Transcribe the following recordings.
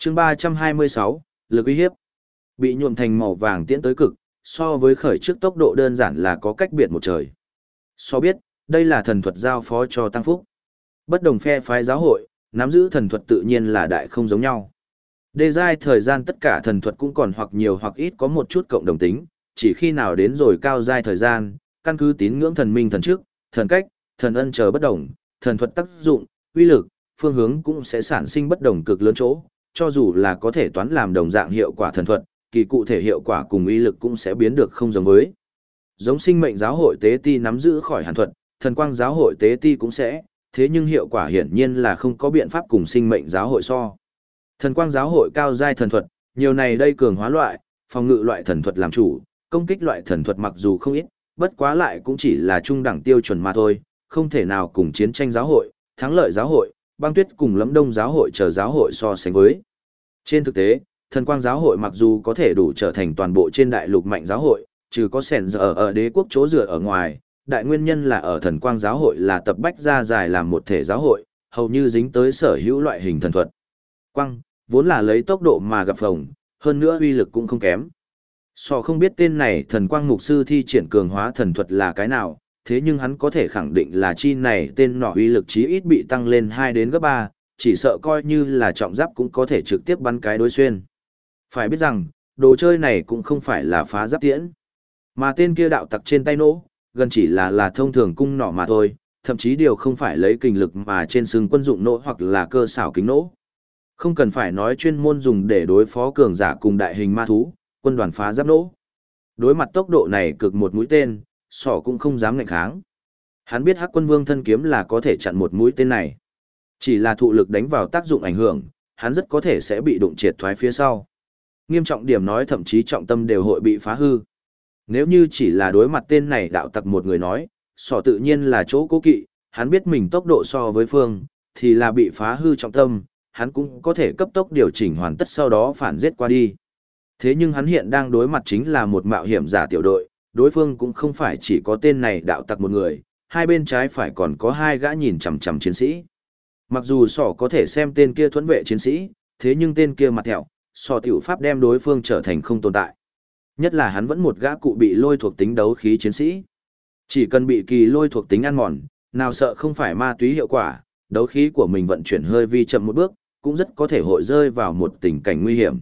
chương 326, lực uy hiếp. Bị nhuộm thành màu vàng tiễn tới cực, so với khởi trước tốc độ đơn giản là có cách biệt một trời. So biết, đây là thần thuật giao phó cho Tăng Phúc. Bất đồng phe phái giáo hội, nắm giữ thần thuật tự nhiên là đại không giống nhau. Đề giai thời gian tất cả thần thuật cũng còn hoặc nhiều hoặc ít có một chút cộng đồng tính, chỉ khi nào đến rồi cao giai thời gian, căn cứ tín ngưỡng thần minh thần trước, thần cách, thần ân chờ bất đồng, thần thuật tác dụng, uy lực, phương hướng cũng sẽ sản sinh bất đồng cực lớn chỗ, cho dù là có thể toán làm đồng dạng hiệu quả thần thuật, kỳ cụ thể hiệu quả cùng uy lực cũng sẽ biến được không giống với. Giống sinh mệnh giáo hội tế ti nắm giữ khỏi hàn thuật, thần quang giáo hội tế ti cũng sẽ, thế nhưng hiệu quả hiển nhiên là không có biện pháp cùng sinh mệnh giáo hội so. Thần quang giáo hội cao giai thần thuật, nhiều này đây cường hóa loại, phòng ngự loại thần thuật làm chủ, công kích loại thần thuật mặc dù không ít, bất quá lại cũng chỉ là trung đẳng tiêu chuẩn mà thôi, không thể nào cùng chiến tranh giáo hội, thắng lợi giáo hội, băng tuyết cùng lẫm đông giáo hội chờ giáo hội so sánh với. Trên thực tế, thần quang giáo hội mặc dù có thể đủ trở thành toàn bộ trên đại lục mạnh giáo hội, trừ có sẻn giờ ở đế quốc chỗ dựa ở ngoài, đại nguyên nhân là ở thần quang giáo hội là tập bách ra dài làm một thể giáo hội, hầu như dính tới sở hữu loại hình thần thuật. Quang, vốn là lấy tốc độ mà gặp phồng, hơn nữa uy lực cũng không kém. So không biết tên này thần quang mục sư thi triển cường hóa thần thuật là cái nào, thế nhưng hắn có thể khẳng định là chi này tên nọ uy lực chí ít bị tăng lên 2 đến gấp 3, chỉ sợ coi như là trọng giáp cũng có thể trực tiếp bắn cái đối xuyên. Phải biết rằng, đồ chơi này cũng không phải là phá giáp tiễn, mà tên kia đạo tặc trên tay nỗ, gần chỉ là thông thường cung nỏ mà thôi, thậm chí điều không phải lấy kình lực mà trên sừng quân dụng nỗ hoặc là cơ xảo kính nỗ. Không cần phải nói chuyên môn dùng để đối phó cường giả cùng đại hình ma thú, quân đoàn phá giáp nỗ. Đối mặt tốc độ này cực một mũi tên, Sỏ cũng không dám ngạnh kháng. Hắn biết Hắc Quân Vương thân kiếm là có thể chặn một mũi tên này. Chỉ là thụ lực đánh vào tác dụng ảnh hưởng, hắn rất có thể sẽ bị đụng triệt thoái phía sau. Nghiêm trọng điểm nói thậm chí trọng tâm đều hội bị phá hư. Nếu như chỉ là đối mặt tên này đạo tặc một người nói, Sỏ tự nhiên là chỗ cố kỵ, hắn biết mình tốc độ so với Phương, thì là bị phá hư trọng tâm, hắn cũng có thể cấp tốc điều chỉnh hoàn tất sau đó phản giết qua đi. Thế nhưng hắn hiện đang đối mặt chính là một mạo hiểm giả tiểu đội, đối phương cũng không phải chỉ có tên này đạo tặc một người, hai bên trái phải còn có hai gã nhìn chằm chằm chiến sĩ. Mặc dù Sỏ có thể xem tên kia thuẫn vệ chiến sĩ, thế nhưng tên kia mặt thẹo, Sỏ tiểu pháp đem đối phương trở thành không tồn tại. Nhất là hắn vẫn một gã cụ bị lôi thuộc tính đấu khí chiến sĩ. Chỉ cần bị kỳ lôi thuộc tính ăn mòn, nào sợ không phải ma túy hiệu quả, đấu khí của mình vận chuyển hơi vi chậm một bước, cũng rất có thể hội rơi vào một tình cảnh nguy hiểm.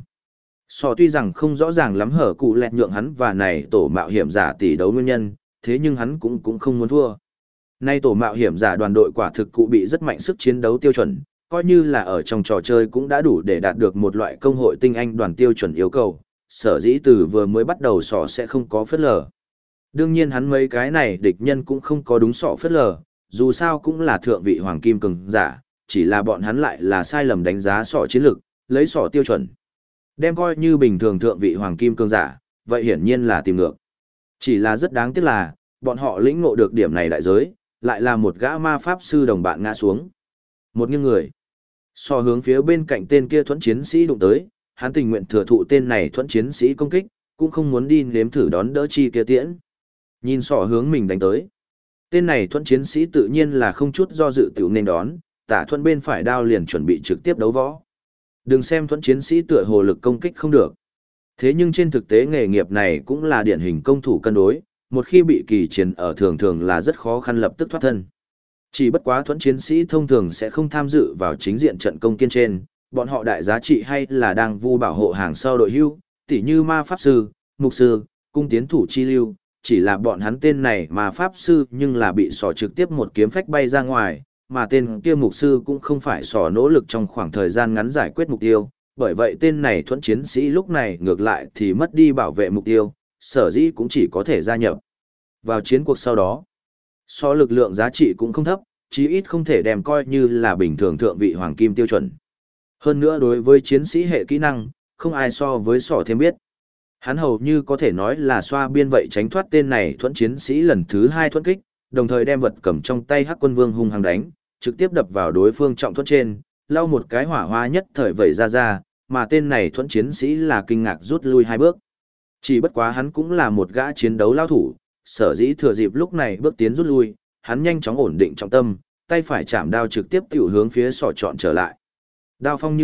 Sò tuy rằng không rõ ràng lắm hở cụ lẹt nhượng hắn và này tổ mạo hiểm giả tỷ đấu nguyên nhân, thế nhưng hắn cũng không muốn thua. Nay tổ mạo hiểm giả đoàn đội quả thực cụ bị rất mạnh sức chiến đấu tiêu chuẩn, coi như là ở trong trò chơi cũng đã đủ để đạt được một loại công hội tinh anh đoàn tiêu chuẩn yêu cầu, sở dĩ từ vừa mới bắt đầu sọ sẽ không có phớt lờ. Đương nhiên hắn mấy cái này địch nhân cũng không có đúng sọ phớt lờ, dù sao cũng là thượng vị hoàng kim cường giả, chỉ là bọn hắn lại là sai lầm đánh giá sọ chiến lực, lấy sọ tiêu chuẩn. Đem coi như bình thường thượng vị hoàng kim cường giả, vậy hiển nhiên là tìm ngược. Chỉ là rất đáng tiếc là, bọn họ lĩnh ngộ được điểm này đại giới, lại là một gã ma pháp sư đồng bạn ngã xuống. Một nghiêng người. So hướng phía bên cạnh tên kia thuẫn chiến sĩ đụng tới, hắn tình nguyện thừa thụ tên này thuẫn chiến sĩ công kích, cũng không muốn đi nếm thử đón đỡ chi kia tiễn. Nhìn sọ hướng mình đánh tới. Tên này thuẫn chiến sĩ tự nhiên là không chút do dự tiểu nên đón, tả thuẫn bên phải đao liền chuẩn bị trực tiếp đấu võ. Đừng xem thuẫn chiến sĩ tựa hồ lực công kích không được. Thế nhưng trên thực tế nghề nghiệp này cũng là điển hình công thủ cân đối, một khi bị kỳ chiến ở thường thường là rất khó khăn lập tức thoát thân. Chỉ bất quá thuẫn chiến sĩ thông thường sẽ không tham dự vào chính diện trận công kiên trên, bọn họ đại giá trị hay là đang vu bảo hộ hàng sau đội hưu, tỉ như ma pháp sư, mục sư, cung tiến thủ chi lưu, chỉ là bọn hắn tên này ma pháp sư nhưng là bị sỏ trực tiếp một kiếm phách bay ra ngoài, mà tên kia mục sư cũng không phải sỏ nỗ lực trong khoảng thời gian ngắn giải quyết mục tiêu, bởi vậy tên này thuẫn chiến sĩ lúc này ngược lại thì mất đi bảo vệ mục tiêu, sở dĩ cũng chỉ có thể gia nhập vào chiến cuộc sau đó. So lực lượng giá trị cũng không thấp, chí ít không thể đem coi như là bình thường thượng vị hoàng kim tiêu chuẩn. Hơn nữa đối với chiến sĩ hệ kỹ năng, không ai so với sỏ thêm biết. Hắn hầu như có thể nói là xoa biên vậy tránh thoát tên này thuẫn chiến sĩ lần thứ 2 thuẫn kích, đồng thời đem vật cầm trong tay Hắc Quân Vương hung hăng đánh, trực tiếp đập vào đối phương trọng thuẫn trên, lau một cái hỏa hoa nhất thời vẩy ra, mà tên này thuẫn chiến sĩ là kinh ngạc rút lui 2 bước. Chỉ bất quá hắn cũng là một gã chiến đấu lao thủ, sở dĩ thừa dịp lúc này bước tiến rút lui, hắn nhanh chóng ổn định trọng tâm, tay phải chạm đao trực tiếp tiểu hướng phía sỏ trọn trở lại. Đao phong như điện,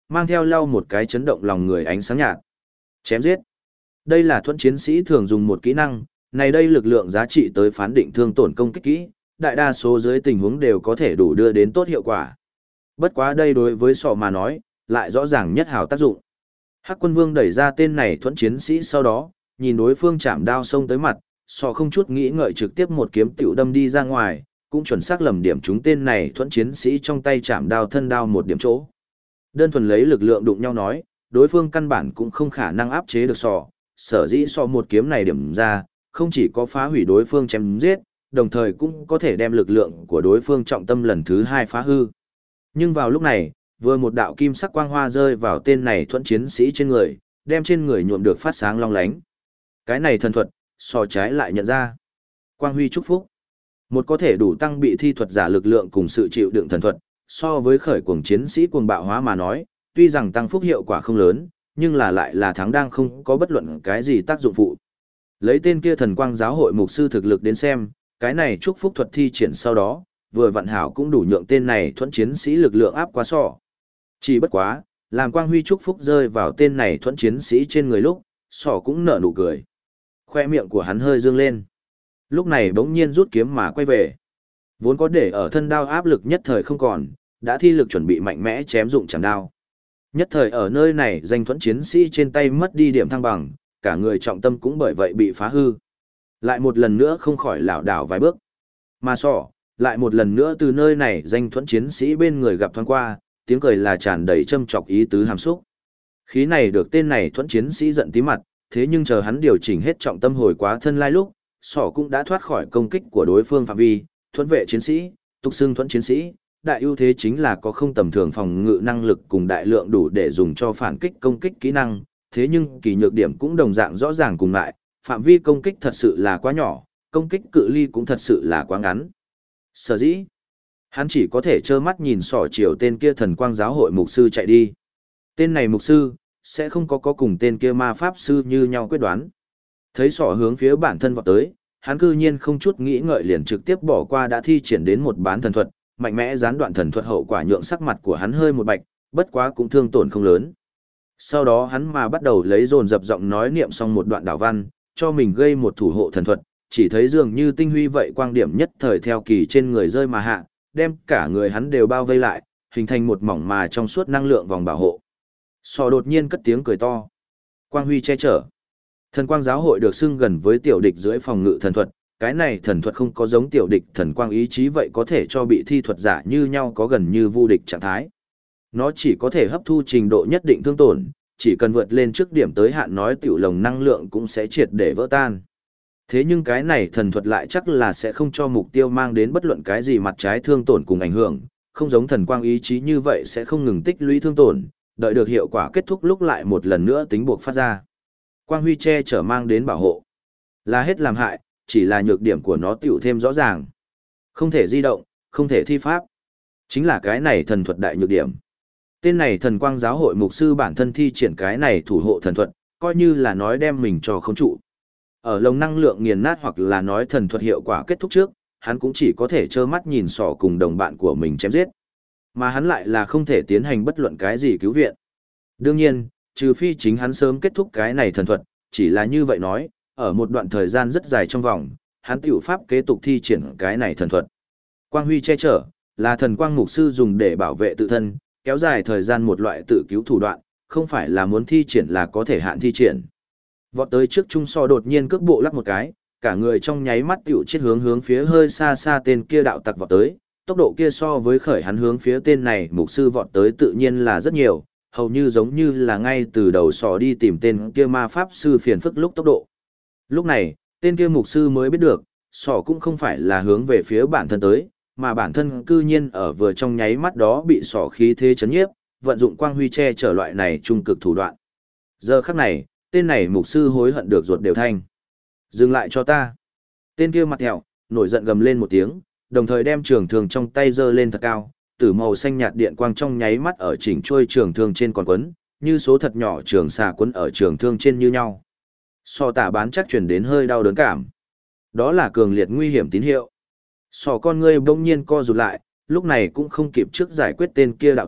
mang theo lau một cái chấn động lòng người ánh sáng nhạt. Chém giết. Đây là thuẫn chiến sĩ thường dùng một kỹ năng, này đây lực lượng giá trị tới phán định thương tổn công kích kỹ, đại đa số dưới tình huống đều có thể đủ đưa đến tốt hiệu quả. Bất quá đây đối với sọ mà nói, lại rõ ràng nhất hào tác dụng. Hắc Quân Vương đẩy ra tên này thuẫn chiến sĩ sau đó, nhìn đối phương chạm đao xông tới mặt, sọ không chút nghĩ ngợi trực tiếp một kiếm tiểu đâm đi ra ngoài, cũng chuẩn xác lầm điểm trúng tên này thuẫn chiến sĩ trong tay chạm đao thân đao một điểm chỗ. Đơn thuần lấy lực lượng đụng nhau nói, đối phương căn bản cũng không khả năng áp chế được sọ, sở dĩ sọ một kiếm này điểm ra, không chỉ có phá hủy đối phương chém giết, đồng thời cũng có thể đem lực lượng của đối phương trọng tâm lần thứ hai phá hư. Nhưng vào lúc này, vừa một đạo kim sắc quang hoa rơi vào tên này thuẫn chiến sĩ trên người, đem trên người nhuộm được phát sáng long lánh. Cái này thần thuật, sò trái lại nhận ra. Quang huy chúc phúc. Một có thể đủ tăng bị thi thuật giả lực lượng cùng sự chịu đựng thần thuật, so với khởi cuồng chiến sĩ cuồng bạo hóa mà nói, tuy rằng tăng phúc hiệu quả không lớn, nhưng là lại là thắng đang không có bất luận cái gì tác dụng phụ. Lấy tên kia thần quang giáo hội mục sư thực lực đến xem, cái này chúc phúc thuật thi triển sau đó, vừa vận hảo cũng đủ nhượng tên này thuẫn chiến sĩ lực lượng áp quá sọ. Chỉ bất quá, làm quang huy chúc phúc rơi vào tên này thuẫn chiến sĩ trên người lúc, sọ cũng nở nụ cười. Khoe miệng của hắn hơi dương lên. Lúc này bỗng nhiên rút kiếm mà quay về. Vốn có để ở thân đao áp lực nhất thời không còn, đã thi lực chuẩn bị mạnh mẽ chém dụng chẳng đao. Nhất thời ở nơi này danh thuẫn chiến sĩ trên tay mất đi điểm thăng bằng, cả người trọng tâm cũng bởi vậy bị phá hư. Lại một lần nữa không khỏi lảo đảo vài bước. Mà sọ, lại một lần nữa từ nơi này danh thuẫn chiến sĩ bên người gặp thoáng qua, tiếng cười là tràn đầy châm chọc ý tứ hàm xúc. Khí này được tên này thuẫn chiến sĩ giận tí mặt, thế nhưng chờ hắn điều chỉnh hết trọng tâm hồi quá thân lai lúc, sọ cũng đã thoát khỏi công kích của đối phương phạm vi, thuẫn vệ chiến sĩ, tục xưng thuẫn chiến sĩ, đại ưu thế chính là có không tầm thường phòng ngự năng lực cùng đại lượng đủ để dùng cho phản kích công kích kỹ năng, thế nhưng kỳ nhược điểm cũng đồng dạng rõ ràng cùng lại, phạm vi công kích thật sự là quá nhỏ, công kích cự ly cũng thật sự là quá ngắn. Sở dĩ, hắn chỉ có thể trơ mắt nhìn sỏ chiều tên kia thần quang giáo hội mục sư chạy đi. Tên này mục sư, sẽ không có cùng tên kia ma pháp sư như nhau quyết đoán. Thấy sỏ hướng phía bản thân vọt tới, hắn cư nhiên không chút nghĩ ngợi liền trực tiếp bỏ qua đã thi triển đến một bán thần thuật, mạnh mẽ gián đoạn thần thuật hậu quả nhượng sắc mặt của hắn hơi một bạch, bất quá cũng thương tổn không lớn. Sau đó hắn mà bắt đầu lấy dồn dập giọng nói niệm xong một đoạn đảo văn, cho mình gây một thủ hộ thần thuật, chỉ thấy dường như tinh huy vậy quang điểm nhất thời theo kỳ trên người rơi mà hạ, đem cả người hắn đều bao vây lại, hình thành một mỏng mà trong suốt năng lượng vòng bảo hộ. Sò đột nhiên cất tiếng cười to. Quang huy che chở. Thần quang giáo hội được xưng gần với tiểu địch dưới phòng ngự thần thuật, cái này thần thuật không có giống tiểu địch thần quang ý chí vậy có thể cho bị thi thuật giả như nhau có gần như vô địch trạng thái. Nó chỉ có thể hấp thu trình độ nhất định thương tổn, chỉ cần vượt lên trước điểm tới hạn nói tiểu lồng năng lượng cũng sẽ triệt để vỡ tan. Thế nhưng cái này thần thuật lại chắc là sẽ không cho mục tiêu mang đến bất luận cái gì mặt trái thương tổn cùng ảnh hưởng, không giống thần quang ý chí như vậy sẽ không ngừng tích lũy thương tổn, đợi được hiệu quả kết thúc lúc lại một lần nữa tính buộc phát ra. Quang huy che chở mang đến bảo hộ, là hết làm hại, chỉ là nhược điểm của nó tiểu thêm rõ ràng. Không thể di động, không thể thi pháp. Chính là cái này thần thuật đại nhược điểm. Tên này thần quang giáo hội mục sư bản thân thi triển cái này thủ hộ thần thuật, coi như là nói đem mình cho không trụ. Ở lồng năng lượng nghiền nát hoặc là nói thần thuật hiệu quả kết thúc trước, hắn cũng chỉ có thể trơ mắt nhìn sỏ cùng đồng bạn của mình chém giết. Mà hắn lại là không thể tiến hành bất luận cái gì cứu viện. Đương nhiên, trừ phi chính hắn sớm kết thúc cái này thần thuật, chỉ là như vậy nói, ở một đoạn thời gian rất dài trong vòng, hắn tiểu pháp kế tục thi triển cái này thần thuật. Quang huy che chở, là thần quang mục sư dùng để bảo vệ tự thân, kéo dài thời gian một loại tự cứu thủ đoạn, không phải là muốn thi triển là có thể hạn thi triển. Vọt tới trước trung so đột nhiên cước bộ lắc một cái, cả người trong nháy mắt tiểu chết hướng phía hơi xa xa tên kia đạo tặc vọt tới, tốc độ kia so với khởi hắn hướng phía tên này mục sư vọt tới tự nhiên là rất nhiều, hầu như giống như là ngay từ đầu sò đi tìm tên kia ma pháp sư phiền phức lúc tốc độ. Lúc này, tên kia mục sư mới biết được, sò cũng không phải là hướng về phía bản thân tới, mà bản thân cư nhiên ở vừa trong nháy mắt đó bị sò khí thế chấn nhiếp, vận dụng quang huy che chở loại này trung cực thủ đoạn. Giờ khắc này, tên này mục sư hối hận được ruột đều thanh. Dừng lại cho ta. Tên kia mặt thẹo, nổi giận gầm lên một tiếng, đồng thời đem trường thương trong tay giơ lên thật cao, tử màu xanh nhạt điện quang trong nháy mắt ở chỉnh chuôi trường thương trên còn quấn, như số thật nhỏ trường xà quấn ở trường thương trên như nhau. Sò tả bán chắc chuyển đến hơi đau đớn cảm. Đó là cường liệt nguy hiểm tín hiệu. Sò con ngươi bỗng nhiên co rụt lại, lúc này cũng không kịp trước giải quyết tên kia đạo tặc,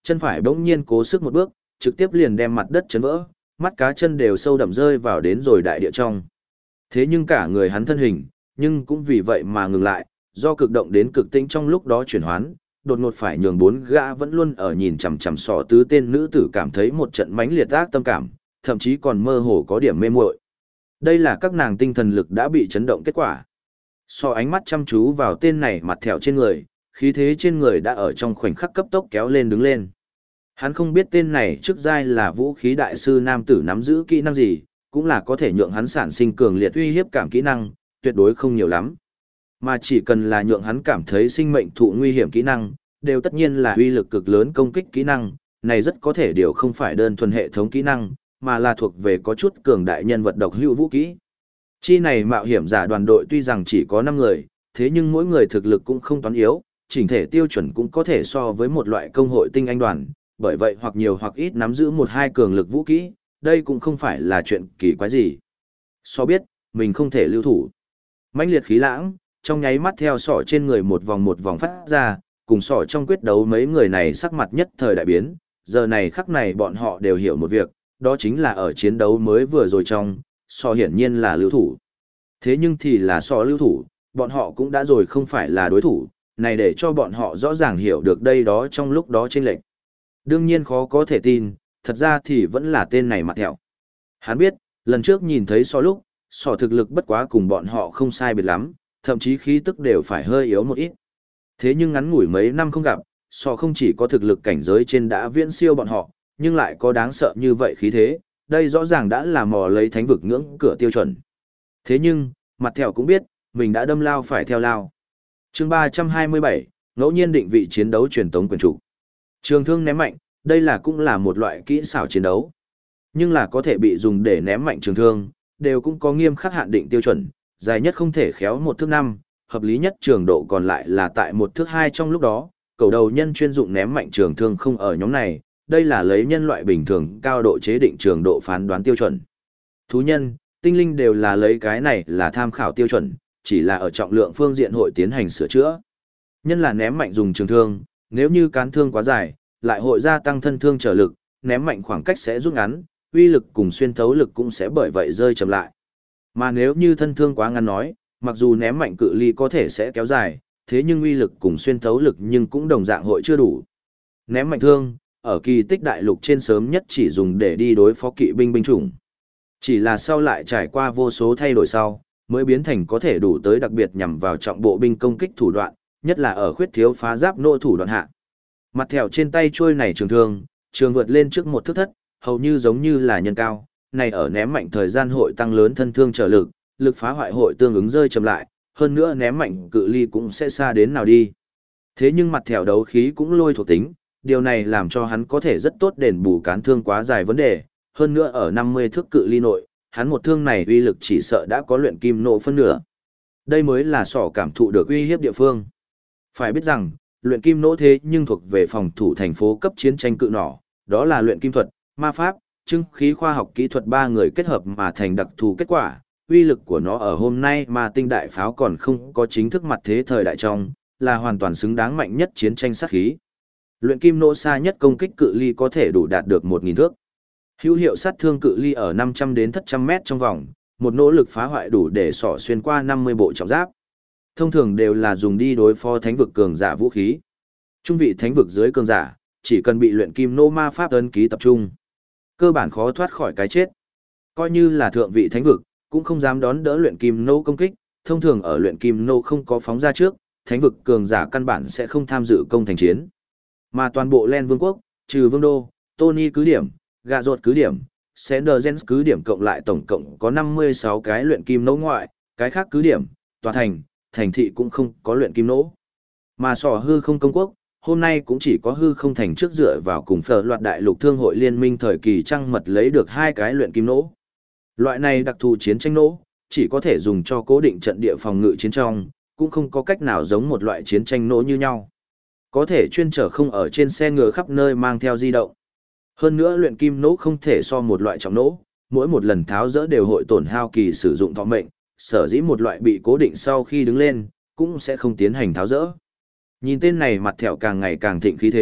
chân phải bỗng nhiên cố sức một bước, trực tiếp liền đem mặt đất chấn vỡ, mắt cá chân đều sâu đậm rơi vào đến rồi đại địa trong. Thế nhưng cả người hắn thân hình, nhưng cũng vì vậy mà ngừng lại, do cực động đến cực tĩnh trong lúc đó chuyển hoán, đột ngột phải nhường bốn gã vẫn luôn ở nhìn chằm chằm sọ tứ tên nữ tử cảm thấy một trận mãnh liệt ác tâm cảm, thậm chí còn mơ hồ có điểm mê muội. Đây là các nàng tinh thần lực đã bị chấn động kết quả. So ánh mắt chăm chú vào tên này mặt thẹo trên người, khí thế trên người đã ở trong khoảnh khắc cấp tốc kéo lên đứng lên. Hắn không biết tên này trước giai là vũ khí đại sư nam tử nắm giữ kỹ năng gì, cũng là có thể nhượng hắn sản sinh cường liệt uy hiếp cảm kỹ năng, tuyệt đối không nhiều lắm. Mà chỉ cần là nhượng hắn cảm thấy sinh mệnh thụ nguy hiểm kỹ năng, đều tất nhiên là uy lực cực lớn công kích kỹ năng, này rất có thể điều không phải đơn thuần hệ thống kỹ năng, mà là thuộc về có chút cường đại nhân vật độc hữu vũ kỹ. Chi này mạo hiểm giả đoàn đội tuy rằng chỉ có 5 người, thế nhưng mỗi người thực lực cũng không toán yếu, chỉnh thể tiêu chuẩn cũng có thể so với một loại công hội tinh anh đoàn, bởi vậy hoặc nhiều hoặc ít nắm giữ một hai cường lực vũ kỹ, đây cũng không phải là chuyện kỳ quái gì. So biết, mình không thể lưu thủ. Mãnh liệt khí lãng, trong nháy mắt theo sỏ trên người một vòng phát ra, cùng sỏ trong quyết đấu mấy người này sắc mặt nhất thời đại biến, giờ này khắc này bọn họ đều hiểu một việc, đó chính là ở chiến đấu mới vừa rồi trong, sỏ hiển nhiên là lưu thủ. Thế nhưng thì là sỏ lưu thủ, bọn họ cũng đã rồi không phải là đối thủ, này để cho bọn họ rõ ràng hiểu được đây đó trong lúc đó chênh lệch. Đương nhiên khó có thể tin, thật ra thì vẫn là tên này mặt thẹo. Hắn biết, lần trước nhìn thấy sỏ lúc, sỏ thực lực bất quá cùng bọn họ không sai biệt lắm, thậm chí khí tức đều phải hơi yếu một ít. Thế nhưng ngắn ngủi mấy năm không gặp, sỏ không chỉ có thực lực cảnh giới trên đã viễn siêu bọn họ, nhưng lại có đáng sợ như vậy khí thế, đây rõ ràng đã là mò lấy thánh vực ngưỡng cửa tiêu chuẩn. Thế nhưng, mặt thẹo cũng biết, mình đã đâm lao phải theo lao. Chương 327, ngẫu nhiên định vị chiến đấu truyền tống quyền chủ. Trường thương ném mạnh, đây là cũng là một loại kỹ xảo chiến đấu. Nhưng là có thể bị dùng để ném mạnh trường thương, đều cũng có nghiêm khắc hạn định tiêu chuẩn, dài nhất không thể khéo 1 thước 5, hợp lý nhất trường độ còn lại là tại 1 thước 2 trong lúc đó. Cầu đầu nhân chuyên dụng ném mạnh trường thương không ở nhóm này, đây là lấy nhân loại bình thường cao độ chế định trường độ phán đoán tiêu chuẩn. Thú nhân, tinh linh đều là lấy cái này là tham khảo tiêu chuẩn, chỉ là ở trọng lượng phương diện hội tiến hành sửa chữa. Nhân là ném mạnh dùng trường thương, nếu như cán thương quá dài, lại hội gia tăng thân thương trở lực, ném mạnh khoảng cách sẽ rút ngắn, uy lực cùng xuyên thấu lực cũng sẽ bởi vậy rơi chậm lại. Mà nếu như thân thương quá ngắn nói, mặc dù ném mạnh cự ly có thể sẽ kéo dài, thế nhưng uy lực cùng xuyên thấu lực nhưng cũng đồng dạng hội chưa đủ. Ném mạnh thương, ở kỳ tích đại lục trên sớm nhất chỉ dùng để đi đối phó kỵ binh binh chủng. Chỉ là sau lại trải qua vô số thay đổi sau, mới biến thành có thể đủ tới đặc biệt nhằm vào trọng bộ binh công kích thủ đoạn, nhất là ở khuyết thiếu phá giáp nô thủ đoạn hạ. Mặt thẹo trên tay trôi này trường thương, trường vượt lên trước 1 thước thất, hầu như giống như là nhân cao, này ở ném mạnh thời gian hội tăng lớn thân thương trở lực, lực phá hoại hội tương ứng rơi chậm lại, hơn nữa ném mạnh cự ly cũng sẽ xa đến nào đi. Thế nhưng mặt thẹo đấu khí cũng lôi thuộc tính, điều này làm cho hắn có thể rất tốt đền bù cán thương quá dài vấn đề, hơn nữa ở 50 thước cự ly nội, hắn một thương này uy lực chỉ sợ đã có luyện kim nộ phân nửa. Đây mới là sỏ cảm thụ được uy hiếp địa phương. Phải biết rằng, luyện kim nỗ thế nhưng thuộc về phòng thủ thành phố cấp chiến tranh cự nỏ, đó là luyện kim thuật, ma pháp, trưng khí khoa học kỹ thuật 3 người kết hợp mà thành đặc thù kết quả. Uy lực của nó ở hôm nay mà tinh đại pháo còn không có chính thức mặt thế thời đại trong, là hoàn toàn xứng đáng mạnh nhất chiến tranh sát khí. Luyện kim nỗ xa nhất công kích cự ly có thể đủ đạt được 1000 thước. Hữu hiệu sát thương cự ly ở 500 đến 700 mét trong vòng, một nỗ lực phá hoại đủ để xỏ xuyên qua 50 bộ trọng giáp. Thông thường đều là dùng đi đối phó thánh vực cường giả vũ khí. Trung vị thánh vực dưới cường giả, chỉ cần bị luyện kim nô ma pháp ấn ký tập trung, cơ bản khó thoát khỏi cái chết. Coi như là thượng vị thánh vực, cũng không dám đón đỡ luyện kim nô công kích, thông thường ở luyện kim nô không có phóng ra trước, thánh vực cường giả căn bản sẽ không tham dự công thành chiến. Mà toàn bộ Len Vương quốc, trừ Vương đô, Tony cứ điểm, gạ ruột cứ điểm, Sendergens cứ điểm cộng lại tổng cộng có 56 cái luyện kim nô ngoại, cái khác cứ điểm, tòa thành thị cũng không có luyện kim nô. Mà sỏ hư không công quốc, hôm nay cũng chỉ có hư không thành trước dựa vào cùng phở loạt đại lục thương hội liên minh thời kỳ trăng mật lấy được 2 cái luyện kim nỗ. Loại này đặc thù chiến tranh nỗ, chỉ có thể dùng cho cố định trận địa phòng ngự chiến trong, cũng không có cách nào giống một loại chiến tranh nỗ như nhau. Có thể chuyên trở không ở trên xe ngựa khắp nơi mang theo di động. Hơn nữa luyện kim nỗ không thể so một loại trọng nỗ, mỗi một lần tháo dỡ đều hội tổn hao kỳ sử dụng thọ mệnh, sở dĩ một loại bị cố định sau khi đứng lên, cũng sẽ không tiến hành tháo dỡ. Nhìn tên này mặt thẹo càng ngày càng thịnh khí thế,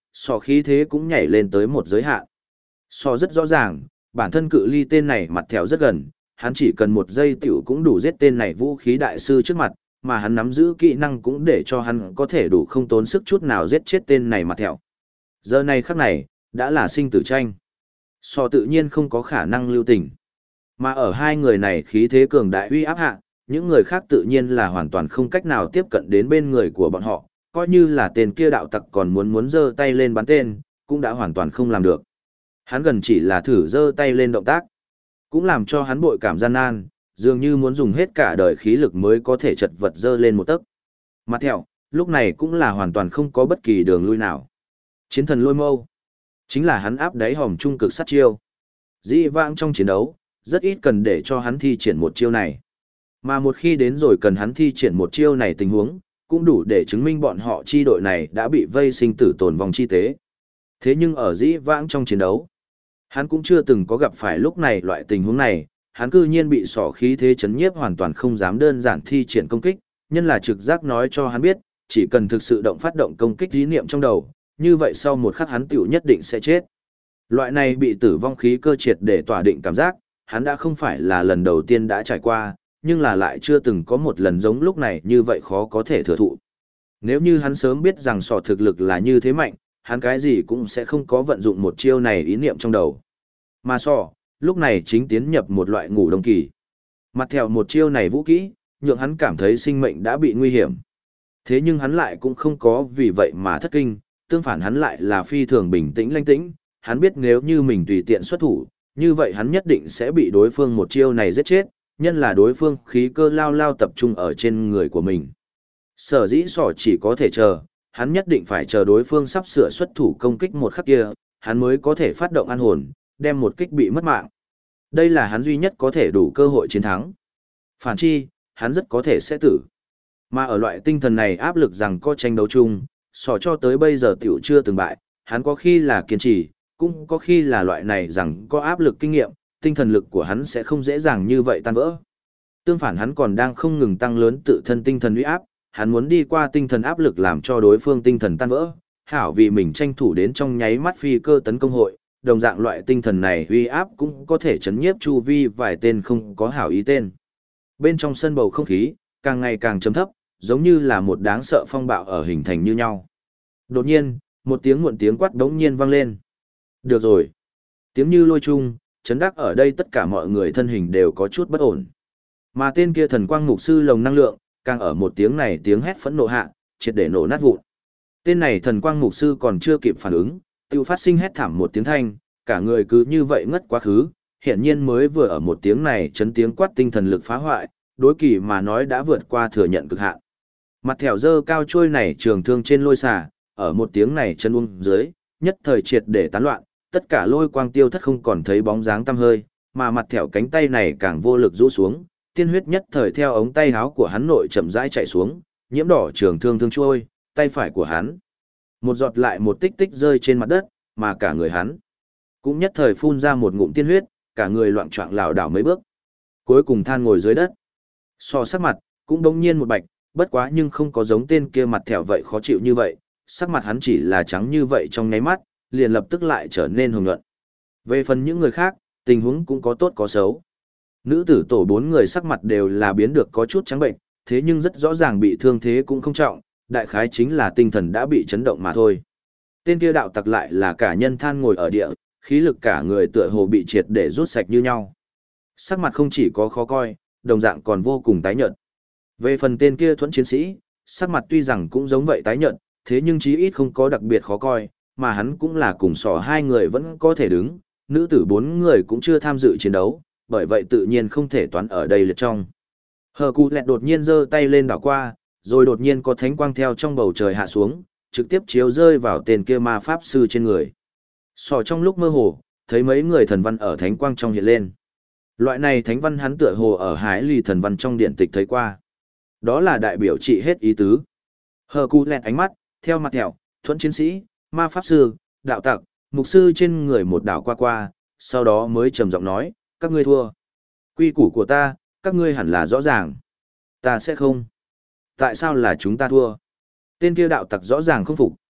sò khí thế cũng nhảy lên tới một giới hạn. Sò rất rõ ràng, bản thân cự ly tên này mặt thẹo rất gần, hắn chỉ cần một giây tiểu cũng đủ giết tên này vũ khí đại sư trước mặt, mà hắn nắm giữ kỹ năng cũng để cho hắn có thể đủ không tốn sức chút nào giết chết tên này mặt thẹo. Giờ này khắc này, đã là sinh tử tranh. Sò tự nhiên không có khả năng lưu tình. Mà ở hai người này khí thế cường đại uy áp hạ, những người khác tự nhiên là hoàn toàn không cách nào tiếp cận đến bên người của bọn họ, coi như là tên kia đạo tặc còn muốn giơ tay lên bắn tên, cũng đã hoàn toàn không làm được. Hắn gần chỉ là thử giơ tay lên động tác, cũng làm cho hắn bội cảm gian nan, dường như muốn dùng hết cả đời khí lực mới có thể chật vật giơ lên một tấc. Mặt thẹo, lúc này cũng là hoàn toàn không có bất kỳ đường lui nào. Chiến thần lôi mâu, chính là hắn áp đáy hòm trung cực sát chiêu. Dĩ vãng trong chiến đấu, rất ít cần để cho hắn thi triển một chiêu này. Mà một khi đến rồi cần hắn thi triển một chiêu này tình huống, cũng đủ để chứng minh bọn họ chi đội này đã bị vây sinh tử tồn vong chi tế. Thế nhưng ở dĩ vãng trong chiến đấu, hắn cũng chưa từng có gặp phải lúc này loại tình huống này, hắn cư nhiên bị sỏ khí thế chấn nhiếp hoàn toàn không dám đơn giản thi triển công kích, nhân là trực giác nói cho hắn biết, chỉ cần thực sự phát động công kích ý niệm trong đầu, như vậy sau một khắc hắn tiểu nhất định sẽ chết. Loại này bị tử vong khí cơ triệt để tỏa định cảm giác, hắn đã không phải là lần đầu tiên đã trải qua, nhưng là lại chưa từng có một lần giống lúc này như vậy khó có thể thừa thụ. Nếu như hắn sớm biết rằng sỏ thực lực là như thế mạnh, hắn cái gì cũng sẽ không có vận dụng một chiêu này ý niệm trong đầu. Mà sỏ, lúc này chính tiến nhập một loại ngủ đông kỳ. Mặt theo một chiêu này vũ kỹ, nhượng hắn cảm thấy sinh mệnh đã bị nguy hiểm. Thế nhưng hắn lại cũng không có vì vậy mà thất kinh, tương phản hắn lại là phi thường bình tĩnh lanh tĩnh, hắn biết nếu như mình tùy tiện xuất thủ, như vậy hắn nhất định sẽ bị đối phương một chiêu này giết chết, nhân là đối phương khí cơ lao tập trung ở trên người của mình. Sở dĩ sỏ chỉ có thể chờ, hắn nhất định phải chờ đối phương sắp sửa xuất thủ công kích một khắc kia, hắn mới có thể phát động an hồn, đem một kích bị mất mạng. Đây là hắn duy nhất có thể đủ cơ hội chiến thắng. Phản chi, hắn rất có thể sẽ tử. Mà ở loại tinh thần này áp lực rằng có tranh đấu chung, sỏ cho tới bây giờ tiểu chưa từng bại, hắn có khi là kiên trì, cũng có khi là loại này rằng có áp lực kinh nghiệm, tinh thần lực của hắn sẽ không dễ dàng như vậy tan vỡ. Tương phản hắn còn đang không ngừng tăng lớn tự thân tinh thần uy áp, hắn muốn đi qua tinh thần áp lực làm cho đối phương tinh thần tan vỡ, hảo vì mình tranh thủ đến trong nháy mắt phi cơ tấn công hội, đồng dạng loại tinh thần này uy áp cũng có thể chấn nhiếp chu vi vài tên không có hảo ý tên. Bên trong sân bầu không khí, càng ngày càng trầm thấp, giống như là một đáng sợ phong bạo ở hình thành như nhau. Đột nhiên, một tiếng muộn tiếng quát đống nhiên vang lên. Được rồi. Tiếng như lôi chung, chấn đắc ở đây tất cả mọi người thân hình đều có chút bất ổn. Mà tên kia thần quang mục sư lồng năng lượng, càng ở một tiếng này tiếng hét phẫn nộ hạ, triệt để nổ nát vụn. Tên này thần quang mục sư còn chưa kịp phản ứng, tiêu phát sinh hét thảm một tiếng thanh, cả người cứ như vậy ngất quá khứ, hiện nhiên mới vừa ở một tiếng này chấn tiếng quát tinh thần lực phá hoại, đối kỳ mà nói đã vượt qua thừa nhận cực hạn. Mặt thẻo dơ cao trôi này trường thương trên lôi xà, ở một tiếng này chân uông dưới, nhất thời triệt để tán loạn, tất cả lôi quang tiêu thất không còn thấy bóng dáng tăm hơi, mà mặt thẻo cánh tay này càng vô lực rũ xuống, tiên huyết nhất thời theo ống tay áo của hắn nội chậm rãi chảy xuống, nhiễm đỏ trường thương thương trôi, tay phải của hắn. Một giọt lại một tích tích rơi trên mặt đất, mà cả người hắn cũng nhất thời phun ra một ngụm tiên huyết, cả người loạng choạng lảo đảo mấy bước. Cuối cùng than ngồi dưới đất. So sắc mặt, cũng đống nhiên một bạch, bất quá nhưng không có giống tên kia mặt thẻo vậy khó chịu như vậy, sắc mặt hắn chỉ là trắng như vậy trong nháy mắt, liền lập tức lại trở nên hồng nhuận. Về phần những người khác, tình huống cũng có tốt có xấu. Nữ tử tổ 4 người sắc mặt đều là biến được có chút trắng bệnh, thế nhưng rất rõ ràng bị thương thế cũng không trọng, đại khái chính là tinh thần đã bị chấn động mà thôi. Tên kia đạo tặc lại là cả nhân than ngồi ở địa, khí lực cả người tựa hồ bị triệt để rút sạch như nhau. Sắc mặt không chỉ có khó coi, đồng dạng còn vô cùng tái nhợt. Về phần tên kia thuẫn chiến sĩ, sắc mặt tuy rằng cũng giống vậy tái nhợt, thế nhưng chí ít không có đặc biệt khó coi, mà hắn cũng là cùng sỏ 2 người vẫn có thể đứng, nữ tử 4 người cũng chưa tham dự chiến đấu, bởi vậy tự nhiên không thể toán ở đây liệt trong. Hờ Cụ Lẹt đột nhiên giơ tay lên đảo qua, rồi đột nhiên có thánh quang theo trong bầu trời hạ xuống, trực tiếp chiếu rơi vào tên kia ma pháp sư trên người. Sỏ trong lúc mơ hồ, thấy mấy người thần văn ở thánh quang trong hiện lên. Loại này thánh văn hắn tựa hồ ở Hải Lì thần văn trong điện tịch thấy qua. Đó là đại biểu trị hết ý tứ. Hờ Cụ Lẹt ánh mắt, theo mặt thẹo, thuẫn chiến sĩ, ma pháp sư, đạo tặc, mục sư trên người một đảo qua, sau đó mới trầm giọng nói, các ngươi thua. Quy củ của ta, các ngươi hẳn là rõ ràng. Ta sẽ không. Tại sao là chúng ta thua? Tên kia đạo tặc rõ ràng không phục,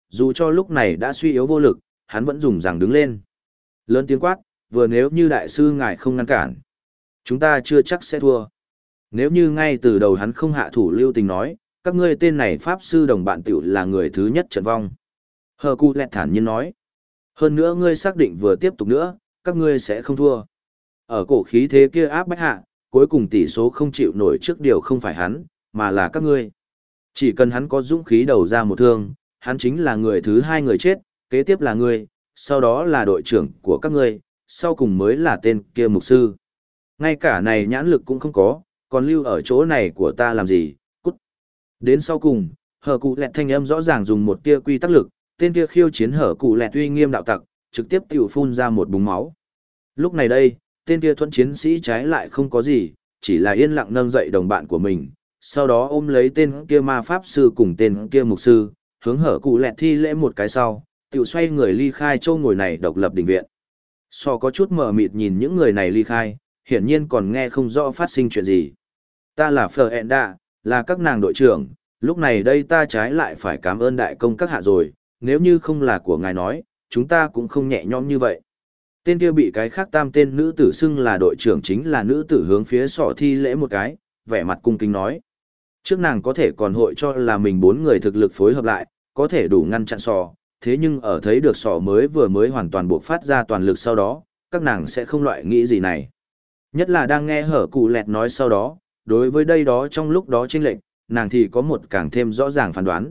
dù cho lúc này đã suy yếu vô lực, hắn vẫn dùng rằng đứng lên. Lớn tiếng quát, vừa nếu như đại sư ngài không ngăn cản, chúng ta chưa chắc sẽ thua. Nếu như ngay từ đầu hắn không hạ thủ lưu tình nói, các ngươi tên này pháp sư đồng bạn tiểu là người thứ nhất trận vong. Hercules thản nhiên nói. Hơn nữa ngươi xác định vừa tiếp tục nữa, các ngươi sẽ không thua. Ở cổ khí thế kia áp bách hạ, cuối cùng tỷ số không chịu nổi trước điều không phải hắn, mà là các ngươi. Chỉ cần hắn có dũng khí đầu ra một thương, hắn chính là người thứ hai người chết, kế tiếp là ngươi, sau đó là đội trưởng của các ngươi, sau cùng mới là tên kia mục sư. Ngay cả này nhãn lực cũng không có, còn lưu ở chỗ này của ta làm gì, cút. Đến sau cùng, hở cụ lẹt thanh âm rõ ràng dùng một tia quy tắc lực, tên kia khiêu chiến hở cụ lẹt uy nghiêm đạo tặc, trực tiếp tiểu phun ra một búng máu. Lúc này đây, tên kia thuẫn chiến sĩ trái lại không có gì, chỉ là yên lặng nâng dậy đồng bạn của mình, sau đó ôm lấy tên kia ma pháp sư cùng tên kia mục sư, hướng hở cụ lẹt thi lễ một cái sau, tiểu xoay người ly khai châu ngồi này độc lập đình viện. So có chút mờ mịt nhìn những người này ly khai, hiển nhiên còn nghe không rõ phát sinh chuyện gì. Ta là Florenda, là các nàng đội trưởng, lúc này đây ta trái lại phải cảm ơn đại công các hạ rồi, nếu như không là của ngài nói, chúng ta cũng không nhẹ nhõm như vậy. Tên kia bị cái khác tam tên nữ tử xưng là đội trưởng chính là nữ tử hướng phía sọ thi lễ một cái, vẻ mặt cung kính nói. Trước nàng có thể còn hội cho là mình bốn người thực lực phối hợp lại, có thể đủ ngăn chặn sọ, thế nhưng ở thấy được sọ vừa mới hoàn toàn buộc phát ra toàn lực sau đó, các nàng sẽ không loại nghĩ gì này. Nhất là đang nghe hở cụ lẹt nói sau đó, đối với đây đó trong lúc đó chênh lệch, nàng thì có một càng thêm rõ ràng phán đoán.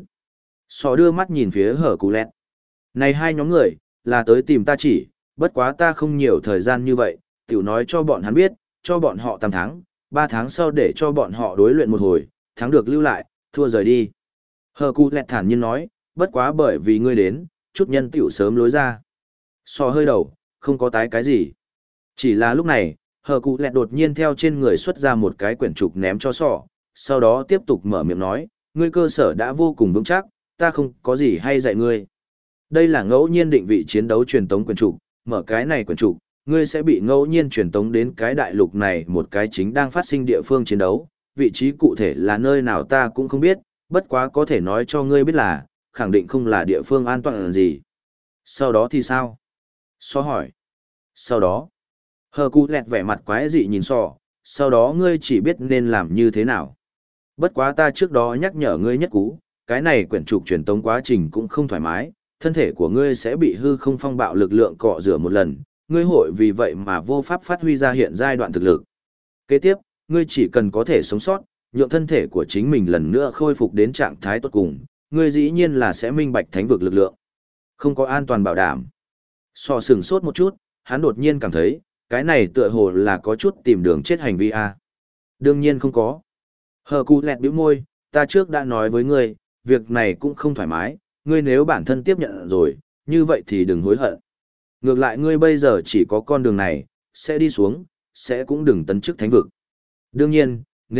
Sọ đưa mắt nhìn phía hở cụ lẹt. Này hai nhóm người, là tới tìm ta chỉ, bất quá ta không nhiều thời gian như vậy, tiểu nói cho bọn hắn biết, cho bọn họ 8 tháng, 3 tháng sau để cho bọn họ đối luyện một hồi, thắng được lưu lại, thua rời đi. Hờ cụ lẹt thản nhiên nói, bất quá bởi vì ngươi đến, chút nhân tiểu sớm lối ra. Sọ hơi đầu, không có tái cái gì. Chỉ là lúc này, hờ cụ lẹt đột nhiên theo trên người xuất ra một cái quyển trục ném cho sọ, sau đó tiếp tục mở miệng nói, ngươi cơ sở đã vô cùng vững chắc, ta không có gì hay dạy ngươi. Đây là ngẫu nhiên định vị chiến đấu truyền tống quyển trục, mở cái này quyển trục, ngươi sẽ bị ngẫu nhiên truyền tống đến cái đại lục này một cái chính đang phát sinh địa phương chiến đấu, vị trí cụ thể là nơi nào ta cũng không biết, bất quá có thể nói cho ngươi biết là, khẳng định không là địa phương an toàn gì. Sau đó thì sao? Sọ hỏi. Sau đó, hờ cụ lẹt vẻ mặt quái dị nhìn sọ, sau đó ngươi chỉ biết nên làm như thế nào. Bất quá ta trước đó nhắc nhở ngươi nhất cú, cái này quyển trục truyền tống quá trình cũng không thoải mái, thân thể của ngươi sẽ bị hư không phong bạo lực lượng cọ rửa một lần, ngươi hội vì vậy mà vô pháp phát huy ra hiện giai đoạn thực lực. Kế tiếp, ngươi chỉ cần có thể sống sót, nhượng thân thể của chính mình lần nữa khôi phục đến trạng thái tốt cùng, ngươi dĩ nhiên là sẽ minh bạch thánh vực lực lượng. Không có an toàn bảo đảm. Sọ sửng sốt một chút, hắn đột nhiên cảm thấy, cái này tựa hồ là có chút tìm đường chết hành vi a. Đương nhiên không có. Hờ cụ lẹt bĩu môi, ta trước đã nói với ngươi, việc này cũng không thoải mái, ngươi nếu bản thân tiếp nhận rồi, như vậy thì đừng hối hận. Ngược lại ngươi bây giờ chỉ có con đường này, sẽ đi xuống, sẽ cũng đừng tấn chức thánh vực. Đương nhiên,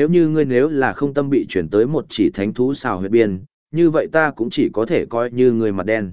nếu là không tâm bị chuyển tới một chỉ thánh thú xào huyệt biên, như vậy ta cũng chỉ có thể coi như người mặt đen.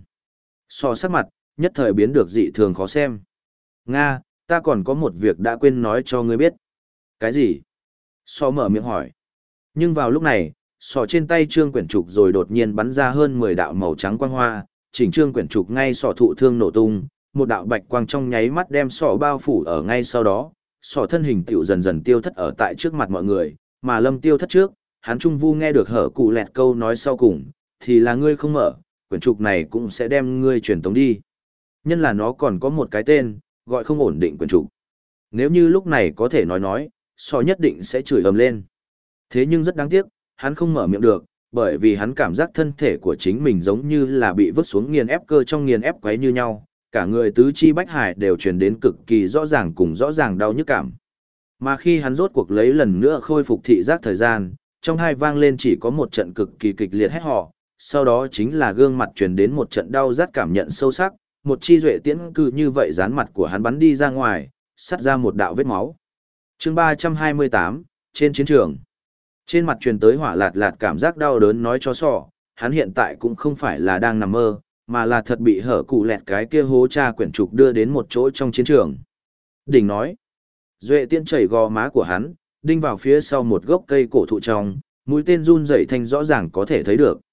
So sắc mặt, nhất thời biến được dị thường khó xem. Nga, ta còn có một việc đã quên nói cho ngươi biết. Cái gì? So mở miệng hỏi. Nhưng vào lúc này, sọ trên tay trương quyển trục rồi đột nhiên bắn ra hơn 10 đạo màu trắng quang hoa, chỉnh trương quyển trục ngay sọ thụ thương nổ tung, một đạo bạch quang trong nháy mắt đem sọ bao phủ ở ngay sau đó, sọ thân hình tiểu dần dần tiêu thất ở tại trước mặt mọi người, mà Lâm tiêu thất trước, hắn trung vu nghe được hở cụ lẹt câu nói sau cùng, thì là ngươi không mở, quyển trục này cũng sẽ đem ngươi truyền tống đi. Nhân là nó còn có một cái tên, gọi không ổn định quyển trục. Nếu như lúc này có thể nói, sọ nhất định sẽ chửi ầm lên. Thế nhưng rất đáng tiếc, hắn không mở miệng được, bởi vì hắn cảm giác thân thể của chính mình giống như là bị vứt xuống nghiền ép cơ trong nghiền ép quấy như nhau, cả người tứ chi bách hải đều truyền đến cực kỳ rõ ràng cùng rõ ràng đau nhức cảm. Mà khi hắn rốt cuộc lấy lần nữa khôi phục thị giác thời gian, trong hai vang lên chỉ có một trận cực kỳ kịch liệt hét họ, sau đó chính là gương mặt truyền đến một trận đau rát cảm nhận sâu sắc, một chi duệ tiễn cứ như vậy dán mặt của hắn bắn đi ra ngoài, sắt ra một đạo vết máu. Chương 328, trên chiến trường. Trên mặt truyền tới hỏa lạt lạt cảm giác đau đớn nói cho sọ, hắn hiện tại cũng không phải là đang nằm mơ, mà là thật bị hở cụ lẹt cái kia hố tra quyển trục đưa đến một chỗ trong chiến trường. Đỉnh nói, duệ tiễn chảy gò má của hắn, đinh vào phía sau một gốc cây cổ thụ trong, mũi tên run rẩy thanh rõ ràng có thể thấy được.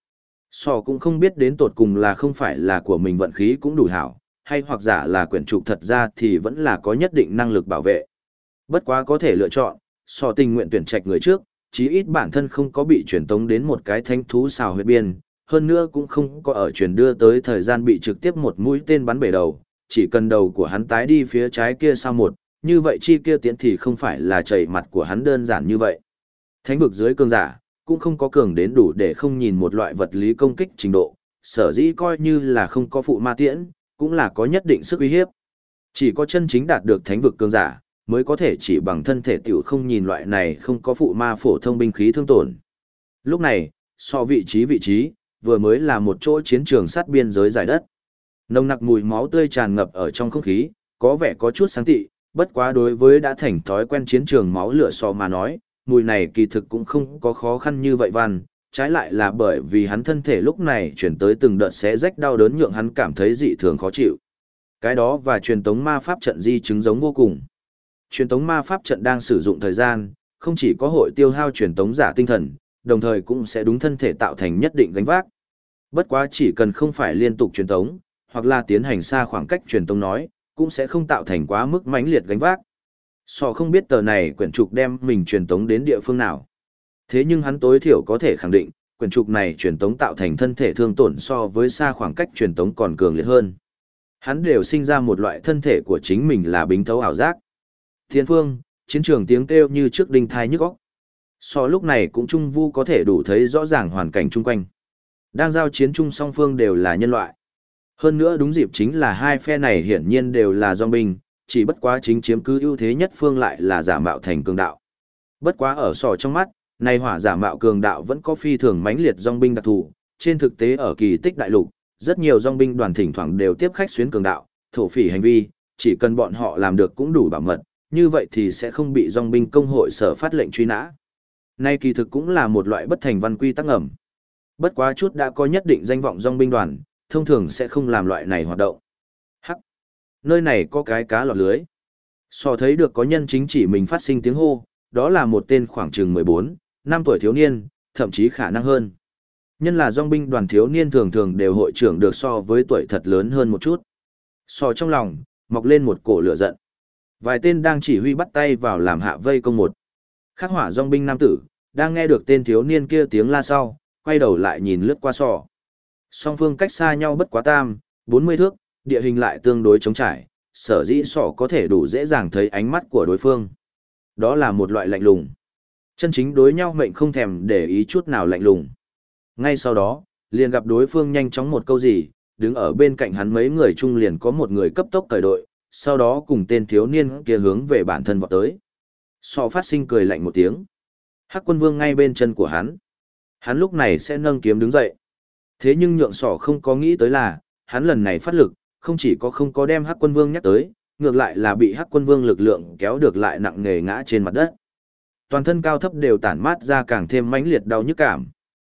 Sò cũng không biết đến tột cùng là không phải là của mình vận khí cũng đủ hảo, hay hoặc giả là quyển trục thật ra thì vẫn là có nhất định năng lực bảo vệ. Bất quá có thể lựa chọn, Sò tình nguyện tuyển trạch người trước, chí ít bản thân không có bị truyền tống đến một cái thánh thú xào huyết biên, hơn nữa cũng không có ở truyền đưa tới thời gian bị trực tiếp một mũi tên bắn bể đầu, chỉ cần đầu của hắn tái đi phía trái kia sau một, như vậy chi kia tiến thì không phải là chảy mặt của hắn đơn giản như vậy. Thánh vực dưới cường giả, cũng không có cường đến đủ để không nhìn một loại vật lý công kích trình độ, sở dĩ coi như là không có phụ ma tiễn, cũng là có nhất định sức uy hiếp. Chỉ có chân chính đạt được thánh vực cường giả, mới có thể chỉ bằng thân thể tiểu không nhìn loại này không có phụ ma phổ thông binh khí thương tổn. Lúc này, so vị trí, vừa mới là một chỗ chiến trường sát biên giới giải đất. Nồng nặc mùi máu tươi tràn ngập ở trong không khí, có vẻ có chút sáng tị, bất quá đối với đã thành thói quen chiến trường máu lửa so mà nói, mùi này kỳ thực cũng không có khó khăn như vậy văn, trái lại là bởi vì hắn thân thể lúc này chuyển tới từng đợt xé rách đau đớn nhượng hắn cảm thấy dị thường khó chịu. Cái đó và truyền tống ma pháp trận di chứng giống vô cùng. Truyền tống ma pháp trận đang sử dụng thời gian, không chỉ có hội tiêu hao truyền tống giả tinh thần, đồng thời cũng sẽ đúng thân thể tạo thành nhất định gánh vác. Bất quá chỉ cần không phải liên tục truyền tống, hoặc là tiến hành xa khoảng cách truyền tống nói, cũng sẽ không tạo thành quá mức mãnh liệt gánh vác. Sò không biết tờ này quyển trục đem mình truyền tống đến địa phương nào. Thế nhưng hắn tối thiểu có thể khẳng định, quyển trục này truyền tống tạo thành thân thể thương tổn so với xa khoảng cách truyền tống còn cường liệt hơn. Hắn đều sinh ra một loại thân thể của chính mình là bính thấu ảo giác. Thiên phương, chiến trường tiếng kêu như trước đinh thai nhức óc. So lúc này cũng Trung Vu có thể đủ thấy rõ ràng hoàn cảnh chung quanh. Đang giao chiến chung song phương đều là nhân loại. Hơn nữa đúng dịp chính là hai phe này hiển nhiên đều là dòng binh, chỉ bất quá chính chiếm cứ ưu thế nhất phương lại là giả mạo thành cường đạo. Bất quá ở sò trong mắt, này hỏa giả mạo cường đạo vẫn có phi thường mãnh liệt dòng binh đặc thù, trên thực tế ở kỳ tích đại lục, rất nhiều dòng binh đoàn thỉnh thoảng đều tiếp khách xuyến cường đạo, thổ phỉ hành vi, chỉ cần bọn họ làm được cũng đủ bảo mật, như vậy thì sẽ không bị dòng binh công hội sở phát lệnh truy nã. Nay kỳ thực cũng là một loại bất thành văn quy tắc ngầm. Bất quá chút đã có nhất định danh vọng dòng binh đoàn, thông thường sẽ không làm loại này hoạt động. Hắc! Nơi này có cái cá lọt lưới. So thấy được có nhân chính chỉ mình phát sinh tiếng hô, đó là một tên khoảng chừng 14, năm tuổi thiếu niên, thậm chí khả năng hơn. Nhân là dòng binh đoàn thiếu niên thường thường đều hội trưởng được so với tuổi thật lớn hơn một chút. So trong lòng, mọc lên một cổ lửa giận. Vài tên đang chỉ huy bắt tay vào làm hạ vây công một. Khắc hỏa dòng binh nam tử, đang nghe được tên thiếu niên kia tiếng la sau, quay đầu lại nhìn lướt qua sò. Song phương cách xa nhau bất quá 40 thước, địa hình lại tương đối trống trải, sở dĩ sò có thể đủ dễ dàng thấy ánh mắt của đối phương. Đó là một loại lạnh lùng. Chân chính đối nhau mệnh không thèm để ý chút nào lạnh lùng. Ngay sau đó, liền gặp đối phương nhanh chóng một câu gì, đứng ở bên cạnh hắn mấy người chung liền có một người cấp tốc cởi đội, sau đó cùng tên thiếu niên kia hướng về bản thân vọt tới. Sò phát sinh cười lạnh một tiếng. Hắc Quân Vương ngay bên chân của hắn. Hắn lúc này sẽ nâng kiếm đứng dậy. Thế nhưng nhượng sò không có nghĩ tới là, hắn lần này phát lực, không chỉ có không có đem Hắc Quân Vương nhắc tới, ngược lại là bị Hắc Quân Vương lực lượng kéo được lại nặng nề ngã trên mặt đất. Toàn thân cao thấp đều tản mát ra càng thêm mãnh liệt đau nhức cảm.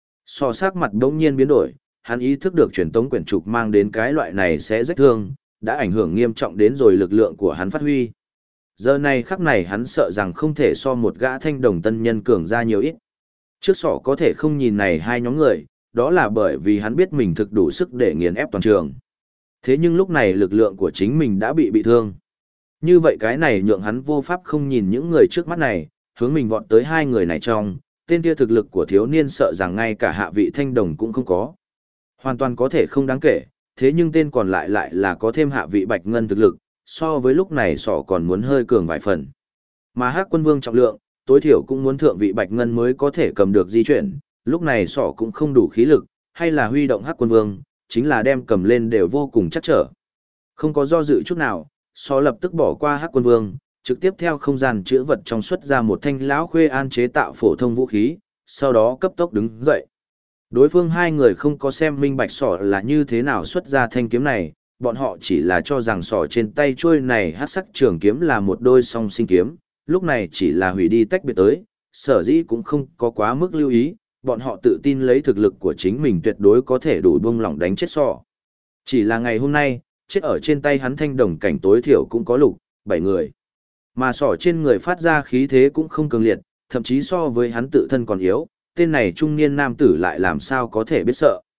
Sò sắc mặt bỗng nhiên biến đổi, hắn ý thức được truyền tống quyển trục mang đến cái loại này sẽ rách thương, đã ảnh hưởng nghiêm trọng đến rồi lực lượng của hắn phát huy. Giờ này khắc này hắn sợ rằng không thể so một gã thanh đồng tân nhân cường ra nhiều ít. Trước sọ có thể không nhìn này hai nhóm người, đó là bởi vì hắn biết mình thực đủ sức để nghiền ép toàn trường. Thế nhưng lúc này lực lượng của chính mình đã bị thương. Như vậy cái này nhượng hắn vô pháp không nhìn những người trước mắt này, hướng mình vọt tới hai người này trong, tên kia thực lực của thiếu niên sợ rằng ngay cả hạ vị thanh đồng cũng không có. Hoàn toàn có thể không đáng kể, thế nhưng tên còn lại lại là có thêm hạ vị bạch ngân thực lực, so với lúc này sọ còn muốn hơi cường vài phần. Mà Hắc Quân Vương trọng lượng, tối thiểu cũng muốn thượng vị bạch ngân mới có thể cầm được di chuyển, lúc này sọ cũng không đủ khí lực, hay là huy động Hắc Quân Vương, chính là đem cầm lên đều vô cùng chắc trở. Không có do dự chút nào, sọ lập tức bỏ qua Hắc Quân Vương, trực tiếp theo không gian chữa vật trong xuất ra một thanh lão khuê an chế tạo phổ thông vũ khí, sau đó cấp tốc đứng dậy. Đối phương hai người không có xem minh bạch sọ là như thế nào xuất ra thanh kiếm này, bọn họ chỉ là cho rằng sọ trên tay chuôi này hắc sắc trường kiếm là một đôi song sinh kiếm, lúc này chỉ là hủy đi tách biệt tới, sở dĩ cũng không có quá mức lưu ý, bọn họ tự tin lấy thực lực của chính mình tuyệt đối có thể đủ buông lỏng đánh chết sọ. Chỉ là ngày hôm nay, chết ở trên tay hắn thanh đồng cảnh tối thiểu cũng có 7 người. Mà sọ trên người phát ra khí thế cũng không cường liệt, thậm chí so với hắn tự thân còn yếu, tên này trung niên nam tử lại làm sao có thể biết sợ.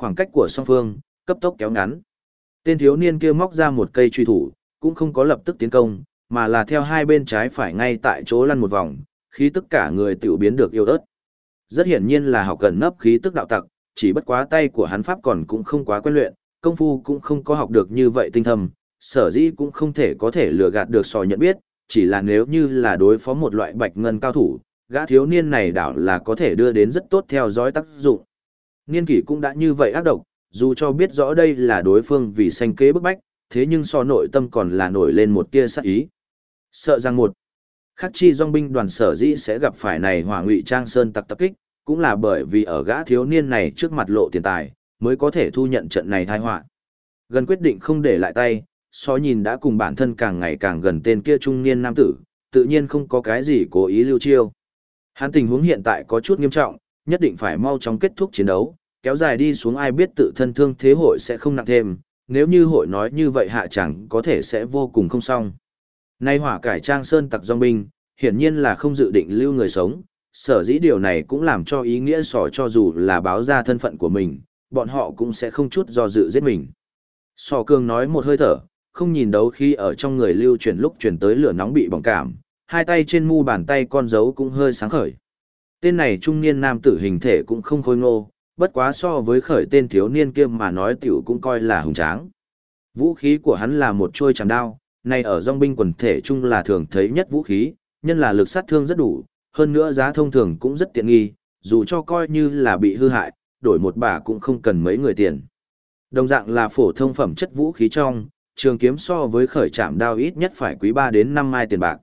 Khoảng cách của song phương, cấp tốc kéo ngắn. Tên thiếu niên kia móc ra một cây truy thủ, cũng không có lập tức tiến công, mà là theo hai bên trái phải ngay tại chỗ lăn một vòng, khí tức cả người tiểu biến được yêu ớt. Rất hiển nhiên là học gần nấp khí tức đạo tặc, chỉ bất quá tay của hắn pháp còn cũng không quá quen luyện, công phu cũng không có học được như vậy tinh thâm, sở dĩ cũng không thể có thể lừa gạt được sò nhận biết, chỉ là nếu như là đối phó một loại bạch ngân cao thủ, gã thiếu niên này đảo là có thể đưa đến rất tốt theo dõi tác dụng. Niên kỷ cũng đã như vậy ác độc, dù cho biết rõ đây là đối phương vì sanh kế bức bách, thế nhưng so nội tâm còn là nổi lên một tia sát ý. Sợ rằng một khắc chi dòng binh đoàn sở dĩ sẽ gặp phải này hỏa ngụy trang sơn tặc tập kích, cũng là bởi vì ở gã thiếu niên này trước mặt lộ tiền tài, mới có thể thu nhận trận này tai họa. Gần quyết định không để lại tay, so nhìn đã cùng bản thân càng ngày càng gần tên kia trung niên nam tử, tự nhiên không có cái gì cố ý lưu chiêu. Hắn tình huống hiện tại có chút nghiêm trọng, nhất định phải mau chóng kết thúc chiến đấu, kéo dài đi xuống ai biết tự thân thương thế hội sẽ không nặng thêm, nếu như hội nói như vậy hạ chẳng có thể sẽ vô cùng không xong. Nay hỏa cải trang sơn tặc dòng binh, hiển nhiên là không dự định lưu người sống, sở dĩ điều này cũng làm cho ý nghĩa sỏ cho dù là báo ra thân phận của mình, bọn họ cũng sẽ không chút do dự giết mình. Sỏ cường nói một hơi thở, không nhìn đấu khi ở trong người lưu chuyển lúc chuyển tới lửa nóng bị bỏng cảm, hai tay trên mu bàn tay con dấu cũng hơi sáng khởi. Tên này trung niên nam tử hình thể cũng không khôi ngô, bất quá so với khởi tên thiếu niên kia mà nói tiểu cũng coi là hùng tráng. Vũ khí của hắn là một chuôi chảm đao, này ở dòng binh quần thể chung là thường thấy nhất vũ khí, nhân là lực sát thương rất đủ, hơn nữa giá thông thường cũng rất tiện nghi, dù cho coi như là bị hư hại, đổi một bả cũng không cần mấy người tiền. Đồng dạng là phổ thông phẩm chất vũ khí trong, trường kiếm so với khởi chạm đao ít nhất phải quý 3 đến 5 mai tiền bạc.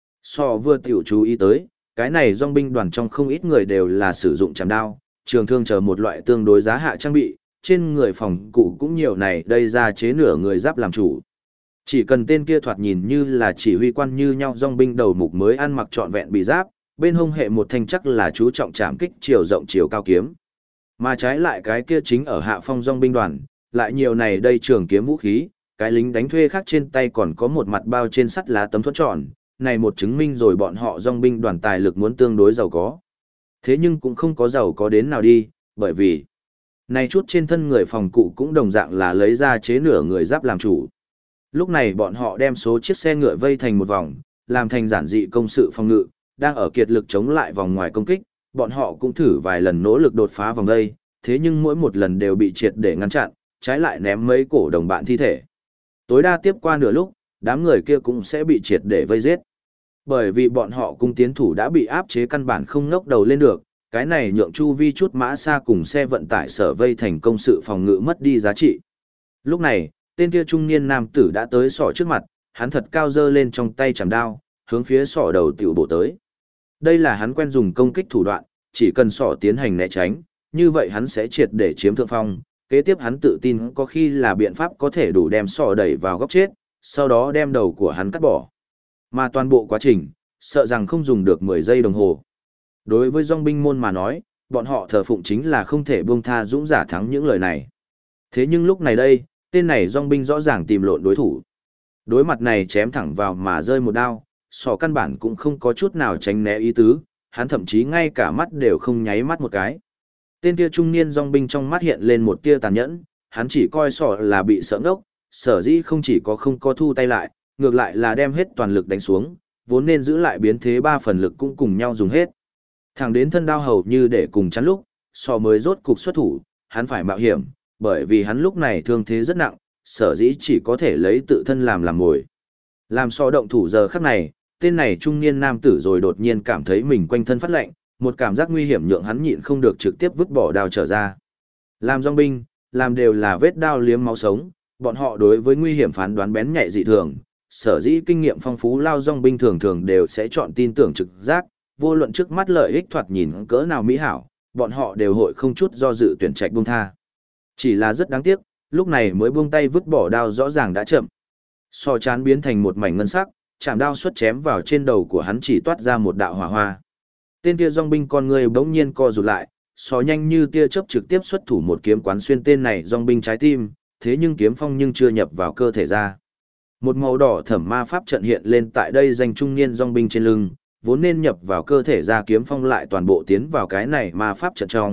So vừa tiểu chú ý tới, cái này dòng binh đoàn trong không ít người đều là sử dụng chạm đao, trường thương chờ một loại tương đối giá hạ trang bị, trên người phòng cụ cũng nhiều này đây ra chế nửa người giáp làm chủ. Chỉ cần tên kia thoạt nhìn như là chỉ huy quan như nhau dòng binh đầu mục mới ăn mặc trọn vẹn bị giáp, bên hông hệ một thanh chắc là chú trọng chạm kích chiều rộng chiều cao kiếm. Mà trái lại cái kia chính ở hạ phong dòng binh đoàn, lại nhiều này đây trường kiếm vũ khí, cái lính đánh thuê khác trên tay còn có một mặt bao trên sắt lá tấm thuẫn tròn, này một chứng minh rồi bọn họ dòng binh đoàn tài lực muốn tương đối giàu có. Thế nhưng cũng không có giàu có đến nào đi, bởi vì này chút trên thân người phòng cụ cũng đồng dạng là lấy ra chế nửa người giáp làm chủ. Lúc này bọn họ đem số chiếc xe ngựa vây thành một vòng, làm thành giản dị công sự phòng ngự, đang ở kiệt lực chống lại vòng ngoài công kích, bọn họ cũng thử vài lần nỗ lực đột phá vòng đây, thế nhưng mỗi một lần đều bị triệt để ngăn chặn, trái lại ném mấy cổ đồng bạn thi thể. Tối đa tiếp qua nửa lúc, đám người kia cũng sẽ bị triệt để vây giết. Bởi vì bọn họ cung tiến thủ đã bị áp chế căn bản không ngóc đầu lên được, cái này nhượng chu vi chút mã xa cùng xe vận tải sở vây thành công sự phòng ngự mất đi giá trị. Lúc này, tên kia trung niên nam tử đã tới sỏ trước mặt, hắn thật cao dơ lên trong tay chảm đao, hướng phía sỏ đầu tiểu bổ tới. Đây là hắn quen dùng công kích thủ đoạn, chỉ cần sỏ tiến hành né tránh, như vậy hắn sẽ triệt để chiếm thượng phong. Kế tiếp hắn tự tin có khi là biện pháp có thể đủ đem sỏ đẩy vào góc chết, sau đó đem đầu của hắn cắt bỏ. Mà toàn bộ quá trình, sợ rằng không dùng được 10 giây đồng hồ. Đối với dòng binh môn mà nói, bọn họ thờ phụng chính là không thể buông tha dũng giả thắng những lời này. Thế nhưng lúc này đây, tên này dòng binh rõ ràng tìm lộn đối thủ. Đối mặt này chém thẳng vào mà rơi một đao, sỏ căn bản cũng không có chút nào tránh né ý tứ, hắn thậm chí ngay cả mắt đều không nháy mắt một cái. Tên kia trung niên dòng binh trong mắt hiện lên một tia tàn nhẫn, hắn chỉ coi sỏ là bị sợ ngốc, sở dĩ không chỉ có không có thu tay lại, ngược lại là đem hết toàn lực đánh xuống, vốn nên giữ lại biến thế 3 phần lực cũng cùng nhau dùng hết. Thẳng đến thân đao hầu như để cùng chắn lúc, sỏ mới rốt cục xuất thủ, hắn phải mạo hiểm, bởi vì hắn lúc này thương thế rất nặng, sở dĩ chỉ có thể lấy tự thân làm mồi. Làm sỏ động thủ giờ khắc này, tên này trung niên nam tử rồi đột nhiên cảm thấy mình quanh thân phát lạnh, một cảm giác nguy hiểm nhượng hắn nhịn không được trực tiếp vứt bỏ đao trở ra. Làm dòng binh, làm đều là vết đao liếm máu sống, bọn họ đối với nguy hiểm phán đoán bén nhạy dị thường, sở dĩ kinh nghiệm phong phú lao dòng binh thường thường đều sẽ chọn tin tưởng trực giác, vô luận trước mắt lợi ích thoạt nhìn cỡ nào mỹ hảo, bọn họ đều hội không chút do dự tuyển trạch buông tha. Chỉ là rất đáng tiếc, lúc này mới buông tay vứt bỏ đao rõ ràng đã chậm. So chán biến thành một mảnh ngân sắc, chạm đao xuất chém vào trên đầu của hắn chỉ toát ra một đạo hỏa hoa. Tên kia dòng binh con người bỗng nhiên co rụt lại, so nhanh như tia chớp trực tiếp xuất thủ một kiếm quán xuyên tên này dòng binh trái tim, thế nhưng kiếm phong nhưng chưa nhập vào cơ thể ra. Một màu đỏ thẩm ma pháp trận hiện lên tại đây danh trung niên dòng binh trên lưng, vốn nên nhập vào cơ thể ra kiếm phong lại toàn bộ tiến vào cái này ma pháp trận trong,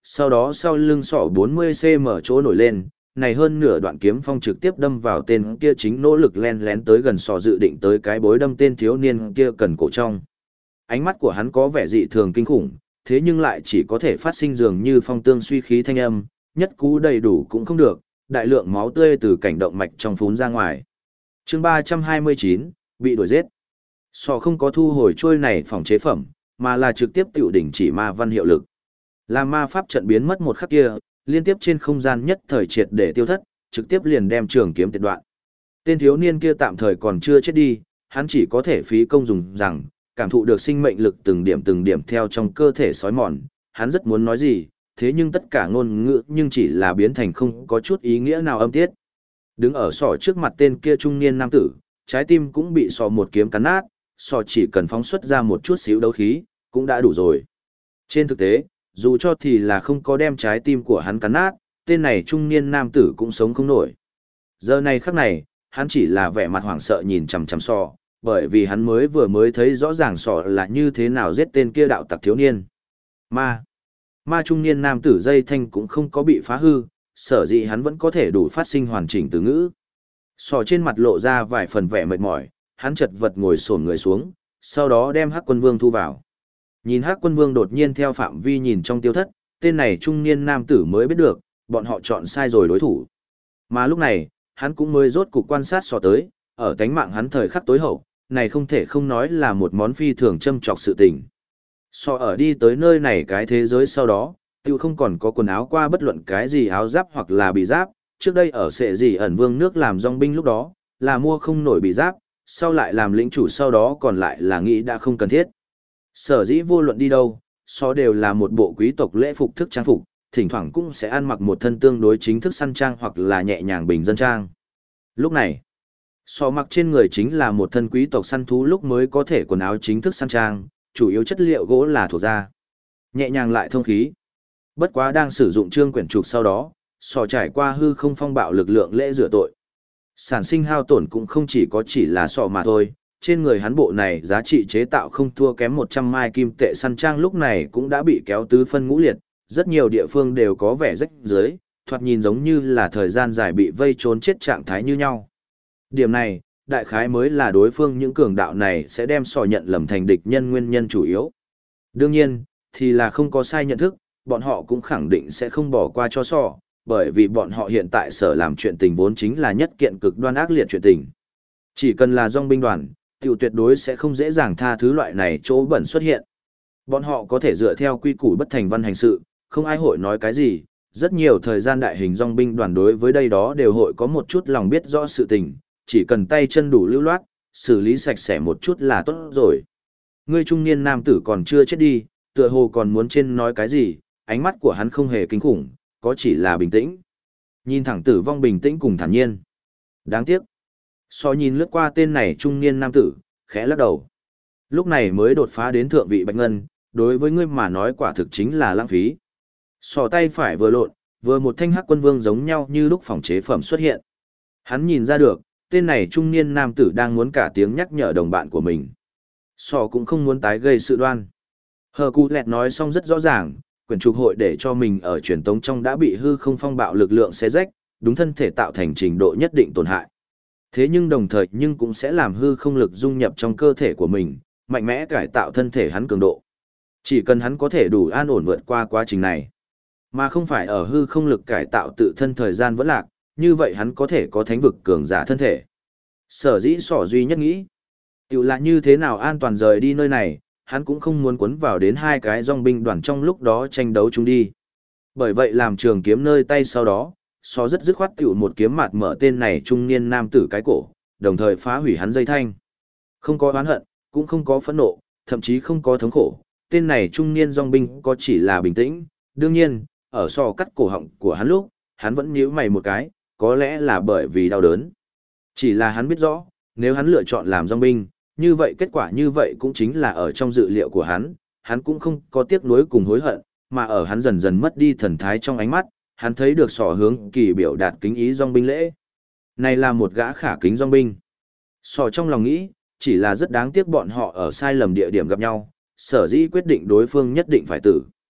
sau đó sau lưng sọ 40cm chỗ nổi lên, này hơn nửa đoạn kiếm phong trực tiếp đâm vào tên kia chính nỗ lực len lén tới gần sọ dự định tới cái bối đâm tên thiếu niên kia cần cổ trong. Ánh mắt của hắn có vẻ dị thường kinh khủng, thế nhưng lại chỉ có thể phát sinh dường như phong tương suy khí thanh âm, nhất cú đầy đủ cũng không được, đại lượng máu tươi từ cảnh động mạch trong phún ra ngoài. Chương 329, bị đuổi giết. Sọ không có thu hồi trôi này phòng chế phẩm, mà là trực tiếp tiểu đỉnh chỉ ma văn hiệu lực. Làm ma pháp trận biến mất một khắc kia, liên tiếp trên không gian nhất thời triệt để tiêu thất, trực tiếp liền đem trường kiếm tiệt đoạn. Tên thiếu niên kia tạm thời còn chưa chết đi, hắn chỉ có thể phí công dùng rằng, cảm thụ được sinh mệnh lực từng điểm theo trong cơ thể sói mòn, hắn rất muốn nói gì, thế nhưng tất cả ngôn ngữ nhưng chỉ là biến thành không có chút ý nghĩa nào âm tiết. Đứng ở sọ trước mặt tên kia trung niên nam tử, trái tim cũng bị sọ một kiếm cắn nát, sọ chỉ cần phóng xuất ra một chút xíu đấu khí, cũng đã đủ rồi. Trên thực tế, dù cho thì là không có đem trái tim của hắn cắn nát, tên này trung niên nam tử cũng sống không nổi. Giờ này khắc này, hắn chỉ là vẻ mặt hoảng sợ nhìn chằm chằm sọ, bởi vì hắn vừa mới thấy rõ ràng sọ là như thế nào giết tên kia đạo tặc thiếu niên. Ma trung niên nam tử dây thanh cũng không có bị phá hư, sở dĩ hắn vẫn có thể đủ phát sinh hoàn chỉnh từ ngữ. Sọ trên mặt lộ ra vài phần vẻ mệt mỏi, hắn chật vật ngồi xổm người xuống, sau đó đem Hắc Quân Vương thu vào. Nhìn Hắc Quân Vương đột nhiên theo phạm vi nhìn trong tiêu thất, tên này trung niên nam tử mới biết được, bọn họ chọn sai rồi đối thủ. Mà lúc này, hắn cũng mới rốt cục quan sát sọ tới, ở tánh mạng hắn thời khắc tối hậu, này không thể không nói là một món phi thường châm chọc sự tình. Sọ ở đi tới nơi này cái thế giới sau đó, tiêu không còn có quần áo qua bất luận cái gì áo giáp hoặc là bị giáp, trước đây ở sệ gì ẩn vương nước làm dòng binh lúc đó, là mua không nổi bị giáp, sau lại làm lĩnh chủ sau đó còn lại là nghĩ đã không cần thiết. Sở dĩ vô luận đi đâu, Sọ đều là một bộ quý tộc lễ phục thức trang phục, thỉnh thoảng cũng sẽ ăn mặc một thân tương đối chính thức săn trang hoặc là nhẹ nhàng bình dân trang. Lúc này, Sọ mặc trên người chính là một thân quý tộc săn thú lúc mới có thể quần áo chính thức săn trang, chủ yếu chất liệu gỗ là thuộc da. Nhẹ nhàng lại thông khí. Bất quá đang sử dụng trương quyển trục sau đó, Sọ trải qua hư không phong bạo lực lượng lễ rửa tội. Sản sinh hao tổn cũng không chỉ là Sọ mà thôi, trên người hắn bộ này giá trị chế tạo không thua kém 100 mai kim tệ săn trang lúc này cũng đã bị kéo tứ phân ngũ liệt, rất nhiều địa phương đều có vẻ rách rưới, thoạt nhìn giống như là thời gian dài bị vây trốn chết trạng thái như nhau. Điểm này, đại khái mới là đối phương những cường đạo này sẽ đem Sọ nhận lầm thành địch nhân nguyên nhân chủ yếu. Đương nhiên, thì là không có sai nhận thức, bọn họ cũng khẳng định sẽ không bỏ qua cho Sọ, bởi vì bọn họ hiện tại sở làm chuyện tình vốn chính là nhất kiện cực đoan ác liệt chuyện tình. Chỉ cần là dòng binh đoàn, tiểu tuyệt đối sẽ không dễ dàng tha thứ loại này chỗ bẩn xuất hiện. Bọn họ có thể dựa theo quy củ bất thành văn hành sự, không ai hội nói cái gì, rất nhiều thời gian đại hình dòng binh đoàn đối với đây đó đều hội có một chút lòng biết rõ sự tình, chỉ cần tay chân đủ lưu loát, xử lý sạch sẽ một chút là tốt rồi. Người trung niên nam tử còn chưa chết đi, tựa hồ còn muốn trên nói cái gì, ánh mắt của hắn không hề kinh khủng, có chỉ là bình tĩnh. Nhìn thẳng tử vong bình tĩnh cùng thản nhiên. Đáng tiếc. Sọ nhìn lướt qua tên này trung niên nam tử, khẽ lắc đầu. Lúc này mới đột phá đến thượng vị bạch ngân, đối với ngươi mà nói quả thực chính là lãng phí. Sọ tay phải vừa lộn, vừa một thanh Hắc Quân Vương giống nhau như lúc phòng chế phẩm xuất hiện. Hắn nhìn ra được, tên này trung niên nam tử đang muốn cả tiếng nhắc nhở đồng bạn của mình. Sọ cũng không muốn tái gây sự đoan. Hờ Cụ Lẹt nói xong rất rõ ràng, quyển trục hội để cho mình ở truyền tống trong đã bị hư không phong bạo lực lượng xé rách, đúng thân thể tạo thành trình độ nhất định tổn hại. Thế nhưng đồng thời nhưng cũng sẽ làm hư không lực dung nhập trong cơ thể của mình, mạnh mẽ cải tạo thân thể hắn cường độ. Chỉ cần hắn có thể đủ an ổn vượt qua quá trình này, mà không phải ở hư không lực cải tạo tự thân thời gian vẫn lạc, như vậy hắn có thể có thánh vực cường giả thân thể. Sở dĩ Sọ duy nhất nghĩ, tiểu là như thế nào an toàn rời đi nơi này, hắn cũng không muốn cuốn vào đến hai cái dòng binh đoàn trong lúc đó tranh đấu chúng đi. Bởi vậy làm trường kiếm nơi tay sau đó, Sọ rất dứt khoát tiểu một kiếm mạt mở tên này trung niên nam tử cái cổ, đồng thời phá hủy hắn dây thanh. Không có oán hận, cũng không có phẫn nộ, thậm chí không có thống khổ, tên này trung niên dòng binh có chỉ là bình tĩnh. Đương nhiên, ở Sọ cắt cổ họng của hắn lúc, hắn vẫn nhíu mày một cái, có lẽ là bởi vì đau đớn. Chỉ là hắn biết rõ, nếu hắn lựa chọn làm dòng binh, như vậy kết quả như vậy cũng chính là ở trong dự liệu của hắn cũng không có tiếc nuối cùng hối hận, mà ở hắn dần dần mất đi thần thái trong ánh mắt, hắn thấy được Sọ hướng kỳ biểu đạt kính ý dòng binh lễ. Này là một gã khả kính dòng binh. Sọ trong lòng nghĩ, chỉ là rất đáng tiếc bọn họ ở sai lầm địa điểm gặp nhau, sở dĩ quyết định đối phương nhất định phải tử.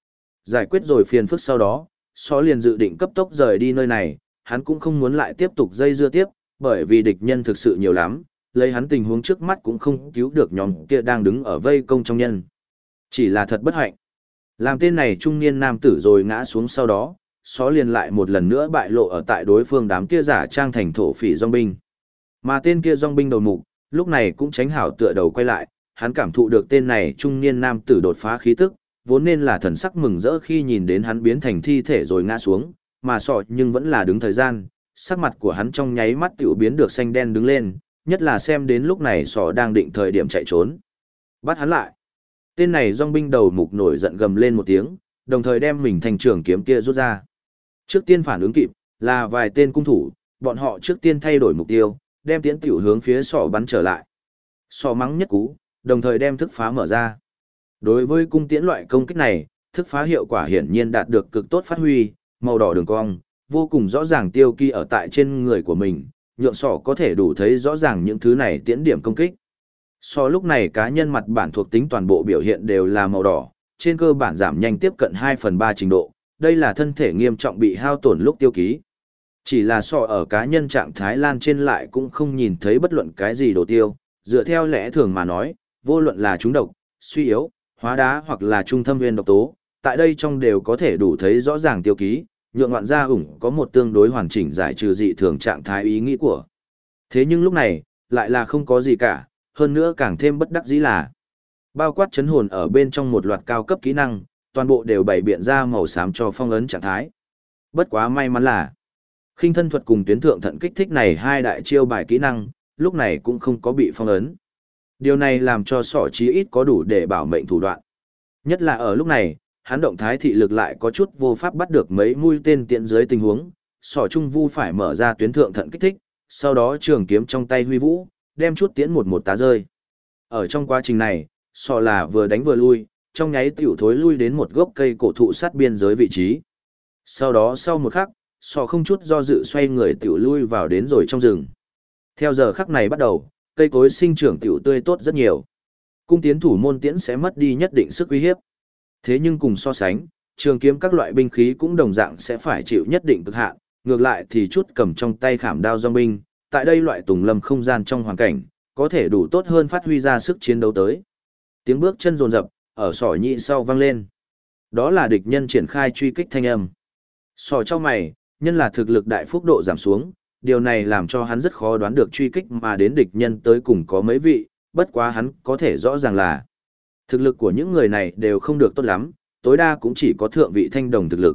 Giải quyết rồi phiền phức sau đó, Sọ liền dự định cấp tốc rời đi nơi này, hắn cũng không muốn lại tiếp tục dây dưa tiếp, bởi vì địch nhân thực sự nhiều lắm, lấy hắn tình huống trước mắt cũng không cứu được nhóm kia đang đứng ở vây công trong nhân. Chỉ là thật bất hạnh. Làm tên này trung niên nam tử rồi ngã xuống sau đó, Sọ liền lại một lần nữa bại lộ ở tại đối phương đám kia giả trang thành thổ phỉ dòng binh. Mà tên kia dòng binh đầu mục, lúc này cũng tránh hảo tựa đầu quay lại, hắn cảm thụ được tên này trung niên nam tử đột phá khí tức, vốn nên là thần sắc mừng rỡ khi nhìn đến hắn biến thành thi thể rồi ngã xuống, mà Sọ nhưng vẫn là đứng thời gian, sắc mặt của hắn trong nháy mắt tiểu biến được xanh đen đứng lên, nhất là xem đến lúc này Sọ đang định thời điểm chạy trốn. Bắt hắn lại. Tên này dòng binh đầu mục nổi giận gầm lên một tiếng, đồng thời đem mình thành trường kiếm kia rút ra. Trước tiên phản ứng kịp, là vài tên cung thủ, bọn họ trước tiên thay đổi mục tiêu, đem tiễn tiểu hướng phía Sọ bắn trở lại. Sọ mắng nhất cú, đồng thời đem thức phá mở ra. Đối với cung tiễn loại công kích này, thức phá hiệu quả hiển nhiên đạt được cực tốt phát huy, màu đỏ đường cong, vô cùng rõ ràng tiêu kỳ ở tại trên người của mình, nhượng Sọ có thể đủ thấy rõ ràng những thứ này tiễn điểm công kích. Sọ lúc này cá nhân mặt bản thuộc tính toàn bộ biểu hiện đều là màu đỏ, trên cơ bản giảm nhanh tiếp cận 2/3 trình độ, đây là thân thể nghiêm trọng bị hao tổn lúc tiêu ký. Chỉ là Sọ ở cá nhân trạng thái lan trên lại cũng không nhìn thấy bất luận cái gì đồ tiêu, dựa theo lẽ thường mà nói, vô luận là trúng độc, suy yếu, hóa đá hoặc là trung thâm nguyên độc tố, tại đây trong đều có thể đủ thấy rõ ràng tiêu ký, nhượng ngoạn gia ủng có một tương đối hoàn chỉnh giải trừ dị thường trạng thái ý nghĩ của. Thế nhưng lúc này, lại là không có gì cả, hơn nữa càng thêm bất đắc dĩ là bao quát chấn hồn ở bên trong một loạt cao cấp kỹ năng, toàn bộ đều bày biện ra màu xám cho phong ấn trạng thái. Bất quá may mắn là khinh thân thuật cùng tuyến thượng thận kích thích này hai đại chiêu bài kỹ năng, lúc này cũng không có bị phong ấn. Điều này làm cho Sọ chí ít có đủ để bảo mệnh thủ đoạn. Nhất là ở lúc này, hắn động thái thị lực lại có chút vô pháp bắt được mấy mũi tên tiện dưới tình huống, Sọ trung vu phải mở ra tuyến thượng thận kích thích, sau đó trường kiếm trong tay huy vũ, đem chút tiễn một tá rơi. Ở trong quá trình này, Sọ là vừa đánh vừa lui, trong nháy tiểu thối lui đến một gốc cây cổ thụ sát biên giới vị trí. Sau đó sau một khắc, Sọ không chút do dự xoay người tiểu lui vào đến rồi trong rừng. Theo giờ khắc này bắt đầu, cây cối sinh trưởng tiểu tươi tốt rất nhiều. Cung tiến thủ môn tiễn sẽ mất đi nhất định sức uy hiếp. Thế nhưng cùng so sánh, trường kiếm các loại binh khí cũng đồng dạng sẽ phải chịu nhất định cực hạn, ngược lại thì chút cầm trong tay khảm đao dòng binh, tại đây loại tùng lâm không gian trong hoàn cảnh, có thể đủ tốt hơn phát huy ra sức chiến đấu tới. Tiếng bước chân rồn rập, ở Sọ nhị sau vang lên. Đó là địch nhân triển khai truy kích thanh âm. Sọ trong mày, nhân là thực lực đại phúc độ giảm xuống, điều này làm cho hắn rất khó đoán được truy kích mà đến địch nhân tới cùng có mấy vị, bất quá hắn có thể rõ ràng là thực lực của những người này đều không được tốt lắm, tối đa cũng chỉ có thượng vị thanh đồng thực lực.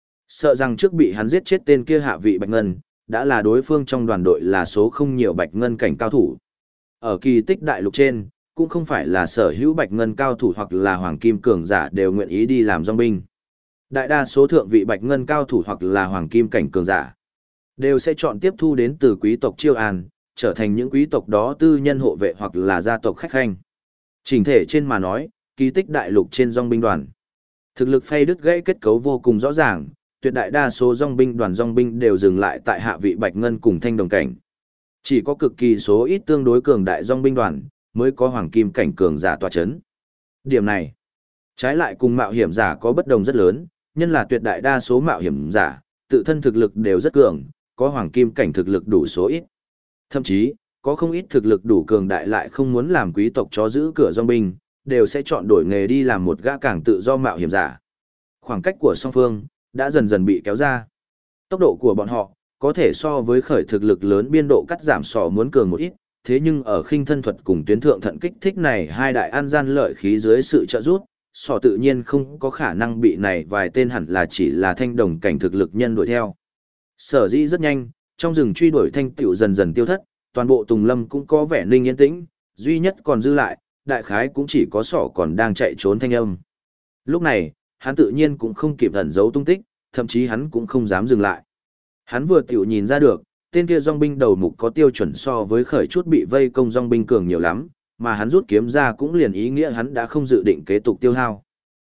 Sợ rằng trước bị hắn giết chết tên kia hạ vị Bạch Ngân, đã là đối phương trong đoàn đội là số không nhiều Bạch Ngân cảnh cao thủ. Ở kỳ tích đại lục trên, cũng không phải là sở hữu Bạch Ngân cao thủ hoặc là hoàng kim cường giả đều nguyện ý đi làm dòng binh. Đại đa số thượng vị Bạch Ngân cao thủ hoặc là hoàng kim cảnh cường giả đều sẽ chọn tiếp thu đến từ quý tộc chiêu an, trở thành những quý tộc đó tư nhân hộ vệ hoặc là gia tộc khách khanh. Chỉnh thể trên mà nói, kỳ tích đại lục trên dòng binh đoàn, thực lực phay đứt gãy kết cấu vô cùng rõ ràng, tuyệt đại đa số dòng binh đều dừng lại tại hạ vị Bạch Ngân cùng thanh đồng cảnh. Chỉ có cực kỳ số ít tương đối cường đại dòng binh đoàn mới có hoàng kim cảnh cường giả tọa chấn. Điểm này, trái lại cùng mạo hiểm giả có bất đồng rất lớn, nhân là tuyệt đại đa số mạo hiểm giả, tự thân thực lực đều rất cường, có hoàng kim cảnh thực lực đủ số ít. Thậm chí, có không ít thực lực đủ cường đại lại không muốn làm quý tộc chó giữ cửa dòng binh, đều sẽ chọn đổi nghề đi làm một gã càng tự do mạo hiểm giả. Khoảng cách của song phương đã dần dần bị kéo ra. Tốc độ của bọn họ có thể so với khởi thực lực lớn biên độ cắt giảm Sọ muốn cường một ít, thế nhưng ở khinh thân thuật cùng tuyến thượng thận kích thích này hai đại an gian lợi khí dưới sự trợ giúp, Sọ tự nhiên không có khả năng bị này vài tên hẳn là chỉ là thanh đồng cảnh thực lực nhân đuổi theo. Sở dĩ rất nhanh, trong rừng truy đuổi thanh tiểu dần dần tiêu thất, toàn bộ Tùng Lâm cũng có vẻ ninh yên tĩnh, duy nhất còn dư lại, đại khái cũng chỉ có Sọ còn đang chạy trốn thanh âm. Lúc này, hắn tự nhiên cũng không kịp ẩn giấu tung tích, thậm chí hắn cũng không dám dừng lại. Hắn vừa tiểu nhìn ra được, tên kia dòng binh đầu mục có tiêu chuẩn so với khởi chút bị vây công dòng binh cường nhiều lắm, mà hắn rút kiếm ra cũng liền ý nghĩa hắn đã không dự định kế tục tiêu hao.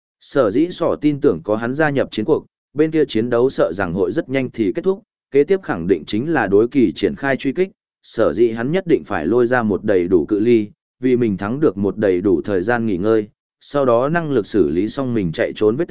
Sở dĩ Sọ tin tưởng có hắn gia nhập chiến cuộc, bên kia chiến đấu sợ rằng hội rất nhanh thì kết thúc, kế tiếp khẳng định chính là đối kỳ triển khai truy kích, sở dĩ hắn nhất định phải lôi ra một đầy đủ cự ly, vì mình thắng được một đầy đủ thời gian nghỉ ngơi, sau đó năng lực xử lý xong mình chạy trốn vết tích,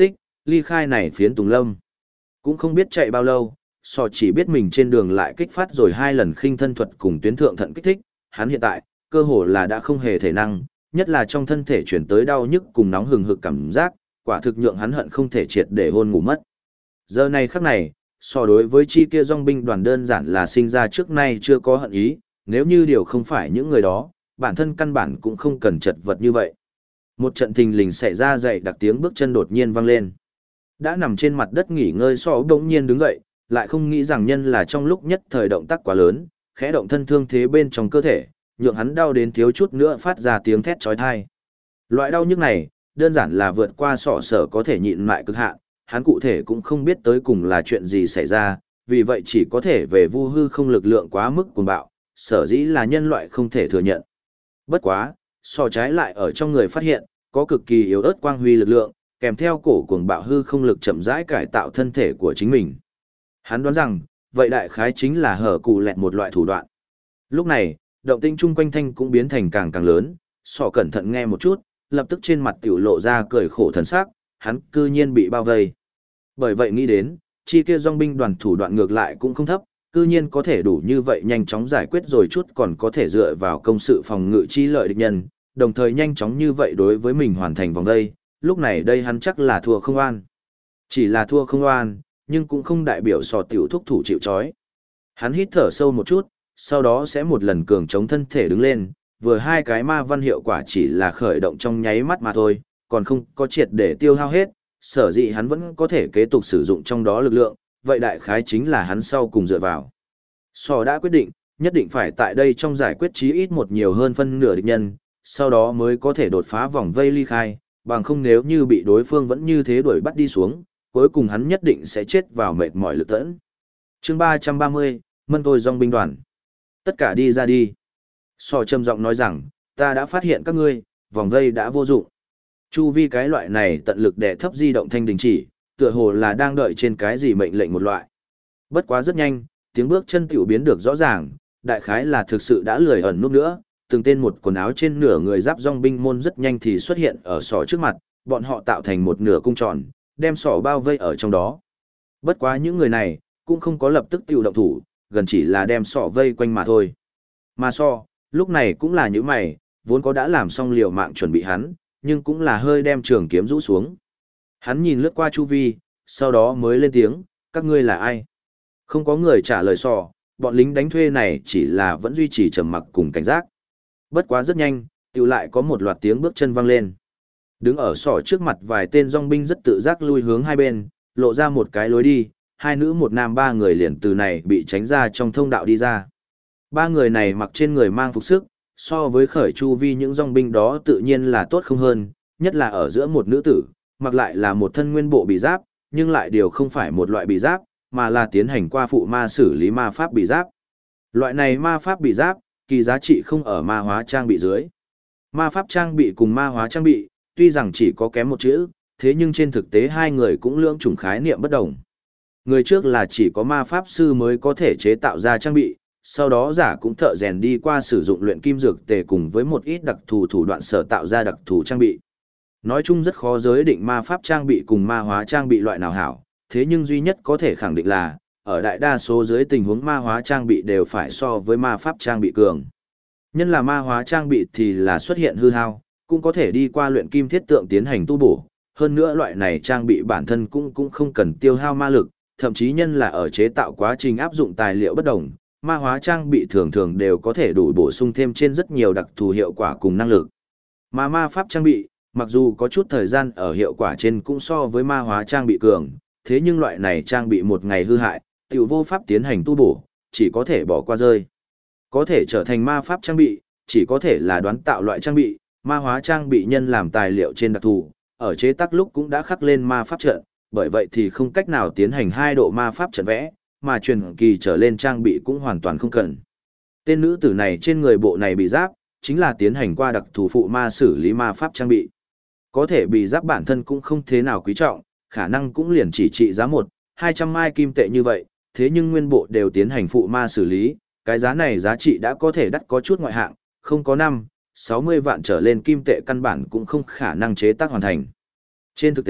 ly khai này phiến Tùng Lâm. Cũng không biết chạy bao lâu, Sò chỉ biết mình trên đường lại kích phát rồi 2 lần khinh thân thuật cùng tuyến thượng thận kích thích, hắn hiện tại, cơ hồ là đã không hề thể năng, nhất là trong thân thể chuyển tới đau nhức cùng nóng hừng hực cảm giác, quả thực nhượng hắn hận không thể triệt để hôn ngủ mất. Giờ này khắc này, Sò đối với chi kia dòng binh đoàn đơn giản là sinh ra trước nay chưa có hận ý, nếu như điều không phải những người đó, bản thân căn bản cũng không cần chật vật như vậy. Một trận thình lình xảy ra dậy đặc tiếng bước chân đột nhiên vang lên. Đã nằm trên mặt đất nghỉ ngơi Sò đột nhiên đứng dậy, lại không nghĩ rằng nhân là trong lúc nhất thời động tác quá lớn, khẽ động thân thương thế bên trong cơ thể, nhượng hắn đau đến thiếu chút nữa phát ra tiếng thét chói tai. Loại đau nhức này, đơn giản là vượt qua Sọ sở có thể nhịn lại cực hạn, hắn cụ thể cũng không biết tới cùng là chuyện gì xảy ra, vì vậy chỉ có thể về vu hư không lực lượng quá mức cuồng bạo, sở dĩ là nhân loại không thể thừa nhận. Bất quá, Sọ trái lại ở trong người phát hiện, có cực kỳ yếu ớt quang huy lực lượng, kèm theo cổ cuồng bạo hư không lực chậm rãi cải tạo thân thể của chính mình. Hắn đoán rằng, vậy đại khái chính là hở cụ lẹt một loại thủ đoạn. Lúc này, động tĩnh chung quanh thanh cũng biến thành càng lớn, Sọ cẩn thận nghe một chút, lập tức trên mặt tiểu lộ ra cười khổ thần sắc, hắn cư nhiên bị bao vây. Bởi vậy nghĩ đến, chi kia dòng binh đoàn thủ đoạn ngược lại cũng không thấp, cư nhiên có thể đủ như vậy nhanh chóng giải quyết rồi chút còn có thể dựa vào công sự phòng ngự chi lợi địch nhân, đồng thời nhanh chóng như vậy đối với mình hoàn thành vòng vây, lúc này đây hắn chắc là thua không oan. Chỉ là thua không oan, nhưng cũng không đại biểu Sọ tiểu thúc thủ chịu trói. Hắn hít thở sâu một chút, sau đó sẽ một lần cường chống thân thể đứng lên, vừa 2 cái ma văn hiệu quả chỉ là khởi động trong nháy mắt mà thôi, còn không có triệt để tiêu hao hết, sở dĩ hắn vẫn có thể kế tục sử dụng trong đó lực lượng, vậy đại khái chính là hắn sau cùng dựa vào. Sọ đã quyết định, nhất định phải tại đây trong giải quyết chí ít một nhiều hơn phân nửa địch nhân, sau đó mới có thể đột phá vòng vây ly khai, bằng không nếu như bị đối phương vẫn như thế đuổi bắt đi xuống, cuối cùng hắn nhất định sẽ chết vào mệt mỏi lực tẫn. Chương 330, Mân Tôi Dòng binh đoàn. Tất cả đi ra đi. Sọ trầm giọng nói rằng, ta đã phát hiện các ngươi, vòng vây đã vô dụng. Chu vi cái loại này tận lực đè thấp di động thanh đình chỉ, tựa hồ là đang đợi trên cái gì mệnh lệnh một loại. Bất quá rất nhanh, tiếng bước chân tiểu biến được rõ ràng, đại khái là thực sự đã lười ẩn núp nữa, từng tên một quần áo trên nửa người giáp dòng binh môn rất nhanh thì xuất hiện ở Sọ trước mặt, bọn họ tạo thành một nửa cung tròn, đem Sọ bao vây ở trong đó. Bất quá những người này, cũng không có lập tức tiểu động thủ, gần chỉ là đem Sọ vây quanh mà thôi. Mà Sọ, lúc này cũng là những mày, vốn có đã làm xong liều mạng chuẩn bị hắn, nhưng cũng là hơi đem trường kiếm rũ xuống. Hắn nhìn lướt qua chu vi, sau đó mới lên tiếng, các ngươi là ai? Không có người trả lời Sọ, bọn lính đánh thuê này chỉ là vẫn duy trì trầm mặc cùng cảnh giác. Bất quá rất nhanh, tiểu lại có một loạt tiếng bước chân vang lên. Đứng ở Sọ trước mặt vài tên dòng binh rất tự giác lui hướng hai bên, lộ ra một cái lối đi, 2 nữ 1 nam 3 người liền từ này bị tránh ra trong thông đạo đi ra. 3 người này mặc trên người mang phục sức, so với khởi chu vi những dòng binh đó tự nhiên là tốt không hơn, nhất là ở giữa một nữ tử, mặc lại là một thân nguyên bộ bị giáp, nhưng lại điều không phải một loại bị giáp, mà là tiến hành qua phụ ma xử lý ma pháp bị giáp. Loại này ma pháp bị giáp, kỳ giá trị không ở ma hóa trang bị dưới. Ma pháp trang bị cùng ma hóa trang bị, tuy rằng chỉ có kém một chữ, thế nhưng trên thực tế hai người cũng lưỡng chủng khái niệm bất đồng. Người trước là chỉ có ma pháp sư mới có thể chế tạo ra trang bị, sau đó giả cũng thợ rèn đi qua sử dụng luyện kim dược tề cùng với một ít đặc thù thủ đoạn sở tạo ra đặc thù trang bị. Nói chung rất khó giới định ma pháp trang bị cùng ma hóa trang bị loại nào hảo, thế nhưng duy nhất có thể khẳng định là, ở đại đa số dưới tình huống ma hóa trang bị đều phải so với ma pháp trang bị cường. Nhân là ma hóa trang bị thì là xuất hiện hư hao, cũng có thể đi qua luyện kim thiết tượng tiến hành tu bổ, hơn nữa loại này trang bị bản thân cũng không cần tiêu hao ma lực, thậm chí nhân là ở chế tạo quá trình áp dụng tài liệu bất đồng, ma hóa trang bị thường thường đều có thể đủ bổ sung thêm trên rất nhiều đặc thù hiệu quả cùng năng lực. Mà ma pháp trang bị, mặc dù có chút thời gian ở hiệu quả trên cũng so với ma hóa trang bị cường, thế nhưng loại này trang bị một ngày hư hại, tiểu vô pháp tiến hành tu bổ, chỉ có thể bỏ qua rơi. Có thể trở thành ma pháp trang bị, chỉ có thể là đoán tạo loại trang bị, ma hóa trang bị nhân làm tài liệu trên đặc thù, ở chế tác lúc cũng đã khắc lên ma pháp trận, bởi vậy thì không cách nào tiến hành 2 độ ma pháp trận vẽ, mà truyền kỳ trở lên trang bị cũng hoàn toàn không cần. Tên nữ tử này trên người bộ này bị giáp, chính là tiến hành qua đặc thù phụ ma xử lý ma pháp trang bị. Có thể bị giáp bản thân cũng không thế nào quý trọng, khả năng cũng liền chỉ trị giá 1-200 mai kim tệ như vậy, thế nhưng nguyên bộ đều tiến hành phụ ma xử lý, cái giá này giá trị đã có thể đắt có chút ngoại hạng, không có 5-60 vạn trở lên kim tệ căn bản cũng không khả năng chế tác hoàn thành. Trên thực tế,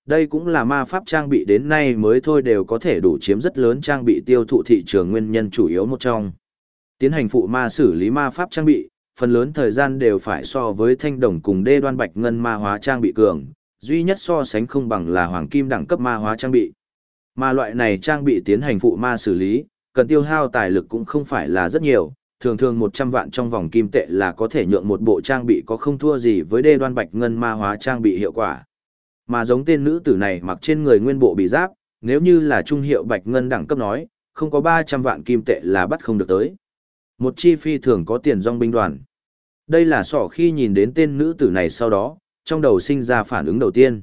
đây cũng là ma pháp trang bị đến nay mới thôi đều có thể đủ chiếm rất lớn trang bị tiêu thụ thị trường nguyên nhân chủ yếu một trong. Tiến hành phụ ma xử lý ma pháp trang bị, phần lớn thời gian đều phải so với thanh đồng cùng đê đoan bạch ngân ma hóa trang bị cường, duy nhất so sánh không bằng là hoàng kim đẳng cấp ma hóa trang bị. Mà loại này trang bị tiến hành phụ ma xử lý, cần tiêu hao tài lực cũng không phải là rất nhiều, thường thường 100 vạn trong vòng kim tệ là có thể nhượng một bộ trang bị có không thua gì với đê đoan bạch ngân ma hóa trang bị hiệu quả. Mà giống tên nữ tử này mặc trên người nguyên bộ bị giáp, nếu như là trung hiệu bạch ngân đẳng cấp nói, không có 300 vạn kim tệ là bắt không được tới. Một chi phi thường có tiền dòng binh đoàn. Đây là sỏ khi nhìn đến tên nữ tử này sau đó, trong đầu sinh ra phản ứng đầu tiên.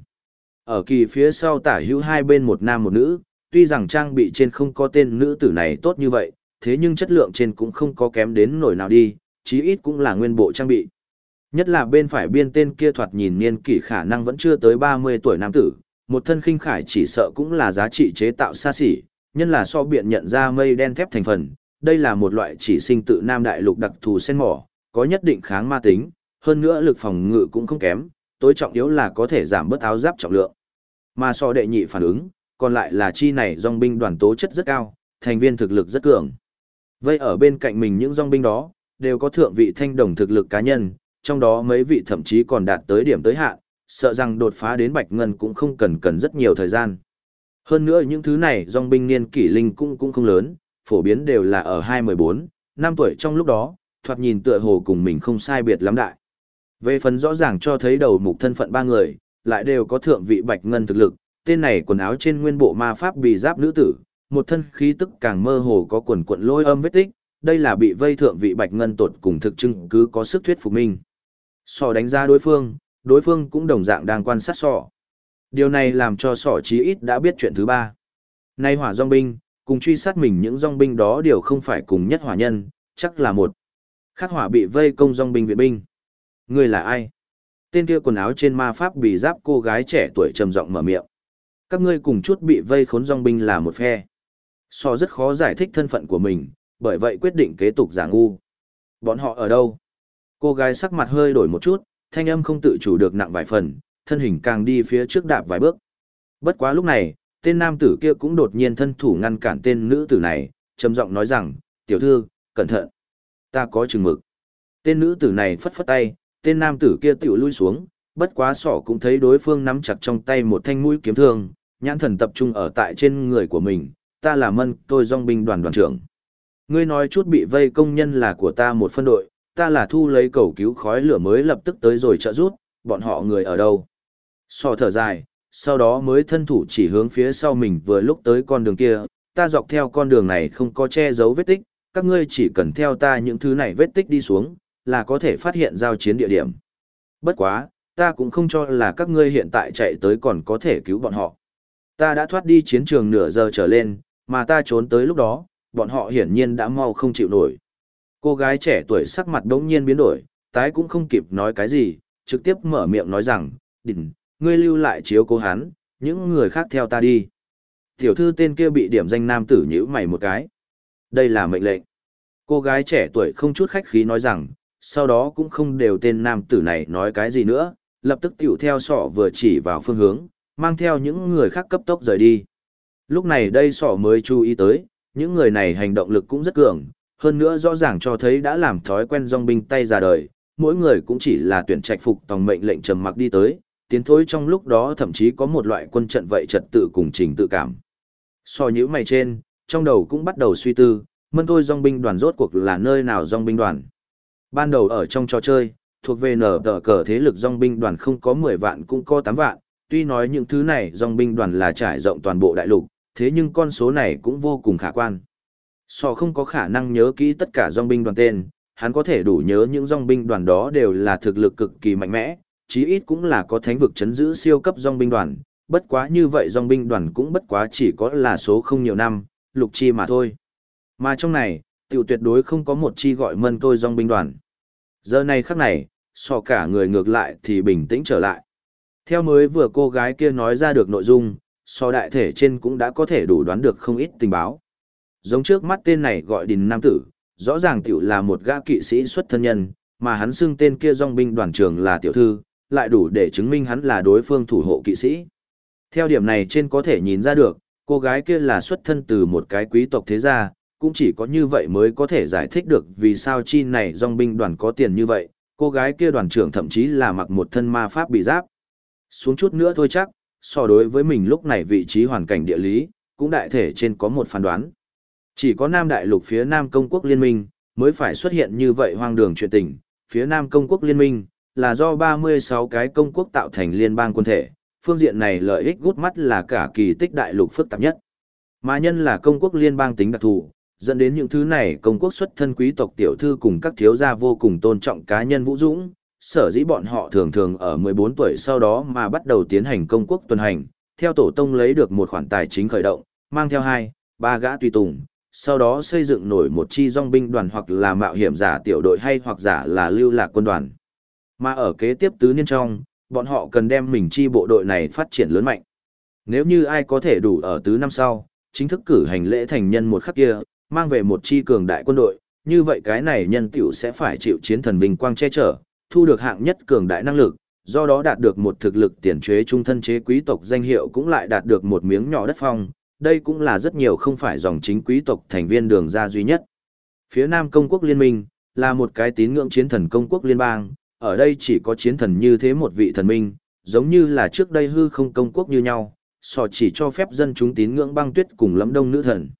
Ở kỳ phía sau tả hữu hai bên một nam một nữ, tuy rằng trang bị trên không có tên nữ tử này tốt như vậy, thế nhưng chất lượng trên cũng không có kém đến nổi nào đi, chí ít cũng là nguyên bộ trang bị. Nhất là bên phải biên tên kia thoạt nhìn niên kỷ khả năng vẫn chưa tới 30 tuổi nam tử, một thân khinh khải chỉ sợ cũng là giá trị chế tạo xa xỉ, nhân là so biện nhận ra mây đen thép thành phần, đây là một loại chỉ sinh tự Nam Đại Lục đặc thù sen mỏ, có nhất định kháng ma tính, hơn nữa lực phòng ngự cũng không kém, tối trọng yếu là có thể giảm bớt áo giáp trọng lượng. Mà so đệ nhị phản ứng, còn lại là chi này dòng binh đoàn tố chất rất cao, thành viên thực lực rất cường. Vây ở bên cạnh mình những dòng binh đó, đều có thượng vị thanh đồng thực lực cá nhân, trong đó mấy vị thậm chí còn đạt tới điểm tới hạn, sợ rằng đột phá đến bạch ngân cũng không cần rất nhiều thời gian. Hơn nữa những thứ này dòng binh niên kỷ linh cũng không lớn, phổ biến đều là ở 2-14, 5 tuổi trong lúc đó, thoạt nhìn tựa hồ cùng mình không sai biệt lắm đại. Về phần rõ ràng cho thấy đầu mục thân phận ba người, lại đều có thượng vị bạch ngân thực lực, tên này quần áo trên nguyên bộ ma pháp bị giáp nữ tử, một thân khí tức càng mơ hồ có quần quận lôi âm vết tích, đây là bị vây thượng vị bạch ngân tột cùng thực chứng cứ có sức thuyết phục minh. Sỏ đánh giá đối phương cũng đồng dạng đang quan sát sỏ. Điều này làm cho sỏ chí ít đã biết chuyện thứ ba. Nay hỏa dòng binh, cùng truy sát mình những dòng binh đó đều không phải cùng nhất hỏa nhân, chắc là một. Khác hỏa bị vây công dòng binh viện binh. Người là ai? Tên kia quần áo trên ma pháp bị giáp cô gái trẻ tuổi trầm giọng mở miệng. Các ngươi cùng chút bị vây khốn dòng binh là một phe. Sỏ rất khó giải thích thân phận của mình, bởi vậy quyết định kế tục giả ngu. Bọn họ ở đâu? Cô gái sắc mặt hơi đổi một chút, thanh âm không tự chủ được nặng vài phần, thân hình càng đi phía trước đạp vài bước. Bất quá lúc này, tên nam tử kia cũng đột nhiên thân thủ ngăn cản tên nữ tử này, trầm giọng nói rằng, tiểu thư, cẩn thận, ta có chừng mực. Tên nữ tử này phất phất tay, tên nam tử kia tiểu lui xuống, bất quá sỏ cũng thấy đối phương nắm chặt trong tay một thanh mũi kiếm thương, nhãn thần tập trung ở tại trên người của mình, ta là Mân Tôi dòng binh đoàn đoàn trưởng. Ngươi nói chút bị vây công nhân là của ta một phân đội, ta là thu lấy cầu cứu khói lửa mới lập tức tới rồi trợ rút, bọn họ người ở đâu? Sỏ thở dài, sau đó mới thân thủ chỉ hướng phía sau mình vừa lúc tới con đường kia, ta dọc theo con đường này không có che giấu vết tích, các ngươi chỉ cần theo ta những thứ này vết tích đi xuống, là có thể phát hiện giao chiến địa điểm. Bất quá, ta cũng không cho là các ngươi hiện tại chạy tới còn có thể cứu bọn họ. Ta đã thoát đi chiến trường nửa giờ trở lên, mà ta trốn tới lúc đó, bọn họ hiển nhiên đã mau không chịu nổi. Cô gái trẻ tuổi sắc mặt đống nhiên biến đổi, tái cũng không kịp nói cái gì, trực tiếp mở miệng nói rằng, đỉnh, ngươi lưu lại chiếu cố hắn, những người khác theo ta đi. Tiểu thư tên kia bị điểm danh nam tử nhíu mày một cái. Đây là mệnh lệnh. Cô gái trẻ tuổi không chút khách khí nói rằng, sau đó cũng không đều tên nam tử này nói cái gì nữa, lập tức tiểu theo sọ vừa chỉ vào phương hướng, mang theo những người khác cấp tốc rời đi. Lúc này đây sọ mới chú ý tới, những người này hành động lực cũng rất cường, hơn nữa rõ ràng cho thấy đã làm thói quen dòng binh tay ra đời, mỗi người cũng chỉ là tuyển trạch phục tòng mệnh lệnh trầm mặc đi tới, tiến thối trong lúc đó thậm chí có một loại quân trận vậy trật tự cùng trình tự cảm. So nhíu mày trên, trong đầu cũng bắt đầu suy tư, Mân Tôi dòng binh đoàn rốt cuộc là nơi nào dòng binh đoàn. Ban đầu ở trong trò chơi, thuộc về nở tờ cờ thế lực dòng binh đoàn không có 10 vạn cũng có 8 vạn, tuy nói những thứ này dòng binh đoàn là trải rộng toàn bộ đại lục, thế nhưng con số này cũng vô cùng khả quan. So không có khả năng nhớ kỹ tất cả dòng binh đoàn tên, hắn có thể đủ nhớ những dòng binh đoàn đó đều là thực lực cực kỳ mạnh mẽ, chí ít cũng là có thánh vực chấn giữ siêu cấp dòng binh đoàn, bất quá như vậy dòng binh đoàn cũng bất quá chỉ có là số không nhiều năm, lục chi mà thôi. Mà trong này, tiểu tuyệt đối không có một chi gọi Mân Tôi dòng binh đoàn. Giờ này khắc này, so cả người ngược lại thì bình tĩnh trở lại. Theo mới vừa cô gái kia nói ra được nội dung, so đại thể trên cũng đã có thể đủ đoán được không ít tình báo. Giống trước mắt tên này gọi Đình Nam Tử, rõ ràng tiểu là một gã kỵ sĩ xuất thân nhân, mà hắn xưng tên kia dòng binh đoàn trưởng là tiểu thư, lại đủ để chứng minh hắn là đối phương thủ hộ kỵ sĩ. Theo điểm này trên có thể nhìn ra được, cô gái kia là xuất thân từ một cái quý tộc thế gia, cũng chỉ có như vậy mới có thể giải thích được vì sao chi này dòng binh đoàn có tiền như vậy, cô gái kia đoàn trưởng thậm chí là mặc một thân ma pháp bị giáp. Xuống chút nữa thôi chắc, so đối với mình lúc này vị trí hoàn cảnh địa lý, cũng đại thể trên có một phán đoán. Chỉ có Nam Đại Lục phía Nam Công quốc Liên minh, mới phải xuất hiện như vậy hoang đường chuyện tình, phía Nam Công quốc Liên minh, là do 36 cái công quốc tạo thành liên bang quân thể, phương diện này lợi ích gút mắt là cả kỳ tích đại lục phức tạp nhất. Mà nhân là công quốc liên bang tính đặc thù, dẫn đến những thứ này công quốc xuất thân quý tộc tiểu thư cùng các thiếu gia vô cùng tôn trọng cá nhân vũ dũng, sở dĩ bọn họ thường thường ở 14 tuổi sau đó mà bắt đầu tiến hành công quốc tuần hành, theo tổ tông lấy được một khoản tài chính khởi động, mang theo 2, 3 gã tùy tùng, sau đó xây dựng nổi một chi dòng binh đoàn hoặc là mạo hiểm giả tiểu đội hay hoặc giả là lưu lạc quân đoàn. Mà ở kế tiếp tứ niên trong, bọn họ cần đem mình chi bộ đội này phát triển lớn mạnh. Nếu như ai có thể đủ ở tứ năm sau, chính thức cử hành lễ thành nhân một khắc kia, mang về một chi cường đại quân đội, như vậy cái này nhân tiểu sẽ phải chịu chiến thần vinh quang che chở, thu được hạng nhất cường đại năng lực, do đó đạt được một thực lực tiền chế trung thân chế quý tộc danh hiệu cũng lại đạt được một miếng nhỏ đất phong, đây cũng là rất nhiều không phải dòng chính quý tộc thành viên đường ra duy nhất. Phía Nam Công quốc Liên minh, là một cái tín ngưỡng chiến thần công quốc liên bang, ở đây chỉ có chiến thần như thế một vị thần minh, giống như là trước đây hư không công quốc như nhau, chỉ cho phép dân chúng tín ngưỡng băng tuyết cùng lẫm đông nữ thần.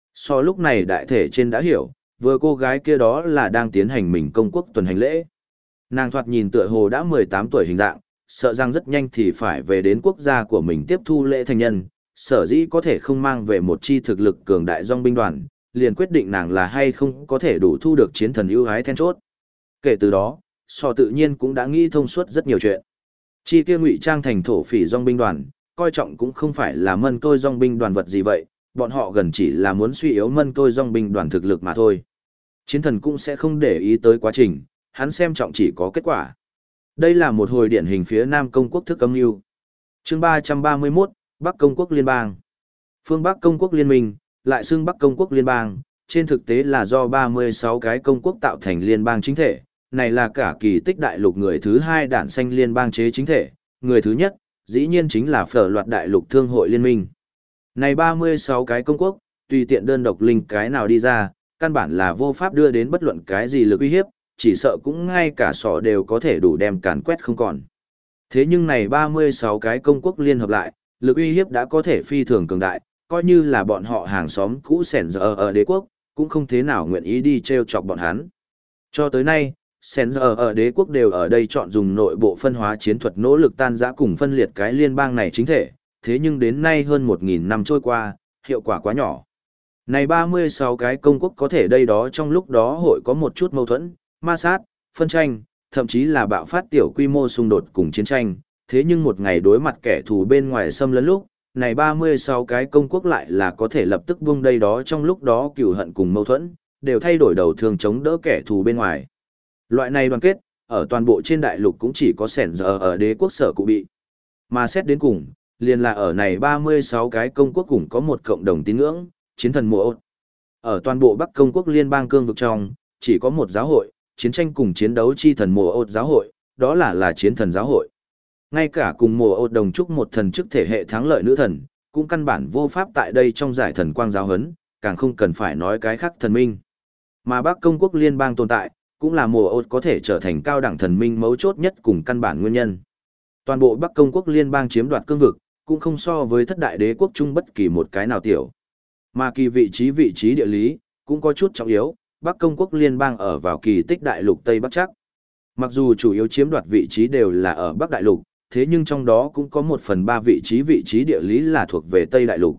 Lúc này đại thể trên đã hiểu, vừa cô gái kia đó là đang tiến hành mình công quốc tuần hành lễ. Nàng thoạt nhìn tựa hồ đã 18 tuổi hình dạng, sợ rằng rất nhanh thì phải về đến quốc gia của mình tiếp thu lễ thành nhân, sở dĩ có thể không mang về một chi thực lực cường đại dòng binh đoàn, liền quyết định nàng là hay không có thể đủ thu được chiến thần ưu ái then chốt. Kể từ đó, tự nhiên cũng đã nghĩ thông suốt rất nhiều chuyện. Chi kia ngụy trang thành thổ phỉ dòng binh đoàn, coi trọng cũng không phải là mân tôi dòng binh đoàn vật gì vậy, bọn họ gần chỉ là muốn suy yếu mân tôi dòng binh đoàn thực lực mà thôi. Chiến thần cũng sẽ không để ý tới quá trình, hắn xem trọng chỉ có kết quả. Đây là một hồi điển hình phía Nam Công quốc thức âm mưu. Chương 331, Bắc Công quốc Liên bang. Phương Bắc Công quốc Liên minh, lại xưng Bắc Công quốc Liên bang, trên thực tế là do 36 cái công quốc tạo thành liên bang chính thể, này là cả kỳ tích đại lục người thứ hai đản sanh liên bang chế chính thể, người thứ nhất, dĩ nhiên chính là phở loạt đại lục thương hội liên minh. Này 36 cái công quốc, tùy tiện đơn độc linh cái nào đi ra, căn bản là vô pháp đưa đến bất luận cái gì lực uy hiếp, chỉ sợ cũng ngay cả sọ đều có thể đủ đem càn quét không còn. Thế nhưng này 36 cái công quốc liên hợp lại, lực uy hiếp đã có thể phi thường cường đại, coi như là bọn họ hàng xóm cũ sẻn giờ ở đế quốc, cũng không thế nào nguyện ý đi treo chọc bọn hắn. Cho tới nay, sẻn giờ ở đế quốc đều ở đây chọn dùng nội bộ phân hóa chiến thuật nỗ lực tan rã cùng phân liệt cái liên bang này chính thể, thế nhưng đến nay hơn 1.000 năm trôi qua, hiệu quả quá nhỏ. Này 36 cái công quốc có thể đây đó trong lúc đó hội có một chút mâu thuẫn, ma sát, phân tranh, thậm chí là bạo phát tiểu quy mô xung đột cùng chiến tranh, thế nhưng một ngày đối mặt kẻ thù bên ngoài xâm lấn lúc, này 36 cái công quốc lại là có thể lập tức buông đây đó trong lúc đó cừu hận cùng mâu thuẫn, đều thay đổi đầu thương chống đỡ kẻ thù bên ngoài. Loại này đoàn kết, ở toàn bộ trên đại lục cũng chỉ có sẻn giờ ở đế quốc sở cụ bị. Mà xét đến cùng, liền là ở này 36 cái công quốc cùng có một cộng đồng tín ngưỡng, chiến thần mùa ốt. Ở toàn bộ Bắc Công quốc liên bang cương vực trong, chỉ có một giáo hội, chiến tranh cùng chiến đấu chi thần mùa ốt giáo hội, đó là chiến thần giáo hội. Ngay cả cùng mùa ốt đồng chúc một thần chức thể hệ thắng lợi nữ thần, cũng căn bản vô pháp tại đây trong giải thần quang giáo huấn, càng không cần phải nói cái khác thần minh. Mà Bắc Công quốc liên bang tồn tại, cũng là mùa ốt có thể trở thành cao đẳng thần minh mấu chốt nhất cùng căn bản nguyên nhân. Toàn bộ Bắc Công quốc liên bang chiếm đoạt cương vực, cũng không so với thất đại đế quốc chung bất kỳ một cái nào tiểu. Mà kỳ vị trí địa lý, cũng có chút trọng yếu, Bắc Công quốc liên bang ở vào kỳ tích đại lục Tây Bắc chắc. Mặc dù chủ yếu chiếm đoạt vị trí đều là ở Bắc đại lục, thế nhưng trong đó cũng có 1/3 vị trí địa lý là thuộc về Tây đại lục.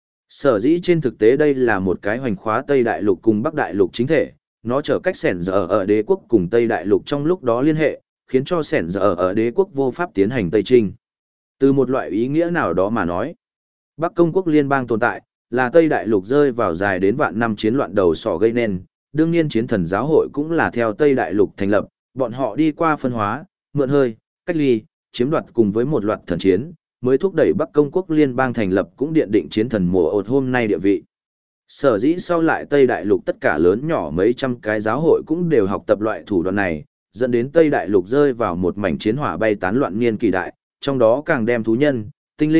Sở dĩ trên thực tế đây là một cái hoành khóa Tây đại lục cùng Bắc đại lục chính thể, nó trở cách sẻn giờ ở đế quốc cùng Tây đại lục trong lúc đó liên hệ, khiến cho sẻn giờ ở đế quốc vô pháp tiến hành Tây Trinh. Từ một loại ý nghĩa nào đó mà nói, Bắc Công quốc liên bang tồn tại, là Tây đại lục rơi vào dài đến vạn năm chiến loạn đầu sỏ gây nên, đương nhiên chiến thần giáo hội cũng là theo Tây đại lục thành lập, bọn họ đi qua phân hóa, mượn hơi, cách ly, chiếm đoạt cùng với một loạt thần chiến, mới thúc đẩy Bắc Công quốc liên bang thành lập cũng điện định chiến thần mùa ột hôm nay địa vị. Sở dĩ sau lại Tây đại lục tất cả lớn nhỏ mấy trăm cái giáo hội cũng đều học tập loại thủ đoạn này, dẫn đến Tây đại lục rơi vào một mảnh chiến hỏa bay tán loạn niên kỳ đại, trong đó càng đem thú nhân, tinh linh,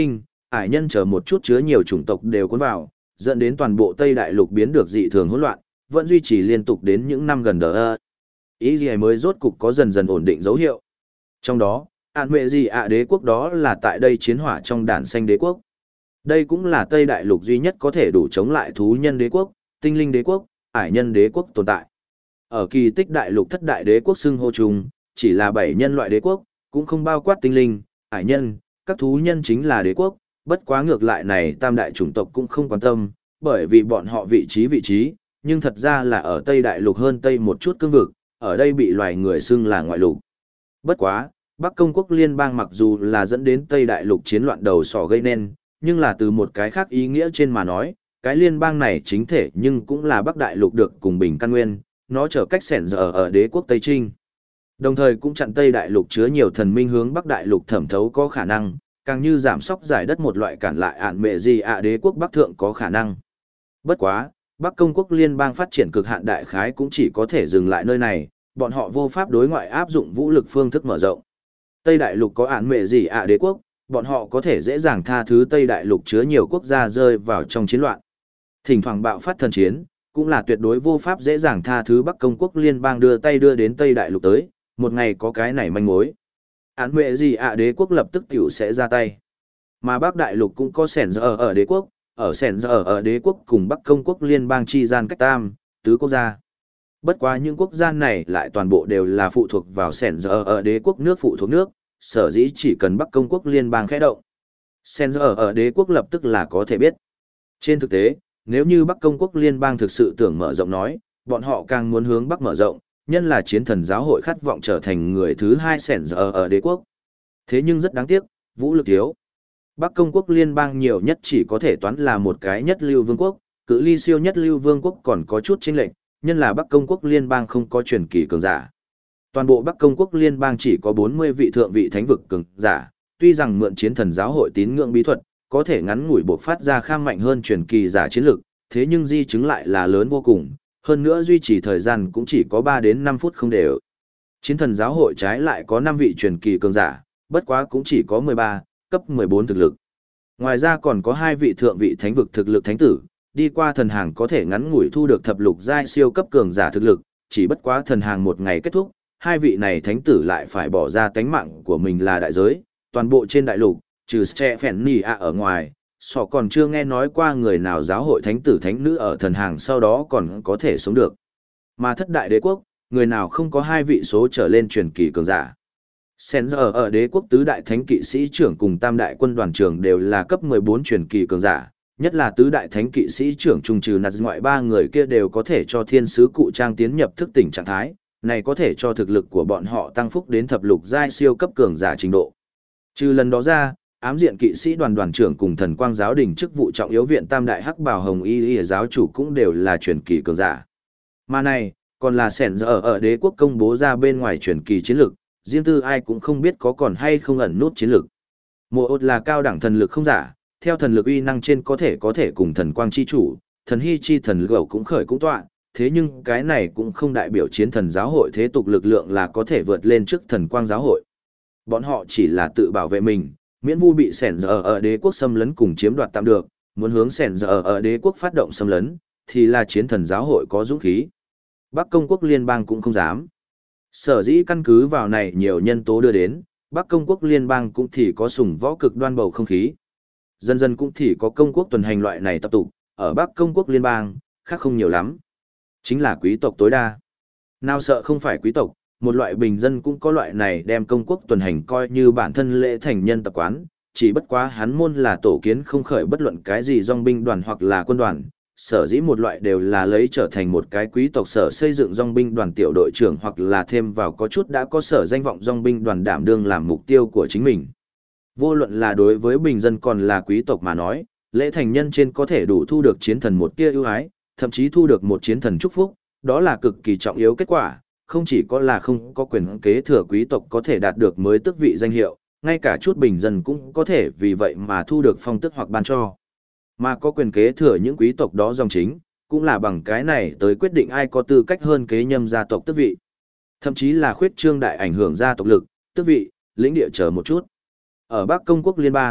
ải nhân chờ một chút chứa nhiều chủng tộc đều cuốn vào, dẫn đến toàn bộ Tây Đại Lục biến được dị thường hỗn loạn, vẫn duy trì liên tục đến những năm gần đó. Ý gì mới rốt cục có dần dần ổn định dấu hiệu. Trong đó, Ản Mệ Gì ạ đế quốc đó là tại đây chiến hỏa trong đản xanh đế quốc. Đây cũng là Tây Đại Lục duy nhất có thể đủ chống lại thú nhân đế quốc, tinh linh đế quốc, ải nhân đế quốc tồn tại. Ở kỳ tích đại lục thất đại đế quốc xưng hô chung, chỉ là 7 nhân loại đế quốc, cũng không bao quát tinh linh, ải nhân, các thú nhân chính là đế quốc, bất quá ngược lại này tam đại chủng tộc cũng không quan tâm, bởi vì bọn họ vị trí, nhưng thật ra là ở Tây Đại Lục hơn Tây một chút cương vực, ở đây bị loài người xưng là ngoại lục. Bất quá, Bắc Công quốc liên bang mặc dù là dẫn đến Tây Đại Lục chiến loạn đầu sỏ gây nên, nhưng là từ một cái khác ý nghĩa trên mà nói, cái liên bang này chính thể nhưng cũng là Bắc Đại Lục được cùng bình căn nguyên, nó trở cách sẻn giờ ở đế quốc Tây Trinh. Đồng thời cũng chặn Tây Đại Lục chứa nhiều thần minh hướng Bắc Đại Lục thẩm thấu có khả năng, càng như giảm sóc giải đất một loại cản lại Ản Mệ Gì ạ đế quốc Bắc Thượng có khả năng. Bất quá, Bắc Công quốc liên bang phát triển cực hạn đại khái cũng chỉ có thể dừng lại nơi này, bọn họ vô pháp đối ngoại áp dụng vũ lực phương thức mở rộng. Tây Đại Lục có Ản Mệ Gì ạ đế quốc, bọn họ có thể dễ dàng tha thứ Tây Đại Lục chứa nhiều quốc gia rơi vào trong chiến loạn. Thỉnh thoảng bạo phát thần chiến, cũng là tuyệt đối vô pháp dễ dàng tha thứ Bắc Công quốc liên bang đưa tay đưa đến Tây Đại Lục tới, một ngày có cái này manh mối. Ản Mệ Gì ạ đế quốc lập tức tiểu sẽ ra tay. Mà Bắc Đại Lục cũng có sẻn giờ ở đế quốc, ở sẻn giờ ở đế quốc cùng Bắc Công quốc liên bang chi gian cách tam, tứ quốc gia. Bất quá những quốc gia này lại toàn bộ đều là phụ thuộc vào sẻn giờ ở đế quốc nước phụ thuộc nước, sở dĩ chỉ cần Bắc Công quốc liên bang khẽ động. Sẻn giờ ở đế quốc lập tức là có thể biết. Trên thực tế, nếu như Bắc Công quốc liên bang thực sự tưởng mở rộng nói, bọn họ càng muốn hướng Bắc mở rộng, nhân là chiến thần giáo hội khát vọng trở thành người thứ hai sẻn giờ ở đế quốc. Thế nhưng rất đáng tiếc, vũ lực thiếu. Bắc Công quốc liên bang nhiều nhất chỉ có thể toán là một cái nhất lưu vương quốc, cự ly siêu nhất lưu vương quốc còn có chút chênh lệch, nhân là Bắc Công quốc liên bang không có truyền kỳ cường giả. Toàn bộ Bắc Công quốc liên bang chỉ có 40 vị thượng vị thánh vực cường giả, tuy rằng mượn chiến thần giáo hội tín ngưỡng bí thuật, có thể ngắn ngủi buộc phát ra kham mạnh hơn truyền kỳ giả chiến lực, thế nhưng di chứng lại là lớn vô cùng, hơn nữa duy trì thời gian cũng chỉ có 3 đến 5 phút không đều. Chiến thần giáo hội trái lại có 5 vị truyền kỳ cường giả, bất quá cũng chỉ có 13, cấp 14 thực lực. Ngoài ra còn có 2 vị thượng vị thánh vực thực lực thánh tử, đi qua thần hàng có thể ngắn ngủi thu được thập lục giai siêu cấp cường giả thực lực, chỉ bất quá thần hàng một ngày kết thúc, 2 vị này thánh tử lại phải bỏ ra tánh mạng của mình là đại giới, toàn bộ trên đại lục, trừ Stephanie ở ngoài, sọ còn chưa nghe nói qua người nào giáo hội thánh tử thánh nữ ở thần hàng sau đó còn có thể sống được. Mà thất đại đế quốc, người nào không có 2 vị số trở lên truyền kỳ cường giả. Sen giờ ở đế quốc tứ đại thánh kỵ sĩ trưởng cùng tam đại quân đoàn trưởng đều là cấp 14 truyền kỳ cường giả, nhất là tứ đại thánh kỵ sĩ trưởng trung trừ nạt ngoại 3 người kia đều có thể cho thiên sứ cụ trang tiến nhập thức tỉnh trạng thái, này có thể cho thực lực của bọn họ tăng phúc đến thập lục giai siêu cấp cường giả trình độ. Trừ lần đó ra, ám diện kỵ sĩ đoàn đoàn trưởng cùng thần quang giáo đình chức vụ trọng yếu viện tam đại hắc bào hồng y giáo chủ cũng đều là truyền kỳ cường giả. Mà này, còn là sẻn giờ ở đế quốc công bố ra bên ngoài truyền kỳ chiến lực, riêng tư ai cũng không biết có còn hay không ẩn nút chiến lực. Mộ ột là cao đẳng thần lực không giả, theo thần lực uy năng trên có thể cùng thần quang chi chủ, thần hy chi thần gầu cũng khởi cũng tọa, thế nhưng cái này cũng không đại biểu chiến thần giáo hội thế tục lực lượng là có thể vượt lên trước thần quang giáo hội. Bọn họ chỉ là tự bảo vệ mình, miễn vu bị sẻn giờ ở đế quốc xâm lấn cùng chiếm đoạt tạm được, muốn hướng sẻn giờ ở đế quốc phát động xâm lấn, thì là chiến thần giáo hội có dũng khí. Bắc Công quốc liên bang cũng không dám. Sở dĩ căn cứ vào này nhiều nhân tố đưa đến, Bắc Công quốc liên bang cũng thì có sùng võ cực đoan bầu không khí. Dần dần cũng thì có công quốc tuần hành loại này tập tụ, ở Bắc Công quốc liên bang, khác không nhiều lắm. Chính là quý tộc tối đa. Nào sợ không phải quý tộc, một loại bình dân cũng có loại này đem công quốc tuần hành coi như bản thân lễ thành nhân tập quán, chỉ bất quá hắn môn là tổ kiến không khởi bất luận cái gì dòng binh đoàn hoặc là quân đoàn, sở dĩ một loại đều là lấy trở thành một cái quý tộc sở xây dựng dòng binh đoàn tiểu đội trưởng hoặc là thêm vào có chút đã có sở danh vọng dòng binh đoàn đảm đương làm mục tiêu của chính mình. Vô luận là đối với bình dân còn là quý tộc mà nói, lễ thành nhân trên có thể đủ thu được chiến thần một tia ưu ái, thậm chí thu được một chiến thần chúc phúc, đó là cực kỳ trọng yếu kết quả, không chỉ có là không có quyền kế thừa quý tộc có thể đạt được mới tước vị danh hiệu, ngay cả chút bình dân cũng có thể vì vậy mà thu được phong tước hoặc ban cho. Mà có quyền kế thừa những quý tộc đó dòng chính, cũng là bằng cái này tới quyết định ai có tư cách hơn kế nhâm gia tộc tước vị. Thậm chí là khuyết trương đại ảnh hưởng gia tộc lực, tước vị, lĩnh địa chờ một chút. Ở Bắc Công quốc liên bang,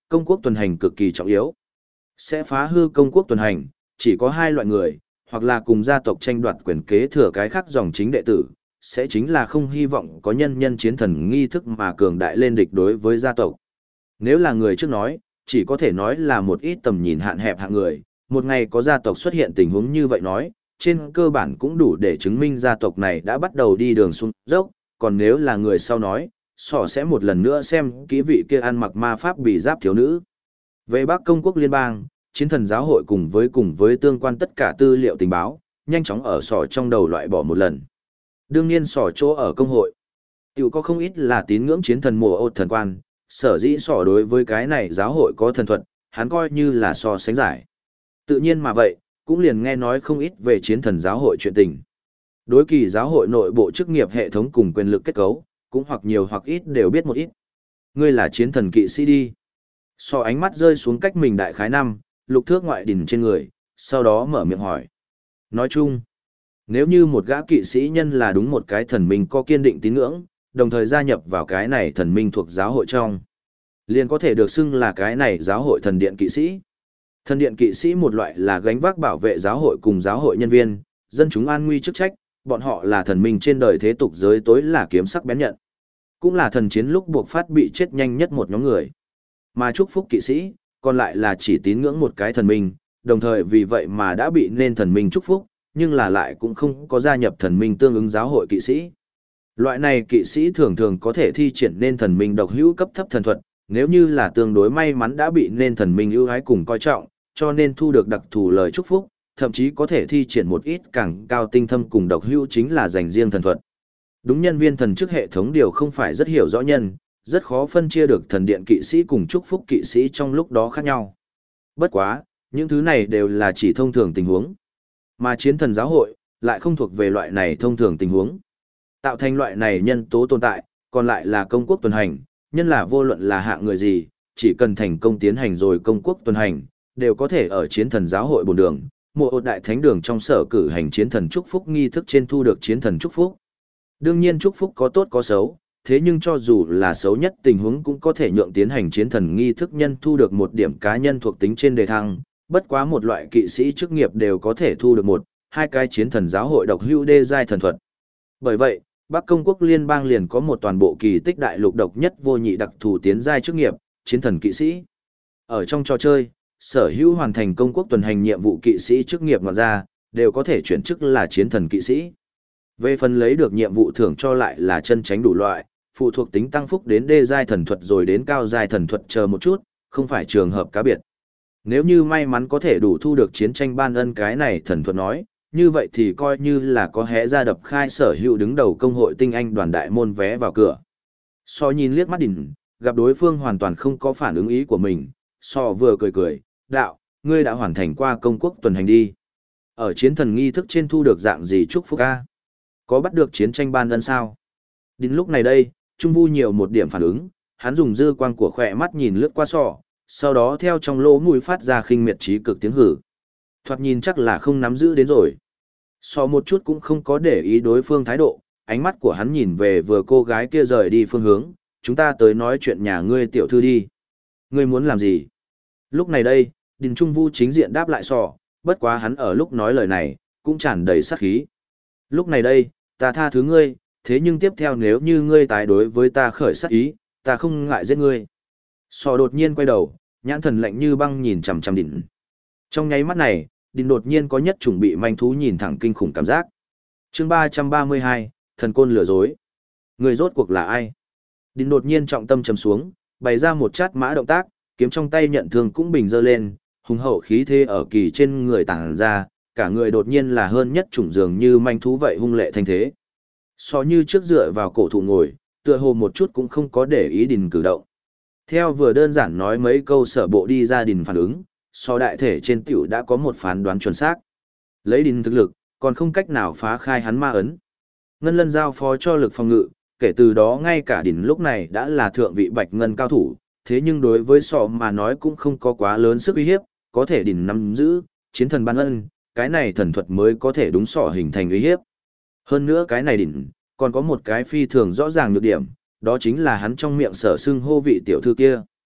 công quốc tuần hành cực kỳ trọng yếu. Sẽ phá hư công quốc tuần hành, chỉ có hai loại người, hoặc là cùng gia tộc tranh đoạt quyền kế thừa cái khác dòng chính đệ tử, sẽ chính là không hy vọng có nhân chiến thần nghi thức mà cường đại lên địch đối với gia tộc. Nếu là người trước nói, chỉ có thể nói là một ít tầm nhìn hạn hẹp hạng người, một ngày có gia tộc xuất hiện tình huống như vậy nói, trên cơ bản cũng đủ để chứng minh gia tộc này đã bắt đầu đi đường xuống dốc, còn nếu là người sau nói, sỏ sẽ một lần nữa xem kỹ vị kia ăn mặc ma pháp bị giáp thiếu nữ. Về Bắc Công quốc liên bang, chiến thần giáo hội cùng với tương quan tất cả tư liệu tình báo, nhanh chóng ở sỏ trong đầu loại bỏ một lần. Đương nhiên sỏ chỗ ở công hội, tiểu có không ít là tín ngưỡng chiến thần mùa ột thần quan, sở dĩ sỏ đối với cái này giáo hội có thần thuật, hắn coi như là so sánh giải. Tự nhiên mà vậy, cũng liền nghe nói không ít về chiến thần giáo hội chuyện tình. Đối kỳ giáo hội nội bộ chức nghiệp hệ thống cùng quyền lực kết cấu, cũng hoặc nhiều hoặc ít đều biết một ít. Ngươi là chiến thần kỵ sĩ đi. So ánh mắt rơi xuống cách mình đại khái năm, lục thước ngoại đỉnh trên người, sau đó mở miệng hỏi. Nói chung, nếu như một gã kỵ sĩ nhân là đúng một cái thần minh có kiên định tín ngưỡng, đồng thời gia nhập vào cái này thần minh thuộc giáo hội trong, liền có thể được xưng là cái này giáo hội thần điện kỵ sĩ. Thần điện kỵ sĩ một loại là gánh vác bảo vệ giáo hội cùng giáo hội nhân viên, dân chúng an nguy chức trách, bọn họ là thần minh trên đời thế tục giới tối là kiếm sắc bén nhận. Cũng là thần chiến lúc buộc phát bị chết nhanh nhất một nhóm người. Mà chúc phúc kỵ sĩ, còn lại là chỉ tín ngưỡng một cái thần minh, đồng thời vì vậy mà đã bị nên thần minh chúc phúc, nhưng là lại cũng không có gia nhập thần minh tương ứng giáo hội kỵ sĩ. Loại này kỵ sĩ thường thường có thể thi triển nên thần minh độc hữu cấp thấp thần thuật, nếu như là tương đối may mắn đã bị nên thần minh ưu ái cùng coi trọng, cho nên thu được đặc thù lời chúc phúc, thậm chí có thể thi triển một ít càng cao tinh thâm cùng độc hữu chính là dành riêng thần thuật. Đúng nhân viên thần chức hệ thống điều không phải rất hiểu rõ nhân, rất khó phân chia được thần điện kỵ sĩ cùng chúc phúc kỵ sĩ trong lúc đó khác nhau. Bất quá, những thứ này đều là chỉ thông thường tình huống. Mà chiến thần giáo hội, lại không thuộc về loại này thông thường tình huống. Tạo thành loại này nhân tố tồn tại, còn lại là công quốc tuần hành, nhân là vô luận là hạng người gì, chỉ cần thành công tiến hành rồi công quốc tuần hành, đều có thể ở chiến thần giáo hội bổn đường, mộ đại thánh đường trong sở cử hành chiến thần chúc phúc nghi thức trên thu được chiến thần chúc phúc. Đương nhiên chúc phúc có tốt có xấu, thế nhưng cho dù là xấu nhất tình huống cũng có thể nhượng tiến hành chiến thần nghi thức nhân thu được một điểm cá nhân thuộc tính trên đề thăng, bất quá một loại kỵ sĩ chức nghiệp đều có thể thu được một, hai cái chiến thần giáo hội độc hữu đê giai thần thuật. Bởi vậy, Bắc Công quốc liên bang liền có một toàn bộ kỳ tích đại lục độc nhất vô nhị đặc thù tiến giai chức nghiệp, chiến thần kỵ sĩ. Ở trong trò chơi, sở hữu hoàn thành công quốc tuần hành nhiệm vụ kỵ sĩ chức nghiệp ngoài ra, đều có thể chuyển chức là chiến thần kỵ sĩ. Về phần lấy được nhiệm vụ thưởng cho lại là chân tránh đủ loại, phụ thuộc tính tăng phúc đến đê giai thần thuật rồi đến cao giai thần thuật chờ một chút, không phải trường hợp cá biệt. Nếu như may mắn có thể đủ thu được chiến tranh ban ân cái này thần thuật nói, như vậy thì coi như là có hẽ ra đập khai sở hữu đứng đầu công hội tinh anh đoàn đại môn vé vào cửa. So nhìn liếc mắt đỉnh, gặp đối phương hoàn toàn không có phản ứng ý của mình, so vừa cười cười, đạo, ngươi đã hoàn thành qua công quốc tuần hành đi. Ở chiến thần nghi thức trên thu được dạng gì chúc phúc ca? Có bắt được chiến tranh ban ân sao? Đến lúc này đây, Trung Vu nhiều một điểm phản ứng, hắn dùng dư quang của khỏe mắt nhìn lướt qua sọ, sau đó theo trong lỗ mũi phát ra khinh miệt trí cực tiếng hử. Thoạt nhìn chắc là không nắm giữ đến rồi. Sọ một chút cũng không có để ý đối phương thái độ, ánh mắt của hắn nhìn về vừa cô gái kia rời đi phương hướng, chúng ta tới nói chuyện nhà ngươi tiểu thư đi. Ngươi muốn làm gì? Lúc này đây, Đình Trung Vu chính diện đáp lại sọ, bất quá hắn ở lúc nói lời này, cũng tràn đầy sát khí. Lúc này đây, ta tha thứ ngươi, thế nhưng tiếp theo nếu như ngươi tái đối với ta khởi sát ý, ta không ngại giết ngươi. Sọ đột nhiên quay đầu, nhãn thần lạnh như băng nhìn chằm chằm Đình. Trong nháy mắt này, Đình đột nhiên có nhất chủng bị manh thú nhìn thẳng kinh khủng cảm giác. Chương 332, thần côn lừa dối. Người rốt cuộc là ai? Đình đột nhiên trọng tâm trầm xuống, bày ra một chát mã động tác, kiếm trong tay nhận thương cũng bình dơ lên, hùng hậu khí thế ở kỳ trên người tàng ra, cả người đột nhiên là hơn nhất chủng dường như manh thú vậy hung lệ thanh thế. So như trước dựa vào cổ thụ ngồi, tựa hồ một chút cũng không có để ý Đình cử động. Theo vừa đơn giản nói mấy câu sở bộ đi ra Đình phản ứng, so đại thể trên tiểu đã có một phán đoán chuẩn xác. Lấy Đình thực lực, còn không cách nào phá khai hắn ma ấn. Ngân Lân giao phó cho lực phòng ngự, kể từ đó ngay cả Đình lúc này đã là thượng vị bạch ngân cao thủ, thế nhưng đối với sọ mà nói cũng không có quá lớn sức uy hiếp, có thể Đình nắm giữ, chiến thần ban ân, cái này thần thuật mới có thể đúng sọ hình thành uy hiếp. Hơn nữa cái này Đình, còn có một cái phi thường rõ ràng nhược điểm, đó chính là hắn trong miệng sở xưng hô vị tiểu thư kia.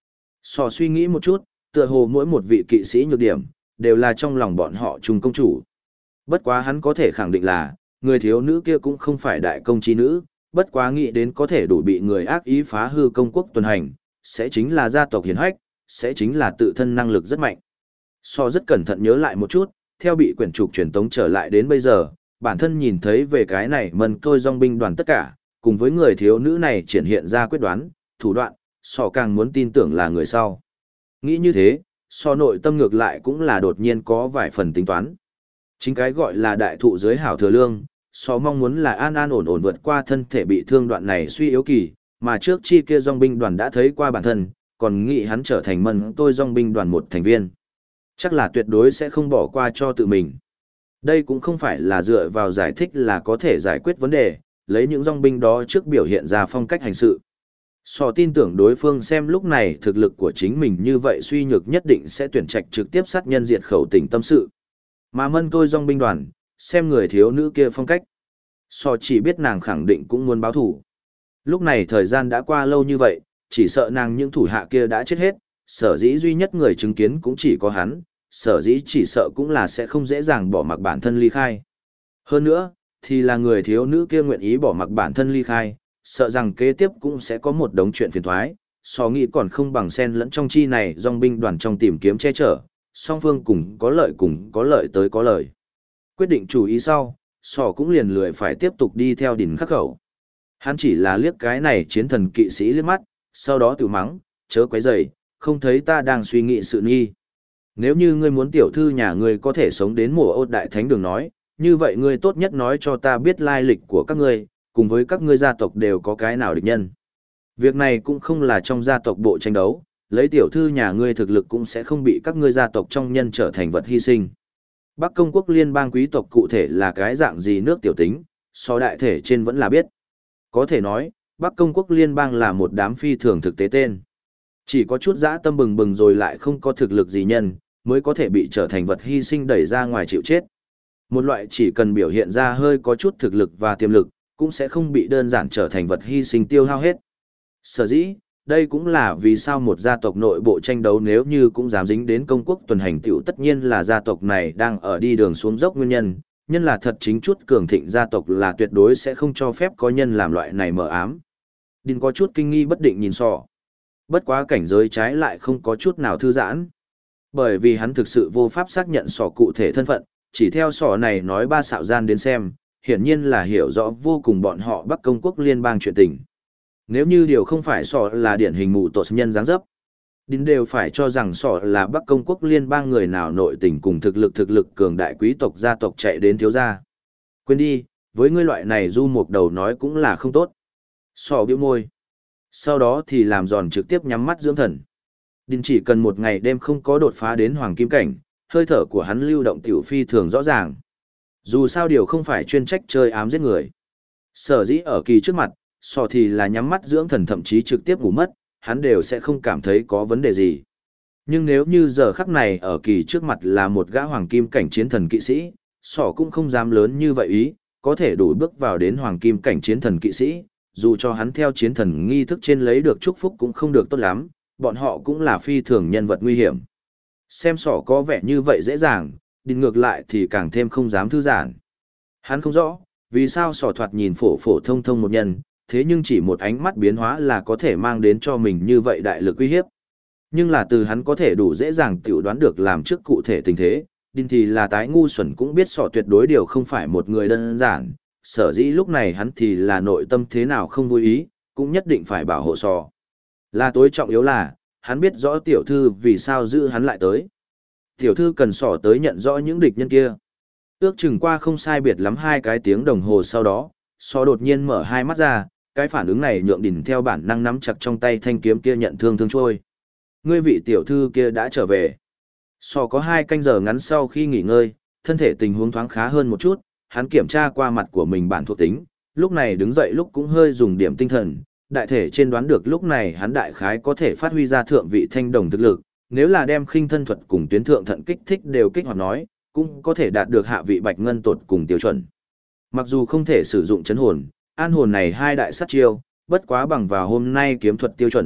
Sò suy nghĩ một chút, tựa hồ mỗi một vị kỵ sĩ nhược điểm, đều là trong lòng bọn họ chung công chủ. Bất quá hắn có thể khẳng định là, người thiếu nữ kia cũng không phải đại công chi nữ, bất quá nghĩ đến có thể đủ bị người ác ý phá hư công quốc tuần hành, sẽ chính là gia tộc hiển hách, sẽ chính là tự thân năng lực rất mạnh. So rất cẩn thận nhớ lại một chút, theo bị quyển trục truyền tống trở lại đến bây giờ, bản thân nhìn thấy về cái này mần tôi dòng binh đoàn tất cả, cùng với người thiếu nữ này triển hiện ra quyết đoán, thủ đoạn, so càng muốn tin tưởng là người sau. Nghĩ như thế, so nội tâm ngược lại cũng là đột nhiên có vài phần tính toán. Chính cái gọi là đại thụ dưới hảo thừa lương, so mong muốn là an an ổn ổn vượt qua thân thể bị thương đoạn này suy yếu kỳ, mà trước chi kia dòng binh đoàn đã thấy qua bản thân, còn nghĩ hắn trở thành mần tôi dòng binh đoàn một thành viên. Chắc là tuyệt đối sẽ không bỏ qua cho tự mình. Đây cũng không phải là dựa vào giải thích là có thể giải quyết vấn đề, lấy những dòng binh đó trước biểu hiện ra phong cách hành sự. So tin tưởng đối phương xem lúc này thực lực của chính mình như vậy suy nhược nhất định sẽ tuyển trạch trực tiếp sát nhân diệt khẩu tình tâm sự. Mà mân tôi dòng binh đoàn, xem người thiếu nữ kia phong cách. So chỉ biết nàng khẳng định cũng muốn báo thủ. Lúc này thời gian đã qua lâu như vậy, chỉ sợ nàng những thủ hạ kia đã chết hết, sở dĩ duy nhất người chứng kiến cũng chỉ có hắn, sở dĩ chỉ sợ cũng là sẽ không dễ dàng bỏ mặc bản thân ly khai. Hơn nữa, thì là người thiếu nữ kia nguyện ý bỏ mặc bản thân ly khai, sợ rằng kế tiếp cũng sẽ có một đống chuyện phiền thoái, so nghĩ còn không bằng xen lẫn trong chi này dòng binh đoàn trong tìm kiếm che chở, song phương cùng có lợi tới có lợi. Quyết định chủ ý sau, so cũng liền lười phải tiếp tục đi theo đỉnh khắc khẩu. Hắn chỉ là liếc cái này chiến thần kỵ sĩ liếc mắt, sau đó tự mắng, chớ quấy rầy, không thấy ta đang suy nghĩ sự nghi. Nếu như ngươi muốn tiểu thư nhà ngươi có thể sống đến mùa Ôn Đại Thánh Đường nói, như vậy ngươi tốt nhất nói cho ta biết lai lịch của các ngươi, cùng với các ngươi gia tộc đều có cái nào địch nhân. Việc này cũng không là trong gia tộc bộ tranh đấu, lấy tiểu thư nhà ngươi thực lực cũng sẽ không bị các ngươi gia tộc trong nhân trở thành vật hy sinh. Bắc Công quốc liên bang quý tộc cụ thể là cái dạng gì nước tiểu tính, so đại thể trên vẫn là biết. Có thể nói, Bắc Công quốc liên bang là một đám phi thường thực tế tên. Chỉ có chút dã tâm bừng bừng rồi lại không có thực lực gì nhân, mới có thể bị trở thành vật hy sinh đẩy ra ngoài chịu chết. Một loại chỉ cần biểu hiện ra hơi có chút thực lực và tiềm lực, cũng sẽ không bị đơn giản trở thành vật hy sinh tiêu hao hết. Sở dĩ, đây cũng là vì sao một gia tộc nội bộ tranh đấu nếu như cũng dám dính đến công quốc tuần hành tiểu tất nhiên là gia tộc này đang ở đi đường xuống dốc nguyên nhân, nhân là thật chính chút cường thịnh gia tộc là tuyệt đối sẽ không cho phép có nhân làm loại này mờ ám. Đinh có chút kinh nghi bất định nhìn sọ. Bất quá cảnh giới trái lại không có chút nào thư giãn. Bởi vì hắn thực sự vô pháp xác nhận sọ cụ thể thân phận, chỉ theo sọ này nói ba xạo gian đến xem, hiển nhiên là hiểu rõ vô cùng bọn họ Bắc Công quốc liên bang chuyện tình. Nếu như điều không phải sọ là điển hình mù tột nhân dáng dấp, Đinh đều phải cho rằng sọ là Bắc Công quốc liên bang người nào nội tình cùng thực lực cường đại quý tộc gia tộc chạy đến thiếu gia. Quên đi, với ngươi loại này du mục đầu nói cũng là không tốt. Sọ bĩu môi. Sau đó thì làm giòn trực tiếp nhắm mắt dưỡng thần. Đinh chỉ cần một ngày đêm không có đột phá đến hoàng kim cảnh, hơi thở của hắn lưu động tiểu phi thường rõ ràng. Dù sao điều không phải chuyên trách chơi ám giết người. Sở dĩ ở kỳ trước mặt, sọ thì là nhắm mắt dưỡng thần thậm chí trực tiếp ngủ mất, hắn đều sẽ không cảm thấy có vấn đề gì. Nhưng nếu như giờ khắc này ở kỳ trước mặt là một gã hoàng kim cảnh chiến thần kỵ sĩ, sọ cũng không dám lớn như vậy ý, có thể đủ bước vào đến hoàng kim cảnh chiến thần kỵ sĩ, dù cho hắn theo chiến thần nghi thức trên lấy được chúc phúc cũng không được tốt lắm, bọn họ cũng là phi thường nhân vật nguy hiểm. Xem sọ có vẻ như vậy dễ dàng, Đinh ngược lại thì càng thêm không dám thư giãn. Hắn không rõ, vì sao sọ thoạt nhìn phổ phổ thông thông một nhân, thế nhưng chỉ một ánh mắt biến hóa là có thể mang đến cho mình như vậy đại lực uy hiếp. Nhưng là từ hắn có thể đủ dễ dàng tiểu đoán được làm trước cụ thể tình thế, Đinh thì là tái ngu xuẩn cũng biết sọ tuyệt đối điều không phải một người đơn giản, sở dĩ lúc này hắn thì là nội tâm thế nào không vui ý, cũng nhất định phải bảo hộ sọ. Là tối trọng yếu là, hắn biết rõ tiểu thư vì sao giữ hắn lại tới. Tiểu thư cần sọ tới nhận rõ những địch nhân kia. Ước chừng qua không sai biệt lắm 2 cái tiếng đồng hồ sau đó, sọ đột nhiên mở hai mắt ra, cái phản ứng này nhượng Đỉnh theo bản năng nắm chặt trong tay thanh kiếm kia nhận thương trôi. Ngươi vị tiểu thư kia đã trở về. Sọ có 2 canh giờ ngắn sau khi nghỉ ngơi, thân thể tình huống thoáng khá hơn một chút, hắn kiểm tra qua mặt của mình bản thuộc tính, lúc này đứng dậy lúc cũng hơi dùng điểm tinh thần, đại thể trên đoán được lúc này hắn đại khái có thể phát huy ra thượng vị thanh đồng thực lực, nếu là đem khinh thân thuật cùng tuyến thượng thận kích thích đều kích hoạt nói, cũng có thể đạt được hạ vị bạch ngân tột cùng tiêu chuẩn. Mặc dù không thể sử dụng chấn hồn, an hồn này 2 đại sát chiêu, bất quá bằng vào hôm nay kiếm thuật tiêu chuẩn,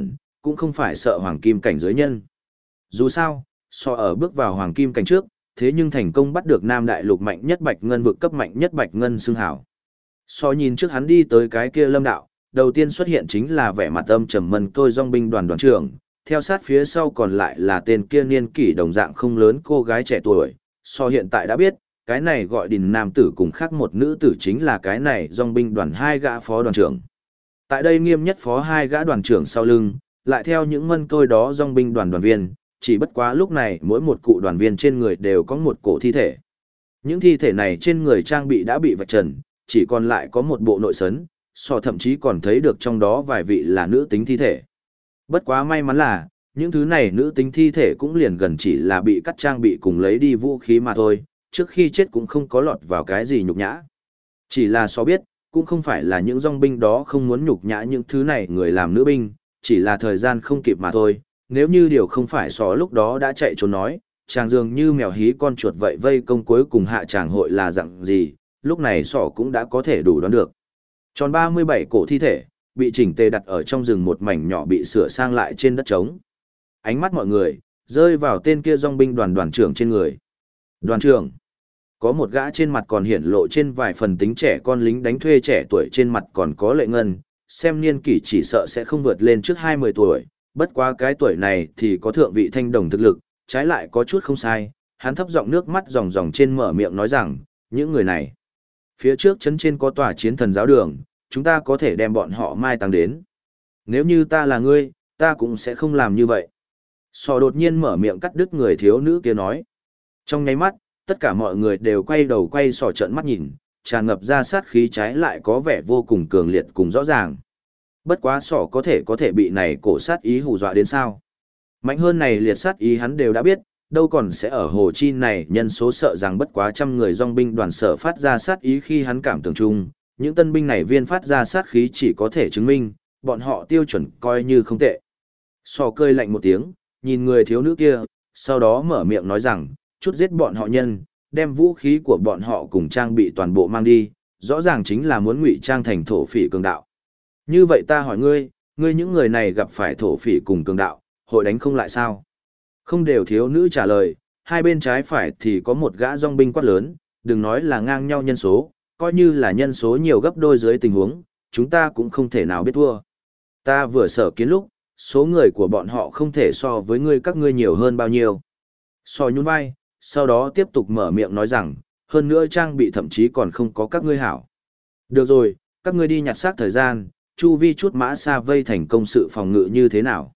cũng không phải sợ hoàng kim cảnh giới nhân. Dù sao, so ở bước vào hoàng kim cảnh trước, thế nhưng thành công bắt được Nam Đại Lục mạnh nhất Bạch Ngân vực cấp mạnh nhất Bạch Ngân xưng hảo. So nhìn trước hắn đi tới cái kia lâm đạo, đầu tiên xuất hiện chính là vẻ mặt âm trầm mân tôi dòng binh đoàn đoàn trưởng, theo sát phía sau còn lại là tên kia niên kỷ đồng dạng không lớn cô gái trẻ tuổi. So hiện tại đã biết, cái này gọi đình nam tử cùng khác một nữ tử chính là cái này dòng binh đoàn hai gã phó đoàn trưởng. Tại đây nghiêm nhất phó hai gã đoàn trưởng sau lưng, lại theo những mân tôi đó dòng binh đoàn đoàn viên, chỉ bất quá lúc này mỗi một cụ đoàn viên trên người đều có một cổ thi thể. Những thi thể này trên người trang bị đã bị vạch trần, chỉ còn lại có một bộ nội sấn, so thậm chí còn thấy được trong đó vài vị là nữ tính thi thể. Bất quá may mắn là, những thứ này nữ tính thi thể cũng liền gần chỉ là bị cắt trang bị cùng lấy đi vũ khí mà thôi, trước khi chết cũng không có lọt vào cái gì nhục nhã. Chỉ là so biết, cũng không phải là những dòng binh đó không muốn nhục nhã những thứ này người làm nữ binh, chỉ là thời gian không kịp mà thôi. Nếu như điều không phải so lúc đó đã chạy trốn nói, chàng dường như mèo hí con chuột vậy vây công cuối cùng hạ chàng hội là dạng gì, lúc này sỏ cũng đã có thể đủ đoán được. Tròn 37 cổ thi thể, bị chỉnh tề đặt ở trong rừng một mảnh nhỏ bị sửa sang lại trên đất trống. Ánh mắt mọi người, rơi vào tên kia dòng binh đoàn đoàn trưởng trên người. Đoàn trưởng, có một gã trên mặt còn hiển lộ trên vài phần tính trẻ con lính đánh thuê trẻ tuổi trên mặt còn có lệ ngân, xem niên kỷ chỉ sợ sẽ không vượt lên trước 20 tuổi, bất quá cái tuổi này thì có thượng vị thanh đồng thực lực, trái lại có chút không sai, hắn thấp giọng nước mắt ròng ròng trên mở miệng nói rằng, những người này, phía trước trấn trên có tòa chiến thần giáo đường, chúng ta có thể đem bọn họ mai táng đến. Nếu như ta là ngươi, ta cũng sẽ không làm như vậy. Sò đột nhiên mở miệng cắt đứt người thiếu nữ kia nói. Trong nháy mắt, tất cả mọi người đều quay đầu quay sò trợn mắt nhìn, tràn ngập ra sát khí trái lại có vẻ vô cùng cường liệt cùng rõ ràng. Bất quá sỏ có thể bị này cổ sát ý hù dọa đến sao. Mạnh hơn này liệt sát ý hắn đều đã biết, đâu còn sẽ ở Hồ Chi này nhân số sợ rằng bất quá trăm người dòng binh đoàn sở phát ra sát ý khi hắn cảm tưởng chung, những tân binh này viên phát ra sát khí chỉ có thể chứng minh, bọn họ tiêu chuẩn coi như không tệ. Sò cơi lạnh một tiếng, nhìn người thiếu nữ kia, sau đó mở miệng nói rằng, chút giết bọn họ nhân, đem vũ khí của bọn họ cùng trang bị toàn bộ mang đi, rõ ràng chính là muốn ngụy trang thành thổ phỉ cường đạo. Như vậy ta hỏi ngươi, những người này gặp phải thổ phỉ cùng cường đạo, hội đánh không lại sao? Không đều thiếu nữ trả lời, hai bên trái phải thì có một gã dòng binh quát lớn, đừng nói là ngang nhau nhân số, coi như là nhân số nhiều gấp đôi dưới tình huống, chúng ta cũng không thể nào biết thua. Ta vừa sở kiến lúc, số người của bọn họ không thể so với các ngươi nhiều hơn bao nhiêu. So nhún vai, sau đó tiếp tục mở miệng nói rằng, hơn nữa trang bị thậm chí còn không có các ngươi hảo. Được rồi, các ngươi đi nhặt xác thời gian, chu vi chút mã xa vây thành công sự phòng ngự như thế nào.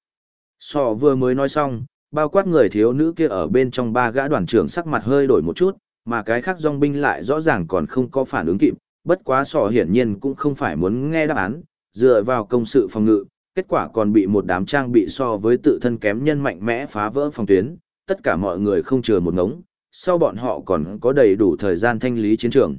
So vừa mới nói xong, bao quát người thiếu nữ kia ở bên trong ba gã đoàn trưởng sắc mặt hơi đổi một chút, mà cái khác dòng binh lại rõ ràng còn không có phản ứng kịp, bất quá sò hiển nhiên cũng không phải muốn nghe đáp án, dựa vào công sự phòng ngự, kết quả còn bị một đám trang bị so với tự thân kém nhân mạnh mẽ phá vỡ phòng tuyến, tất cả mọi người không chừa một ngống, sau bọn họ còn có đầy đủ thời gian thanh lý chiến trường.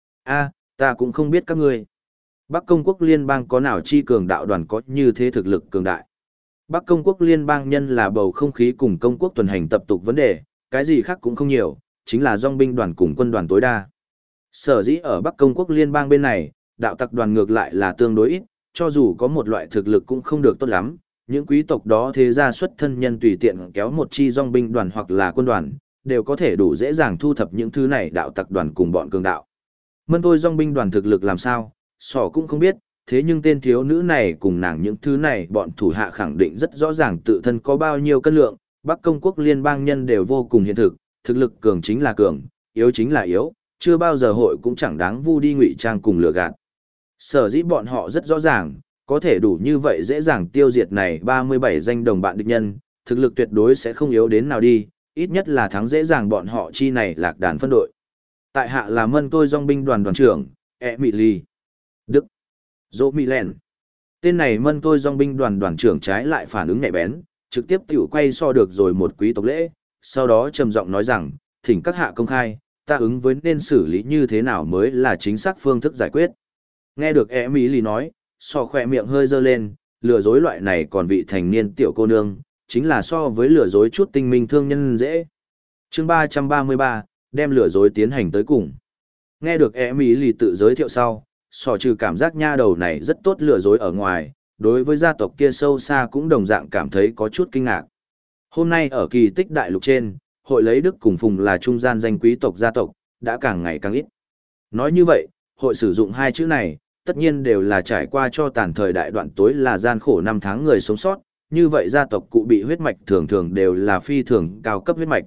Ta cũng không biết các ngươi. Bắc Công quốc liên bang có nào chi cường đạo đoàn có như thế thực lực cường đại. Bắc Công quốc liên bang nhân là bầu không khí cùng công quốc tuần hành tập tục vấn đề, cái gì khác cũng không nhiều, chính là dòng binh đoàn cùng quân đoàn tối đa. Sở dĩ ở Bắc Công quốc liên bang bên này, đạo tặc đoàn ngược lại là tương đối ít, cho dù có một loại thực lực cũng không được tốt lắm, những quý tộc đó thế gia xuất thân nhân tùy tiện kéo một chi dòng binh đoàn hoặc là quân đoàn, đều có thể đủ dễ dàng thu thập những thứ này đạo tặc đoàn cùng bọn cường đạo. Mân tôi dòng binh đoàn thực lực làm sao, sỏ cũng không biết, thế nhưng tên thiếu nữ này cùng nàng những thứ này bọn thủ hạ khẳng định rất rõ ràng tự thân có bao nhiêu cân lượng, Bắc Công quốc liên bang nhân đều vô cùng hiện thực, thực lực cường chính là cường, yếu chính là yếu, chưa bao giờ hội cũng chẳng đáng vu đi ngụy trang cùng lừa gạt. Sở dĩ bọn họ rất rõ ràng, có thể đủ như vậy dễ dàng tiêu diệt này 37 danh đồng bạn địch nhân, thực lực tuyệt đối sẽ không yếu đến nào đi, ít nhất là thắng dễ dàng bọn họ chi này lạc đàn phân đội. Tại hạ là mân tôi dòng binh đoàn đoàn trưởng, Emily Đức Dỗ Milen. Tên này mân tôi dòng binh đoàn đoàn trưởng trái lại phản ứng nhạy bén, trực tiếp tiểu quay so được rồi một quý tộc lễ, sau đó trầm giọng nói rằng, thỉnh các hạ công khai, ta ứng với nên xử lý như thế nào mới là chính xác phương thức giải quyết. Nghe được Emily nói, so khỏe miệng hơi dơ lên, lừa dối loại này còn vị thành niên tiểu cô nương, chính là so với lừa dối chút tinh minh thương nhân dễ. Chương 333, đem lừa dối tiến hành tới cùng. Nghe được Emily tự giới thiệu sau, so trừ cảm giác nha đầu này rất tốt lừa dối ở ngoài, đối với gia tộc kia sâu xa cũng đồng dạng cảm thấy có chút kinh ngạc. Hôm nay ở kỳ tích đại lục trên, hội lấy Đức cùng Phùng là trung gian danh quý tộc gia tộc, đã càng ngày càng ít. Nói như vậy, hội sử dụng hai chữ này, tất nhiên đều là trải qua cho tàn thời đại đoạn tối là gian khổ năm tháng người sống sót, như vậy gia tộc cụ bị huyết mạch thường thường đều là phi thường cao cấp huyết mạch.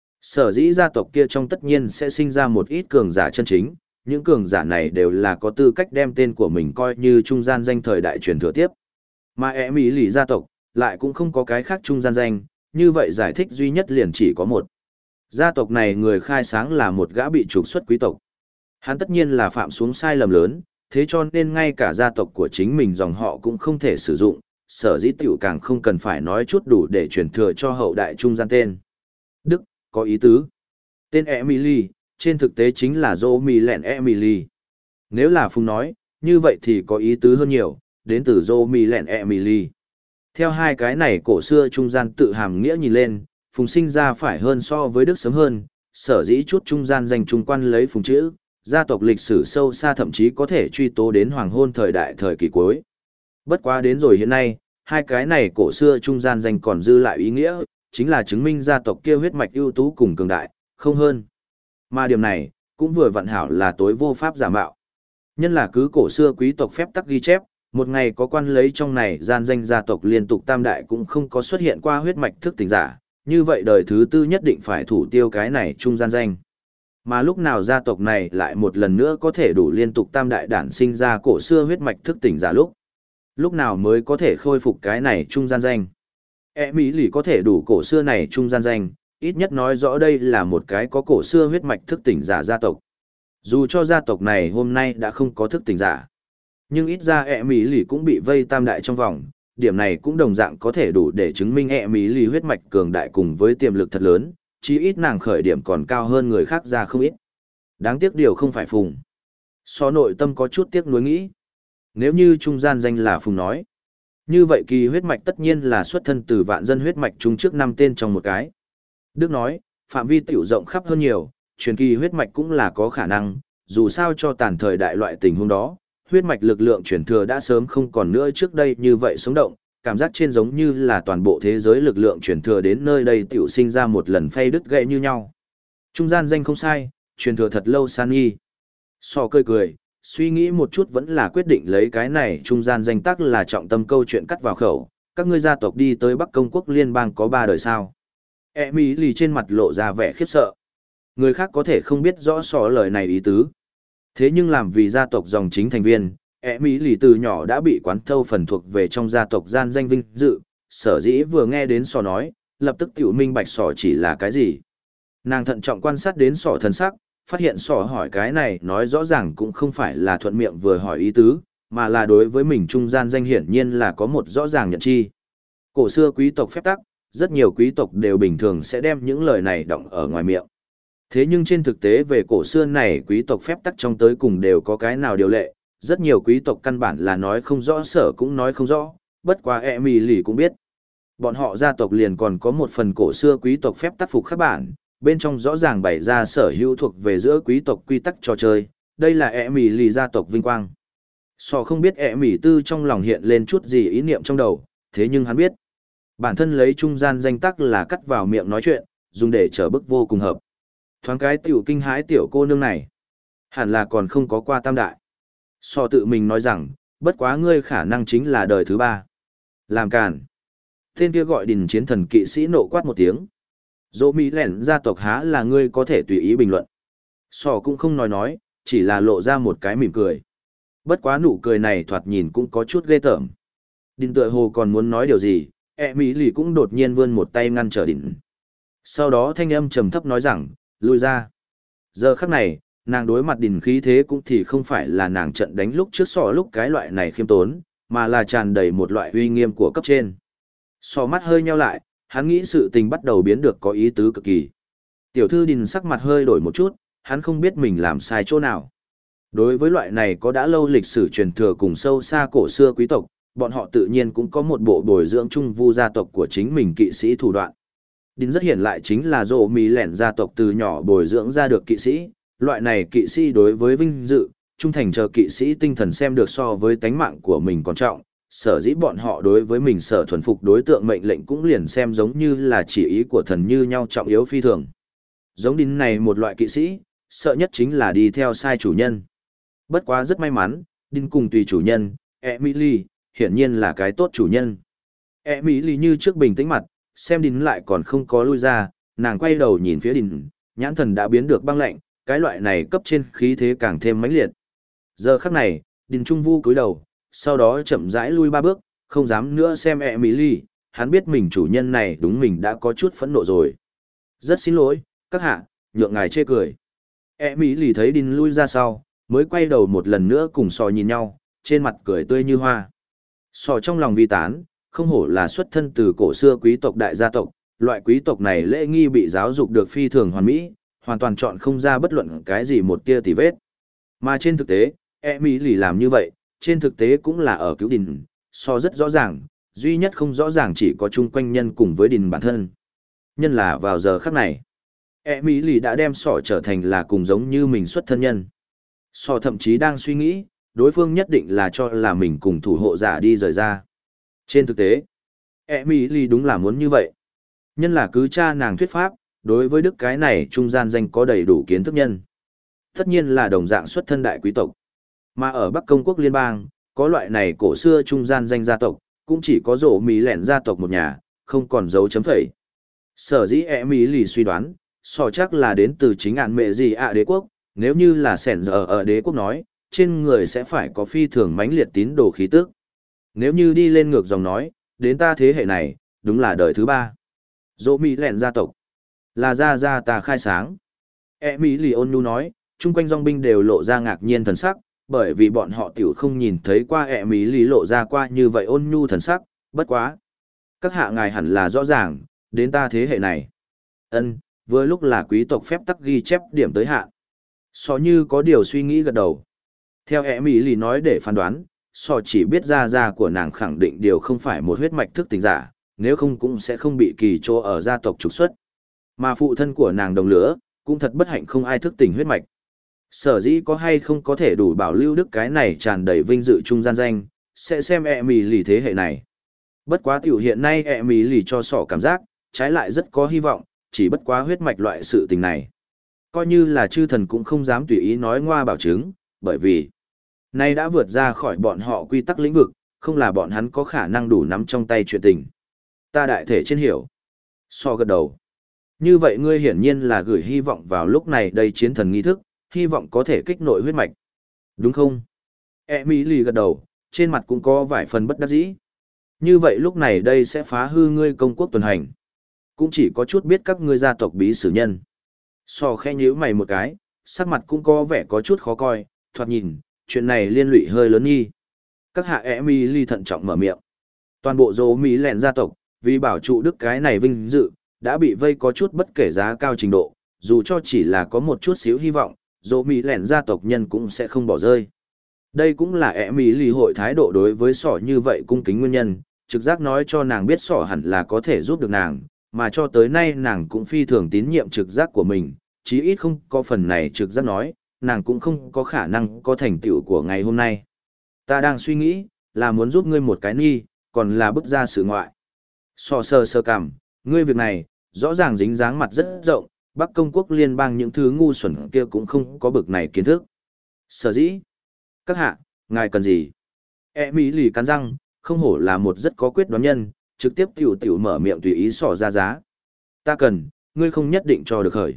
Sở dĩ gia tộc kia trong tất nhiên sẽ sinh ra một ít cường giả chân chính, những cường giả này đều là có tư cách đem tên của mình coi như trung gian danh thời đại truyền thừa tiếp. Mà ẻ mỹ lì gia tộc, lại cũng không có cái khác trung gian danh, như vậy giải thích duy nhất liền chỉ có một. Gia tộc này người khai sáng là một gã bị trục xuất quý tộc. Hắn tất nhiên là phạm xuống sai lầm lớn, thế cho nên ngay cả gia tộc của chính mình dòng họ cũng không thể sử dụng, sở dĩ tiểu càng không cần phải nói chút đủ để truyền thừa cho hậu đại trung gian tên. Đức, có ý tứ. Tên Emily, trên thực tế chính là Romy Emily. Nếu là Phùng nói, như vậy thì có ý tứ hơn nhiều, đến từ Romy Emily. Theo hai cái này cổ xưa trung gian tự hàm nghĩa nhìn lên, Phùng sinh ra phải hơn so với Đức sớm hơn, sở dĩ chút trung gian danh trung quan lấy Phùng chữ, gia tộc lịch sử sâu xa thậm chí có thể truy tố đến hoàng hôn thời đại thời kỳ cuối. Bất quá đến rồi hiện nay, hai cái này cổ xưa trung gian danh còn dư lại ý nghĩa, chính là chứng minh gia tộc kia huyết mạch ưu tú cùng cường đại, không hơn. Mà điểm này, cũng vừa vặn hảo là tối vô pháp giả mạo. Nhân là cứ cổ xưa quý tộc phép tắc ghi chép, một ngày có quan lấy trong này gian danh gia tộc liên tục tam đại cũng không có xuất hiện qua huyết mạch thức tỉnh giả, như vậy đời thứ tư nhất định phải thủ tiêu cái này trung gian danh. Mà lúc nào gia tộc này lại một lần nữa có thể đủ liên tục tam đại đản sinh ra cổ xưa huyết mạch thức tỉnh giả lúc nào mới có thể khôi phục cái này trung gian danh. Mỹ lì có thể đủ cổ xưa này trung gian danh, ít nhất nói rõ đây là một cái có cổ xưa huyết mạch thức tỉnh giả gia tộc. Dù cho gia tộc này hôm nay đã không có thức tỉnh giả, nhưng ít ra Mỹ lì cũng bị vây tam đại trong vòng, điểm này cũng đồng dạng có thể đủ để chứng minh Mỹ lì huyết mạch cường đại cùng với tiềm lực thật lớn, chí ít nàng khởi điểm còn cao hơn người khác ra không ít. Đáng tiếc điều không phải Phùng. So nội tâm có chút tiếc nuối nghĩ. Nếu như trung gian danh là Phùng nói, như vậy kỳ huyết mạch tất nhiên là xuất thân từ vạn dân huyết mạch chung trước 5 tên trong một cái. Đức nói, phạm vi tiểu rộng khắp hơn nhiều, truyền kỳ huyết mạch cũng là có khả năng, dù sao cho tàn thời đại loại tình huống đó, huyết mạch lực lượng truyền thừa đã sớm không còn nữa trước đây như vậy sống động, cảm giác trên giống như là toàn bộ thế giới lực lượng truyền thừa đến nơi đây tiểu sinh ra một lần phay đứt gãy như nhau. Trung gian danh không sai, truyền thừa thật lâu san nghi. So cười, suy nghĩ một chút vẫn là quyết định lấy cái này trung gian danh tắc là trọng tâm câu chuyện cắt vào khẩu, các ngươi gia tộc đi tới Bắc Công quốc liên bang có 3 đời sao. Emily trên mặt lộ ra vẻ khiếp sợ. Người khác có thể không biết rõ so lời này ý tứ. Thế nhưng làm vì gia tộc dòng chính thành viên, Emily từ nhỏ đã bị quán thâu phần thuộc về trong gia tộc gian danh vinh dự, sở dĩ vừa nghe đến sò nói, lập tức tiểu minh bạch sò chỉ là cái gì. Nàng thận trọng quan sát đến sò thần sắc, phát hiện sò hỏi cái này nói rõ ràng cũng không phải là thuận miệng vừa hỏi ý tứ, mà là đối với mình trung gian danh hiển nhiên là có một rõ ràng nhận chi. Cổ xưa quý tộc phép tắc, rất nhiều quý tộc đều bình thường sẽ đem những lời này đọng ở ngoài miệng. Thế nhưng trên thực tế về cổ xưa này quý tộc phép tắc trong tới cùng đều có cái nào điều lệ, rất nhiều quý tộc căn bản là nói không rõ sở cũng nói không rõ, bất quá Emily cũng biết. Bọn họ gia tộc liền còn có một phần cổ xưa quý tộc phép tắc phục các bản, bên trong rõ ràng bày ra sở hữu thuộc về giữa quý tộc quy tắc trò chơi, đây là Emily gia tộc vinh quang. So không biết Emily tư trong lòng hiện lên chút gì ý niệm trong đầu, thế nhưng hắn biết. Bản thân lấy trung gian danh tắc là cắt vào miệng nói chuyện, dùng để trở bức vô cùng hợp. Thoáng cái tiểu kinh hãi tiểu cô nương này. Hẳn là còn không có qua tam đại. So tự mình nói rằng, bất quá ngươi khả năng chính là đời thứ 3. Làm càn. Tên kia gọi Đình Chiến Thần kỵ sĩ nộ quát một tiếng. Dỗ Mỹ lẻn gia tộc há là ngươi có thể tùy ý bình luận. So cũng không nói, chỉ là lộ ra một cái mỉm cười. Bất quá nụ cười này thoạt nhìn cũng có chút ghê tởm. Đình tựa hồ còn muốn nói điều gì, Mỹ lì cũng đột nhiên vươn một tay ngăn trở Đình. Sau đó thanh âm trầm thấp nói rằng, lui ra. Giờ khắc này, nàng đối mặt Đình khí thế cũng thì không phải là nàng trận đánh lúc trước so lúc cái loại này khiêm tốn, mà là tràn đầy một loại uy nghiêm của cấp trên. So mắt hơi nheo lại, hắn nghĩ sự tình bắt đầu biến được có ý tứ cực kỳ. Tiểu thư Đình sắc mặt hơi đổi một chút, hắn không biết mình làm sai chỗ nào. Đối với loại này có đã lâu lịch sử truyền thừa cùng sâu xa cổ xưa quý tộc, bọn họ tự nhiên cũng có một bộ bồi dưỡng trung vu gia tộc của chính mình kỵ sĩ thủ đoạn. Đình rất hiển lại chính là Dỗ Mỹ lẻn gia tộc từ nhỏ bồi dưỡng ra được kỵ sĩ, loại này kỵ sĩ đối với vinh dự, trung thành chờ kỵ sĩ tinh thần xem được so với tánh mạng của mình còn trọng, sở dĩ bọn họ đối với mình sở thuần phục đối tượng mệnh lệnh cũng liền xem giống như là chỉ ý của thần như nhau trọng yếu phi thường. Giống đinh này một loại kỵ sĩ, sợ nhất chính là đi theo sai chủ nhân. Bất quá rất may mắn, đinh cùng tùy chủ nhân, Emily, hiển nhiên là cái tốt chủ nhân. Emily như trước bình tĩnh mặt, xem đinh lại còn không có lui ra, nàng quay đầu nhìn phía đinh, nhãn thần đã biến được băng lạnh, cái loại này cấp trên khí thế càng thêm mãnh liệt. Giờ khắc này, đinh trung vu cúi đầu, sau đó chậm rãi lui 3 bước, không dám nữa xem Emily, hắn biết mình chủ nhân này đúng mình đã có chút phẫn nộ rồi. Rất xin lỗi, các hạ, nhượng ngài chê cười. Emily thấy đinh lui ra sau, mới quay đầu một lần nữa cùng sò nhìn nhau, trên mặt cười tươi như hoa. Sò trong lòng vi tán, không hổ là xuất thân từ cổ xưa quý tộc đại gia tộc, loại quý tộc này lễ nghi bị giáo dục được phi thường hoàn mỹ, hoàn toàn chọn không ra bất luận cái gì một tia tì vết. Mà trên thực tế, Emily làm như vậy, trên thực tế cũng là ở cứu đình, so rất rõ ràng, duy nhất không rõ ràng chỉ có chung quanh nhân cùng với đình bản thân. Nhân là vào giờ khắc này, Emily đã đem sỏ trở thành là cùng giống như mình xuất thân nhân. Sỏ thậm chí đang suy nghĩ, đối phương nhất định là cho là mình cùng thủ hộ giả đi rời ra. Trên thực tế, Emily đúng là muốn như vậy. Nhân là cứ cha nàng thuyết pháp, đối với đức cái này trung gian danh có đầy đủ kiến thức nhân. Tất nhiên là đồng dạng xuất thân đại quý tộc. Mà ở Bắc Công quốc liên bang, có loại này cổ xưa trung gian danh gia tộc, cũng chỉ có rổ mì lẻn gia tộc một nhà, không còn dấu chấm phẩy. Sở dĩ Emily suy đoán, chắc là đến từ chính ạn mẹ gì đế quốc, nếu như là sẻn giờ ở đế quốc nói, trên người sẽ phải có phi thường mãnh liệt tín đồ khí tức. Nếu như đi lên ngược dòng nói, đến ta thế hệ này, đúng là đời thứ 3. Dỗ Mỹ lẹn gia tộc, là gia ta khai sáng. Emily ôn nhu nói, chung quanh dòng binh đều lộ ra ngạc nhiên thần sắc, bởi vì bọn họ tiểu không nhìn thấy qua Emily lộ ra qua như vậy ôn nhu thần sắc, bất quá. Các hạ ngài hẳn là rõ ràng, đến ta thế hệ này. Vừa lúc là quý tộc phép tắc ghi chép điểm tới hạn. Như có điều suy nghĩ gật đầu. Theo Emily nói để phán đoán, chỉ biết gia của nàng khẳng định điều không phải một huyết mạch thức tỉnh giả, nếu không cũng sẽ không bị kỳ trô ở gia tộc trục xuất. Mà phụ thân của nàng đồng lửa, cũng thật bất hạnh không ai thức tỉnh huyết mạch. Sở dĩ có hay không có thể đủ bảo lưu đức cái này tràn đầy vinh dự trung gian danh, sẽ xem Emily thế hệ này. Bất quá tiểu hiện nay Emily cho cảm giác, trái lại rất có hy vọng, chỉ bất quá huyết mạch loại sự tình này. Coi như là chư thần cũng không dám tùy ý nói ngoa bảo chứng, bởi vì nay đã vượt ra khỏi bọn họ quy tắc lĩnh vực, không là bọn hắn có khả năng đủ nắm trong tay chuyện tình. Ta đại thể trên hiểu. Gật đầu. Như vậy ngươi hiển nhiên là gửi hy vọng vào lúc này đây chiến thần nghi thức, hy vọng có thể kích nội huyết mạch. Đúng không? Emily gật đầu, trên mặt cũng có vài phần bất đắc dĩ. Như vậy lúc này đây sẽ phá hư ngươi công quốc tuần hành. Cũng chỉ có chút biết các ngươi gia tộc bí sử nhân. Khẽ nhíu mày một cái, sắc mặt cũng có vẻ có chút khó coi, thoạt nhìn, chuyện này liên lụy hơi lớn nghi. Các hạ Emily thận trọng mở miệng. Toàn bộ dỗ Mỹ lẹn gia tộc, vì bảo trụ đức cái này vinh dự, đã bị vây có chút bất kể giá cao trình độ, dù cho chỉ là có một chút xíu hy vọng, dỗ Mỹ lẹn gia tộc nhân cũng sẽ không bỏ rơi. Đây cũng là Emily hội thái độ đối với như vậy cung kính nguyên nhân, trực giác nói cho nàng biết hẳn là có thể giúp được nàng, mà cho tới nay nàng cũng phi thường tín nhiệm trực giác của mình, chí ít không có phần này trực giác nói, nàng cũng không có khả năng có thành tựu của ngày hôm nay. Ta đang suy nghĩ, là muốn giúp ngươi một cái nghi, còn là bức ra sự ngoại. Sơ cảm, ngươi việc này, rõ ràng dính dáng mặt rất rộng, Bắc Công quốc liên bang những thứ ngu xuẩn kia cũng không có bực này kiến thức. Sở dĩ, các hạ, ngài cần gì? Emily cắn răng, không hổ là một rất có quyết đoán nhân, trực tiếp tiểu mở miệng tùy ý ra giá. Ta cần, ngươi không nhất định cho được khởi.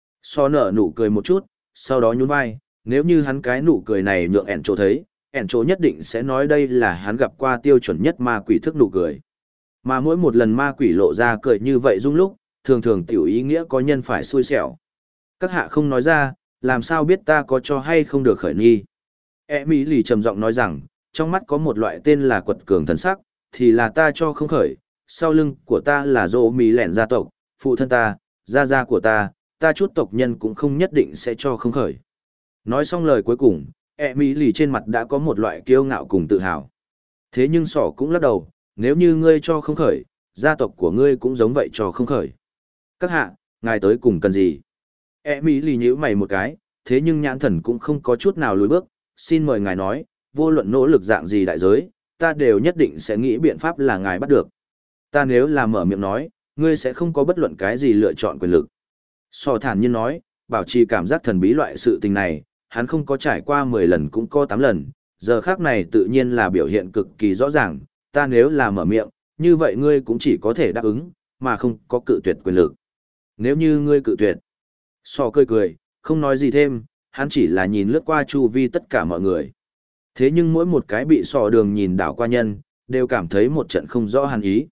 Nở nụ cười một chút, sau đó nhún vai, nếu như hắn cái nụ cười này nhượng ẻn chỗ thấy, ẻn chỗ nhất định sẽ nói đây là hắn gặp qua tiêu chuẩn nhất ma quỷ thức nụ cười. Mà mỗi một lần ma quỷ lộ ra cười như vậy dung lúc, thường thường tiểu ý nghĩa có nhân phải xui xẻo. Các hạ không nói ra, làm sao biết ta có cho hay không được khởi nghi. Emily trầm giọng nói rằng, trong mắt có một loại tên là quật cường thần sắc, thì là ta cho không khởi, sau lưng của ta là dỗ Mỹ lẻn gia tộc, phụ thân ta, gia của ta chút tộc nhân cũng không nhất định sẽ cho không khởi. Nói xong lời cuối cùng, Emily trên mặt đã có một loại kiêu ngạo cùng tự hào. Thế nhưng cũng lắc đầu, nếu như ngươi cho không khởi, gia tộc của ngươi cũng giống vậy cho không khởi. Các hạ, ngài tới cùng cần gì? Emily nhíu mày một cái, thế nhưng nhãn thần cũng không có chút nào lùi bước, xin mời ngài nói, vô luận nỗ lực dạng gì đại giới, ta đều nhất định sẽ nghĩ biện pháp là ngài bắt được. Ta nếu là mở miệng nói, ngươi sẽ không có bất luận cái gì lựa chọn quyền lực. Sò thản nhiên nói, bảo trì cảm giác thần bí loại sự tình này, hắn không có trải qua 10 lần cũng có 8 lần, giờ khác này tự nhiên là biểu hiện cực kỳ rõ ràng, ta nếu là mở miệng, như vậy ngươi cũng chỉ có thể đáp ứng, mà không có cự tuyệt quyền lực. Nếu như ngươi cự tuyệt, Sò cười cười, không nói gì thêm, hắn chỉ là nhìn lướt qua chu vi tất cả mọi người. Thế nhưng mỗi một cái bị Sò đường nhìn đảo qua nhân, đều cảm thấy một trận không rõ hẳn ý.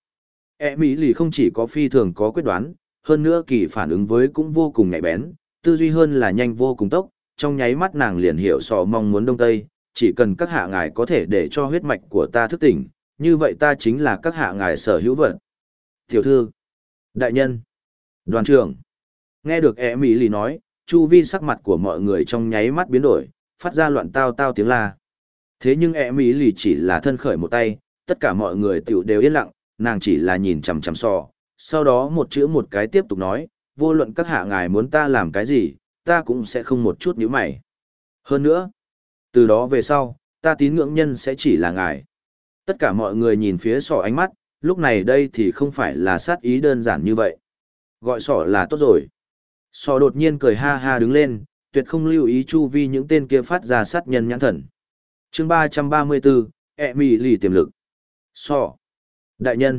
Mỹ lì không chỉ có phi thường có quyết đoán, hơn nữa kỳ phản ứng với cũng vô cùng nhạy bén, tư duy hơn là nhanh vô cùng tốc, trong nháy mắt nàng liền hiểu Sò mong muốn đông tây, chỉ cần các hạ ngài có thể để cho huyết mạch của ta thức tỉnh, như vậy ta chính là các hạ ngài sở hữu vật. Tiểu thư, đại nhân, đoàn trưởng. Nghe được Mỹ lì nói, chu vi sắc mặt của mọi người trong nháy mắt biến đổi, phát ra loạn tao tao tiếng la. Thế nhưng Mỹ lì chỉ là thân khởi một tay, tất cả mọi người tiểu đều yên lặng, nàng chỉ là nhìn chằm chằm Sò, sau đó một chữ một cái tiếp tục nói, vô luận các hạ ngài muốn ta làm cái gì, ta cũng sẽ không một chút nhíu mày. Hơn nữa, từ đó về sau, ta tín ngưỡng nhân sẽ chỉ là ngài. Tất cả mọi người nhìn phía Sò ánh mắt, lúc này đây thì không phải là sát ý đơn giản như vậy. Gọi Sò là tốt rồi. Sò đột nhiên cười ha ha đứng lên, tuyệt không lưu ý chu vi những tên kia phát ra sát nhân nhãn thần. Chương 334, Emily tiềm lực. Sò. Đại nhân.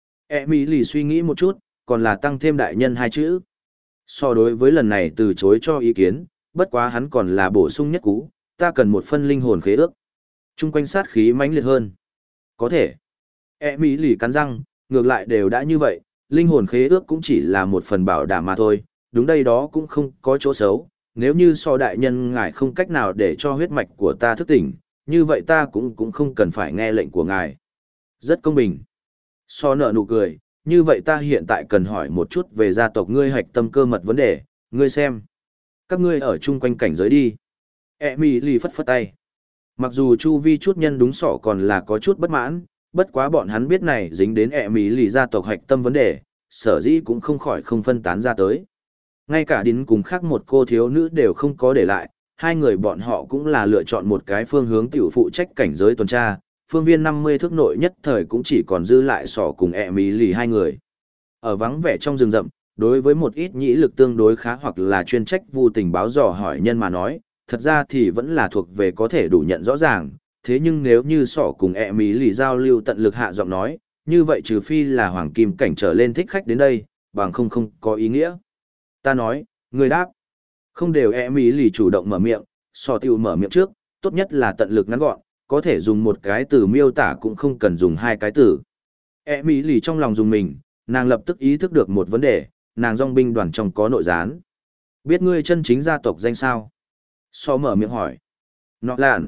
Emily suy nghĩ một chút, còn là tăng thêm đại nhân hai chữ. Sò đối với lần này từ chối cho ý kiến, bất quá hắn còn là bổ sung nhất cú, ta cần một phân linh hồn khế ước. Trung quanh sát khí mãnh liệt hơn. Có thể. Emily cắn răng, ngược lại đều đã như vậy, linh hồn khế ước cũng chỉ là một phần bảo đảm mà thôi, đúng đây đó cũng không có chỗ xấu, nếu như Sò đại nhân ngài không cách nào để cho huyết mạch của ta thức tỉnh, như vậy ta cũng không cần phải nghe lệnh của ngài. Rất công bình. Sò nở nụ cười, như vậy ta hiện tại cần hỏi một chút về gia tộc ngươi hạch tâm cơ mật vấn đề, ngươi xem. Các ngươi ở chung quanh cảnh giới đi. Emily phất phất tay. Mặc dù chu vi chút nhân đúng Sò còn là có chút bất mãn, bất quá bọn hắn biết này dính đến Emily gia tộc hạch tâm vấn đề, sở dĩ cũng không khỏi không phân tán ra tới. Ngay cả đến cùng khác một cô thiếu nữ đều không có để lại, hai người bọn họ cũng là lựa chọn một cái phương hướng tiểu phụ trách cảnh giới tuần tra, phương viên 50 thước nội nhất thời cũng chỉ còn dư lại Sò cùng Emily hai người. Ở vắng vẻ trong rừng rậm, đối với một ít nhĩ lực tương đối khá hoặc là chuyên trách vu tình báo dò hỏi nhân mà nói, thật ra thì vẫn là thuộc về có thể đủ nhận rõ ràng, thế nhưng nếu như Sò cùng Emily giao lưu tận lực hạ giọng nói, như vậy trừ phi là hoàng kim cảnh trở lên thích khách đến đây, bằng không có ý nghĩa. Ta nói, người đáp. Không đều Emily chủ động mở miệng, Sò tiêu mở miệng trước, tốt nhất là tận lực ngắn gọn, có thể dùng một cái từ miêu tả cũng không cần dùng hai cái từ. Emily trong lòng dùng mình, nàng lập tức ý thức được một vấn đề, nàng dòng binh đoàn trong có nội gián. Biết ngươi chân chính gia tộc danh sao? Sò mở miệng hỏi. Nọ làn.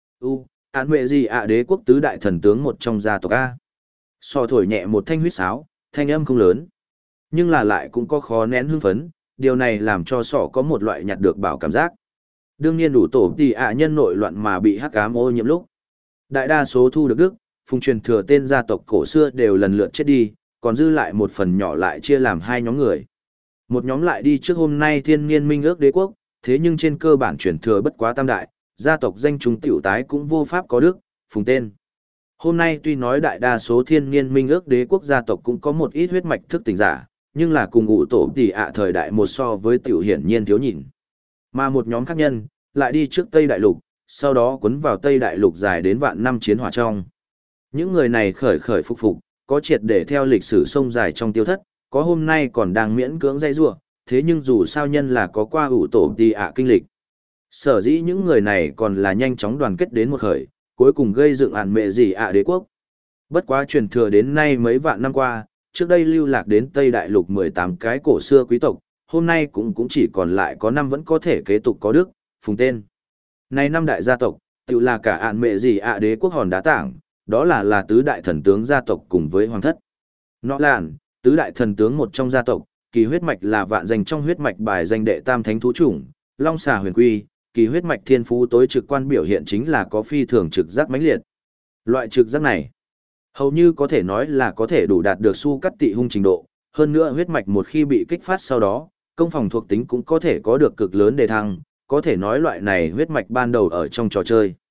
Án mệ gì ạ đế quốc tứ đại thần tướng một trong gia tộc A. Sò thổi nhẹ một thanh huýt sáo, thanh âm không lớn. Nhưng là lại cũng có khó nén hưng phấn, điều này làm cho Sò có một loại nhặt được bảo cảm giác. Đương nhiên đủ tổ tỷ ạ nhân nội loạn mà bị hắc ám ô nhiễm lúc. Đại đa số thu được đức, phùng truyền thừa tên gia tộc cổ xưa đều lần lượt chết đi, còn dư lại một phần nhỏ lại chia làm hai nhóm người. Một nhóm lại đi trước hôm nay thiên niên minh ước đế quốc, thế nhưng trên cơ bản truyền thừa bất quá tam đại, gia tộc danh chúng tiểu tái cũng vô pháp có đức, phùng tên. Hôm nay tuy nói đại đa số thiên niên minh ước đế quốc gia tộc cũng có một ít huyết mạch thức tỉnh giả, nhưng là cùng ngụ tổ tỷ ạ thời đại một so với tiểu hiển nhiên thiếu nhìn. Mà một nhóm khác nhân, lại đi trước Tây Đại Lục, sau đó cuốn vào Tây Đại Lục dài đến vạn năm chiến hỏa trong. Những người này khởi khởi phục phục, có triệt để theo lịch sử sông dài trong tiêu thất, có hôm nay còn đang miễn cưỡng dây rua, thế nhưng dù sao nhân là có qua ủ tổ tỷ ạ kinh lịch. Sở dĩ những người này còn là nhanh chóng đoàn kết đến một khởi, cuối cùng gây dựng ản mệ gì ạ đế quốc. Bất quá truyền thừa đến nay mấy vạn năm qua, trước đây lưu lạc đến Tây Đại Lục 18 cái cổ xưa quý tộc, hôm nay cũng chỉ còn lại có 5 vẫn có thể kế tục có đức, phùng tên. Này 5 đại gia tộc, tự là cả ản mệ gì ạ đế quốc hòn đá tảng, đó là tứ đại thần tướng gia tộc cùng với hoàng thất. Nọ làn, tứ đại thần tướng một trong gia tộc, kỳ huyết mạch là vạn danh trong huyết mạch bài danh đệ tam thánh thú chủng, long xà huyền quy, kỳ huyết mạch thiên phú tối trực quan biểu hiện chính là có phi thường trực giác mãnh liệt. Loại trực giác này, hầu như có thể nói là có thể đủ đạt được su cắt tị hung trình độ, hơn nữa huyết mạch một khi bị kích phát sau đó, công phòng thuộc tính cũng có thể có được cực lớn đề thăng, có thể nói loại này huyết mạch ban đầu ở trong trò chơi.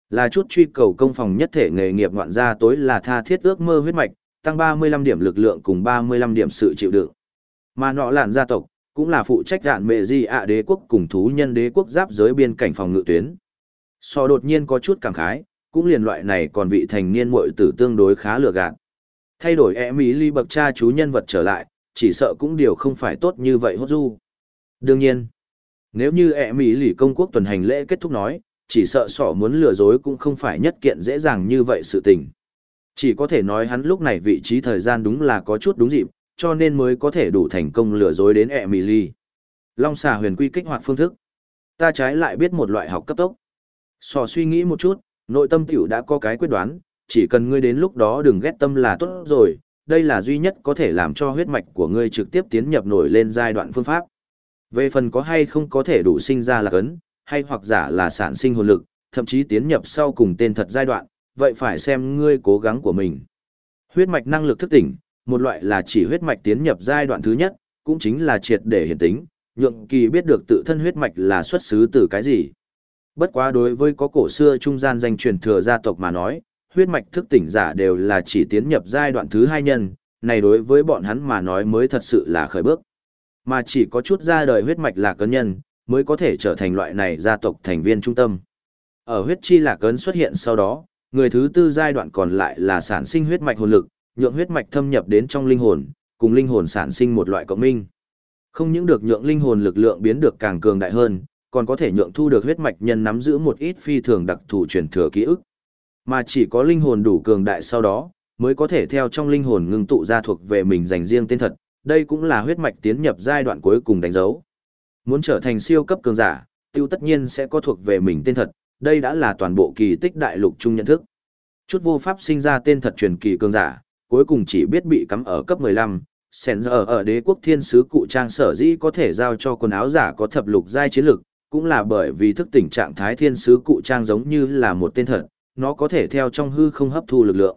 Là chút truy cầu công phòng nhất thể nghề nghiệp ngoạn gia tối là tha thiết ước mơ huyết mạch, tăng 35 điểm lực lượng cùng 35 điểm sự chịu đựng. Mà nọ lạn gia tộc, cũng là phụ trách đạn mẹ di ạ đế quốc cùng thú nhân đế quốc giáp giới biên cảnh phòng ngự tuyến. So đột nhiên có chút cảm khái, cũng liền loại này còn vị thành niên muội tử tương đối khá lừa gạt. Thay đổi Emily bậc cha chú nhân vật trở lại, chỉ sợ cũng điều không phải tốt như vậy hốt du. Đương nhiên, nếu như Emily công quốc tuần hành lễ kết thúc nói, chỉ sợ sỏ muốn lừa dối cũng không phải nhất kiện dễ dàng như vậy sự tình. Chỉ có thể nói hắn lúc này vị trí thời gian đúng là có chút đúng dịp, cho nên mới có thể đủ thành công lừa dối đến Emily. Long xà huyền quy kích hoạt phương thức. Ta trái lại biết một loại học cấp tốc. Sò suy nghĩ một chút, nội tâm tiểu đã có cái quyết đoán, chỉ cần ngươi đến lúc đó đừng ghét tâm là tốt rồi, đây là duy nhất có thể làm cho huyết mạch của ngươi trực tiếp tiến nhập nổi lên giai đoạn phương pháp. Về phần có hay không có thể đủ sinh ra là cấn, hay hoặc giả là sản sinh hồn lực, thậm chí tiến nhập sau cùng tên thật giai đoạn, vậy phải xem ngươi cố gắng của mình. Huyết mạch năng lực thức tỉnh, một loại là chỉ huyết mạch tiến nhập giai đoạn thứ nhất, cũng chính là triệt để hiển tính, nhượng kỳ biết được tự thân huyết mạch là xuất xứ từ cái gì. Bất quá đối với có cổ xưa trung gian danh truyền thừa gia tộc mà nói, huyết mạch thức tỉnh giả đều là chỉ tiến nhập giai đoạn thứ hai nhân, này đối với bọn hắn mà nói mới thật sự là khởi bước. Mà chỉ có chút ra đời huyết mạch là cấn nhân, mới có thể trở thành loại này gia tộc thành viên trung tâm. Ở huyết chi lạc ấn xuất hiện sau đó, người thứ tư giai đoạn còn lại là sản sinh huyết mạch hồn lực, nhượng huyết mạch thâm nhập đến trong linh hồn, cùng linh hồn sản sinh một loại cộng minh. Không những được nhượng linh hồn lực lượng biến được càng cường đại hơn, còn có thể nhượng thu được huyết mạch nhân nắm giữ một ít phi thường đặc thù truyền thừa ký ức. Mà chỉ có linh hồn đủ cường đại sau đó, mới có thể theo trong linh hồn ngưng tụ ra thuộc về mình dành riêng tên thật, đây cũng là huyết mạch tiến nhập giai đoạn cuối cùng đánh dấu. Muốn trở thành siêu cấp cường giả, tiêu tất nhiên sẽ có thuộc về mình tên thật, đây đã là toàn bộ kỳ tích đại lục chung nhận thức. Chút vô pháp sinh ra tên thật truyền kỳ cường giả, cuối cùng chỉ biết bị cắm ở cấp 15, sẻn giờ ở đế quốc thiên sứ cụ trang sở dĩ có thể giao cho quần áo giả có thập lục giai chiến lực, cũng là bởi vì thức tỉnh trạng thái thiên sứ cụ trang giống như là một tên thật, nó có thể theo trong hư không hấp thu lực lượng.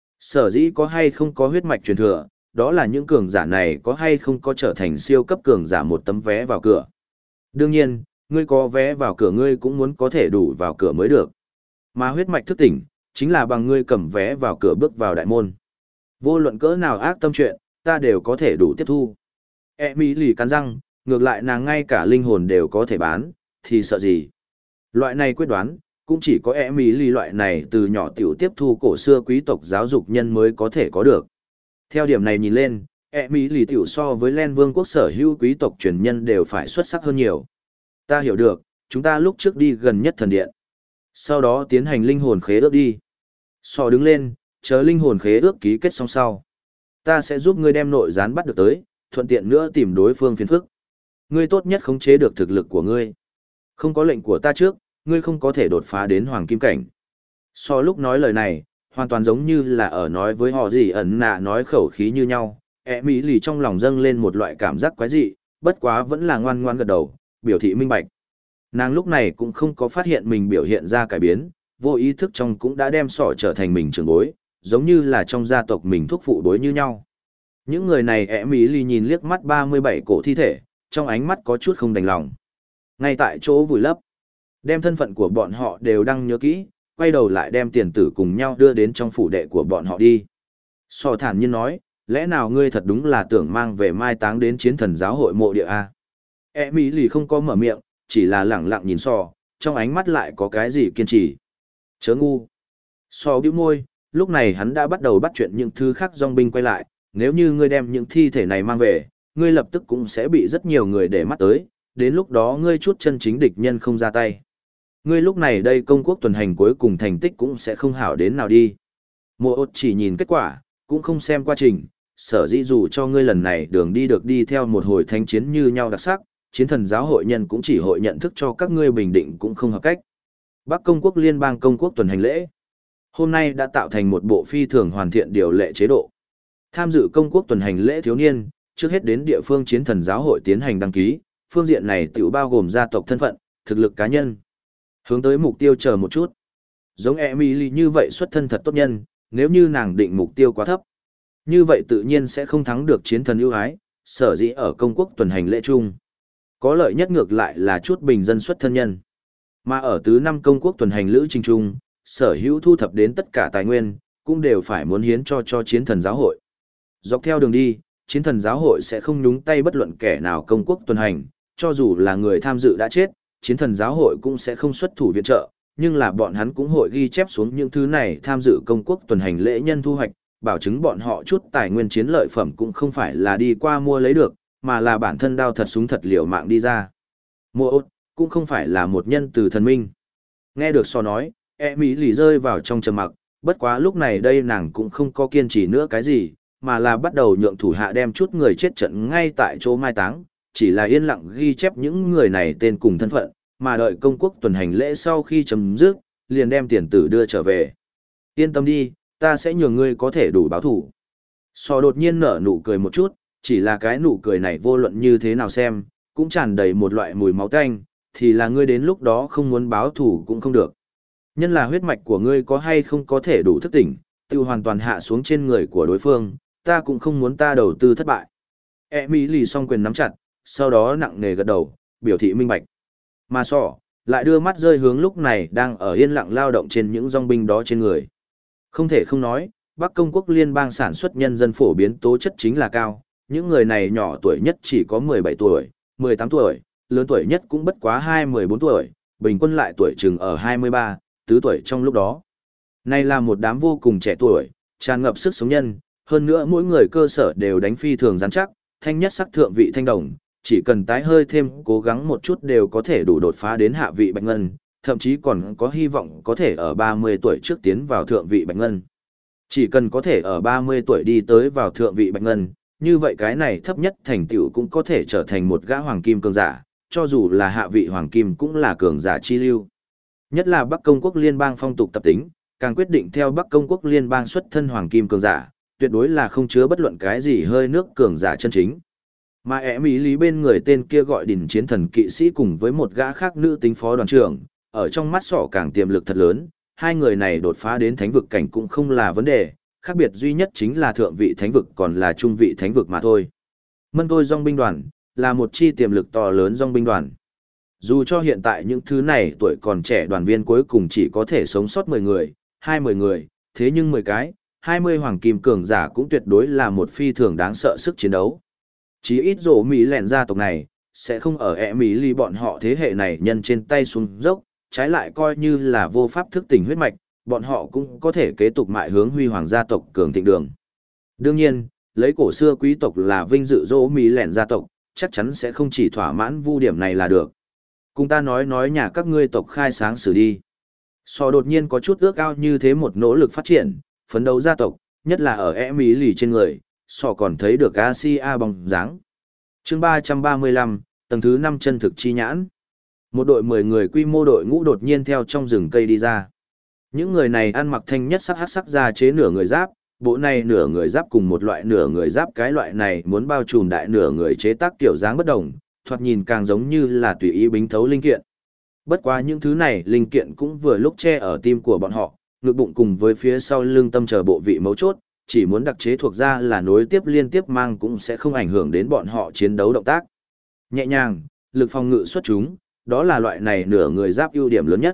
Sở dĩ có hay không có huyết mạch truyền thừa, đó là những cường giả này có hay không có trở thành siêu cấp cường giả một tấm vé vào cửa. Đương nhiên, ngươi có vé vào cửa ngươi cũng muốn có thể đủ vào cửa mới được. Mà huyết mạch thức tỉnh, chính là bằng ngươi cầm vé vào cửa bước vào đại môn. Vô luận cỡ nào ác tâm chuyện, ta đều có thể đủ tiếp thu. Emily cắn răng, ngược lại nàng ngay cả linh hồn đều có thể bán, thì sợ gì. Loại này quyết đoán, cũng chỉ có Emily loại này từ nhỏ tiểu tiếp thu cổ xưa quý tộc giáo dục nhân mới có thể có được. Theo điểm này nhìn lên, Emily tiểu so với Len Vương quốc sở hữu quý tộc truyền nhân đều phải xuất sắc hơn nhiều. Ta hiểu được, chúng ta lúc trước đi gần nhất thần điện. Sau đó tiến hành linh hồn khế ước đi. So đứng lên, chờ linh hồn khế ước ký kết xong sau. Ta sẽ giúp ngươi đem nội gián bắt được tới, thuận tiện nữa tìm đối phương phiền phức. Ngươi tốt nhất khống chế được thực lực của ngươi. Không có lệnh của ta trước, ngươi không có thể đột phá đến hoàng kim cảnh. So lúc nói lời này, hoàn toàn giống như là ở nói với họ gì ẩn nạ nói khẩu khí như nhau. Emily trong lòng dâng lên một loại cảm giác quái dị, bất quá vẫn là ngoan ngoan gật đầu, biểu thị minh bạch. Nàng lúc này cũng không có phát hiện mình biểu hiện ra cải biến, vô ý thức trong cũng đã đem sỏ trở thành mình trưởng bối, giống như là trong gia tộc mình thúc phụ đối như nhau. Những người này Emily nhìn liếc mắt 37 cổ thi thể, trong ánh mắt có chút không đành lòng. Ngay tại chỗ vùi lấp, đem thân phận của bọn họ đều đăng nhớ kỹ, quay đầu lại đem tiền tử cùng nhau đưa đến trong phủ đệ của bọn họ đi. Sò thản nhiên nói, lẽ nào ngươi thật đúng là tưởng mang về mai táng đến chiến thần giáo hội mộ địa a? Emily không có mở miệng, chỉ là lẳng lặng nhìn Sò, trong ánh mắt lại có cái gì kiên trì. Chớ ngu. Sò bĩu môi, lúc này hắn đã bắt đầu bắt chuyện những thứ khác dòng binh quay lại, nếu như ngươi đem những thi thể này mang về, ngươi lập tức cũng sẽ bị rất nhiều người để mắt tới, đến lúc đó ngươi chút chân chính địch nhân không ra tay. Ngươi lúc này đây công quốc tuần hành cuối cùng thành tích cũng sẽ không hảo đến nào đi. Mộ ốt chỉ nhìn kết quả, cũng không xem quá trình, sở dĩ dù cho ngươi lần này đường đi được đi theo một hồi thanh chiến như nhau đặc sắc, chiến thần giáo hội nhân cũng chỉ hội nhận thức cho các ngươi bình định cũng không hợp cách. Bắc công quốc liên bang công quốc tuần hành lễ. Hôm nay đã tạo thành một bộ phi thường hoàn thiện điều lệ chế độ. Tham dự công quốc tuần hành lễ thiếu niên, trước hết đến địa phương chiến thần giáo hội tiến hành đăng ký, phương diện này tự bao gồm gia tộc thân phận, thực lực cá nhân. Hướng tới mục tiêu chờ một chút. Giống Emily như vậy xuất thân thật tốt nhân, nếu như nàng định mục tiêu quá thấp, như vậy tự nhiên sẽ không thắng được chiến thần ưu ái, sở dĩ ở công quốc tuần hành lễ chung. Có lợi nhất ngược lại là chút bình dân xuất thân nhân. Mà ở tứ năm công quốc tuần hành lữ trình chung, sở hữu thu thập đến tất cả tài nguyên, cũng đều phải muốn hiến cho chiến thần giáo hội. Dọc theo đường đi, chiến thần giáo hội sẽ không nhúng tay bất luận kẻ nào công quốc tuần hành, cho dù là người tham dự đã chết, chiến thần giáo hội cũng sẽ không xuất thủ viện trợ, nhưng là bọn hắn cũng hội ghi chép xuống những thứ này tham dự công quốc tuần hành lễ nhân thu hoạch, bảo chứng bọn họ chút tài nguyên chiến lợi phẩm cũng không phải là đi qua mua lấy được, mà là bản thân đao thật súng thật liều mạng đi ra. Mua ốt, cũng không phải là một nhân từ thần minh. Nghe được so nói, Mỹ lì rơi vào trong trầm mặc, bất quá lúc này đây nàng cũng không có kiên trì nữa cái gì, mà là bắt đầu nhượng thủ hạ đem chút người chết trận ngay tại chỗ mai táng, chỉ là yên lặng ghi chép những người này tên cùng thân phận, mà đợi công quốc tuần hành lễ sau khi chấm dứt, liền đem tiền tử đưa trở về. Yên tâm đi, ta sẽ nhường ngươi có thể đủ báo thủ. So đột nhiên nở nụ cười một chút, chỉ là cái nụ cười này vô luận như thế nào xem, cũng tràn đầy một loại mùi máu tanh, thì là ngươi đến lúc đó không muốn báo thủ cũng không được. Nhân là huyết mạch của ngươi có hay không có thể đủ thức tỉnh, tiêu hoàn toàn hạ xuống trên người của đối phương, ta cũng không muốn ta đầu tư thất bại. Emily song quyền nắm chặt, sau đó nặng nề gật đầu, biểu thị minh bạch. Mà sọ, lại đưa mắt rơi hướng lúc này đang ở yên lặng lao động trên những dòng binh đó trên người. Không thể không nói, Bắc Công quốc liên bang sản xuất nhân dân phổ biến tố chất chính là cao, những người này nhỏ tuổi nhất chỉ có 17 tuổi, 18 tuổi, lớn tuổi nhất cũng bất quá 14 tuổi, bình quân lại tuổi chừng ở 23, 4 tuổi trong lúc đó. Này là một đám vô cùng trẻ tuổi, tràn ngập sức sống nhân, hơn nữa mỗi người cơ sở đều đánh phi thường rắn chắc, thanh nhất sắc thượng vị thanh đồng, chỉ cần tái hơi thêm cố gắng một chút đều có thể đủ đột phá đến hạ vị bạch ngân, thậm chí còn có hy vọng có thể ở 30 tuổi trước tiến vào thượng vị bạch ngân. Chỉ cần có thể ở 30 tuổi đi tới vào thượng vị bạch ngân, như vậy cái này thấp nhất thành tựu cũng có thể trở thành một gã hoàng kim cường giả, cho dù là hạ vị hoàng kim cũng là cường giả chi lưu. Nhất là Bắc Công quốc liên bang phong tục tập tính, càng quyết định theo Bắc Công quốc liên bang xuất thân hoàng kim cường giả, tuyệt đối là không chứa bất luận cái gì hơi nước cường giả chân chính. Mà ẻ mỹ lý bên người tên kia gọi đỉnh chiến thần kỵ sĩ cùng với một gã khác nữ tính phó đoàn trưởng, ở trong mắt sọ càng tiềm lực thật lớn, hai người này đột phá đến thánh vực cảnh cũng không là vấn đề, khác biệt duy nhất chính là thượng vị thánh vực còn là trung vị thánh vực mà thôi. Mân Tôi Dòng binh đoàn, là một chi tiềm lực to lớn dòng binh đoàn. Dù cho hiện tại những thứ này tuổi còn trẻ đoàn viên cuối cùng chỉ có thể sống sót 10 người, 20 người, thế nhưng 10 cái, 20 hoàng kim cường giả cũng tuyệt đối là một phi thường đáng sợ sức chiến đấu. Chí ít rổ Mỹ lẹn gia tộc này, sẽ không ở ẹ Mỹ ly bọn họ thế hệ này nhân trên tay xuống dốc, trái lại coi như là vô pháp thức tỉnh huyết mạch, bọn họ cũng có thể kế tục mại hướng huy hoàng gia tộc cường thịnh đường. Đương nhiên, lấy cổ xưa quý tộc là vinh dự rổ Mỹ lẹn gia tộc, chắc chắn sẽ không chỉ thỏa mãn vu điểm này là được. Cùng ta nói nhà các ngươi tộc khai sáng xử đi. So đột nhiên có chút ước ao như thế một nỗ lực phát triển, phấn đấu gia tộc, nhất là ở ẹ Mỹ lì trên người, so còn thấy được Asia bóng dáng. Chương 335, tầng thứ 5 chân thực chi nhãn. Một đội 10 người quy mô đội ngũ đột nhiên theo trong rừng cây đi ra. Những người này ăn mặc thanh nhất sắc hắc sắc da chế nửa người giáp, bộ này nửa người giáp cùng một loại nửa người giáp cái loại này muốn bao trùm đại nửa người chế tác kiểu dáng bất đồng, thoạt nhìn càng giống như là tùy ý bính thấu linh kiện. Bất quá những thứ này linh kiện cũng vừa lúc che ở tim của bọn họ, ngực bụng cùng với phía sau lưng tâm chờ bộ vị mấu chốt, chỉ muốn đặc chế thuộc ra là nối tiếp liên tiếp mang cũng sẽ không ảnh hưởng đến bọn họ chiến đấu động tác. Nhẹ nhàng, lực phòng ngự xuất chúng, đó là loại này nửa người giáp ưu điểm lớn nhất.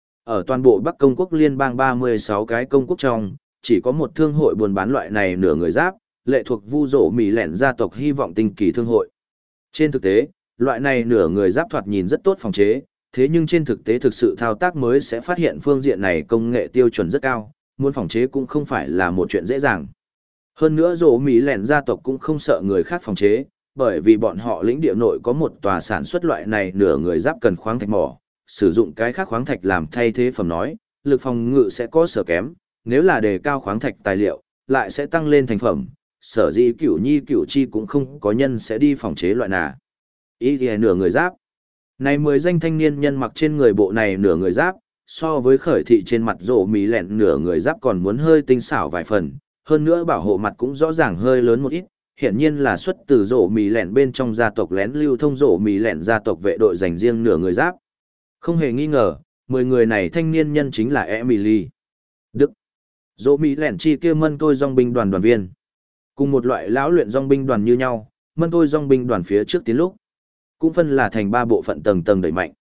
Ở toàn bộ Bắc Công quốc liên bang 36 cái công quốc trong, chỉ có một thương hội buôn bán loại này nửa người giáp, lệ thuộc Vu Dỗ Mỹ lẹn gia tộc hy vọng tinh kỳ thương hội. Trên thực tế, loại này nửa người giáp thoạt nhìn rất tốt phòng chế, thế nhưng trên thực tế thực sự thao tác mới sẽ phát hiện phương diện này công nghệ tiêu chuẩn rất cao, muốn phòng chế cũng không phải là một chuyện dễ dàng. Hơn nữa Dỗ Mỹ lẹn gia tộc cũng không sợ người khác phòng chế, bởi vì bọn họ lĩnh địa nội có một tòa sản xuất loại này nửa người giáp cần khoáng thạch mỏ, sử dụng cái khác khoáng thạch làm thay thế phẩm nói, lực phòng ngự sẽ có sở kém, nếu là đề cao khoáng thạch tài liệu, lại sẽ tăng lên thành phẩm, sở dĩ cửu nhi cửu chi cũng không có nhân sẽ đi phòng chế loại nà. Ý thì nửa người giáp. Này 10 danh thanh niên nhân mặc trên người bộ này nửa người giáp, so với khởi thị trên mặt rổ mì lẹn nửa người giáp còn muốn hơi tinh xảo vài phần, hơn nữa bảo hộ mặt cũng rõ ràng hơi lớn một ít, hiển nhiên là xuất từ rổ mì lẹn bên trong gia tộc lén lưu thông rổ mì lẹn gia tộc vệ đội dành riêng nửa người giáp. Không hề nghi ngờ, 10 người này thanh niên nhân chính là Emily. Đức. Rổ mì lẹn chi kia Mân Tôi Dòng binh đoàn đoàn viên. Cùng một loại lão luyện dòng binh đoàn như nhau, Mân Tôi Dòng binh đoàn phía trước tiến lúc cũng phân là thành 3 bộ phận tầng tầng đẩy mạnh.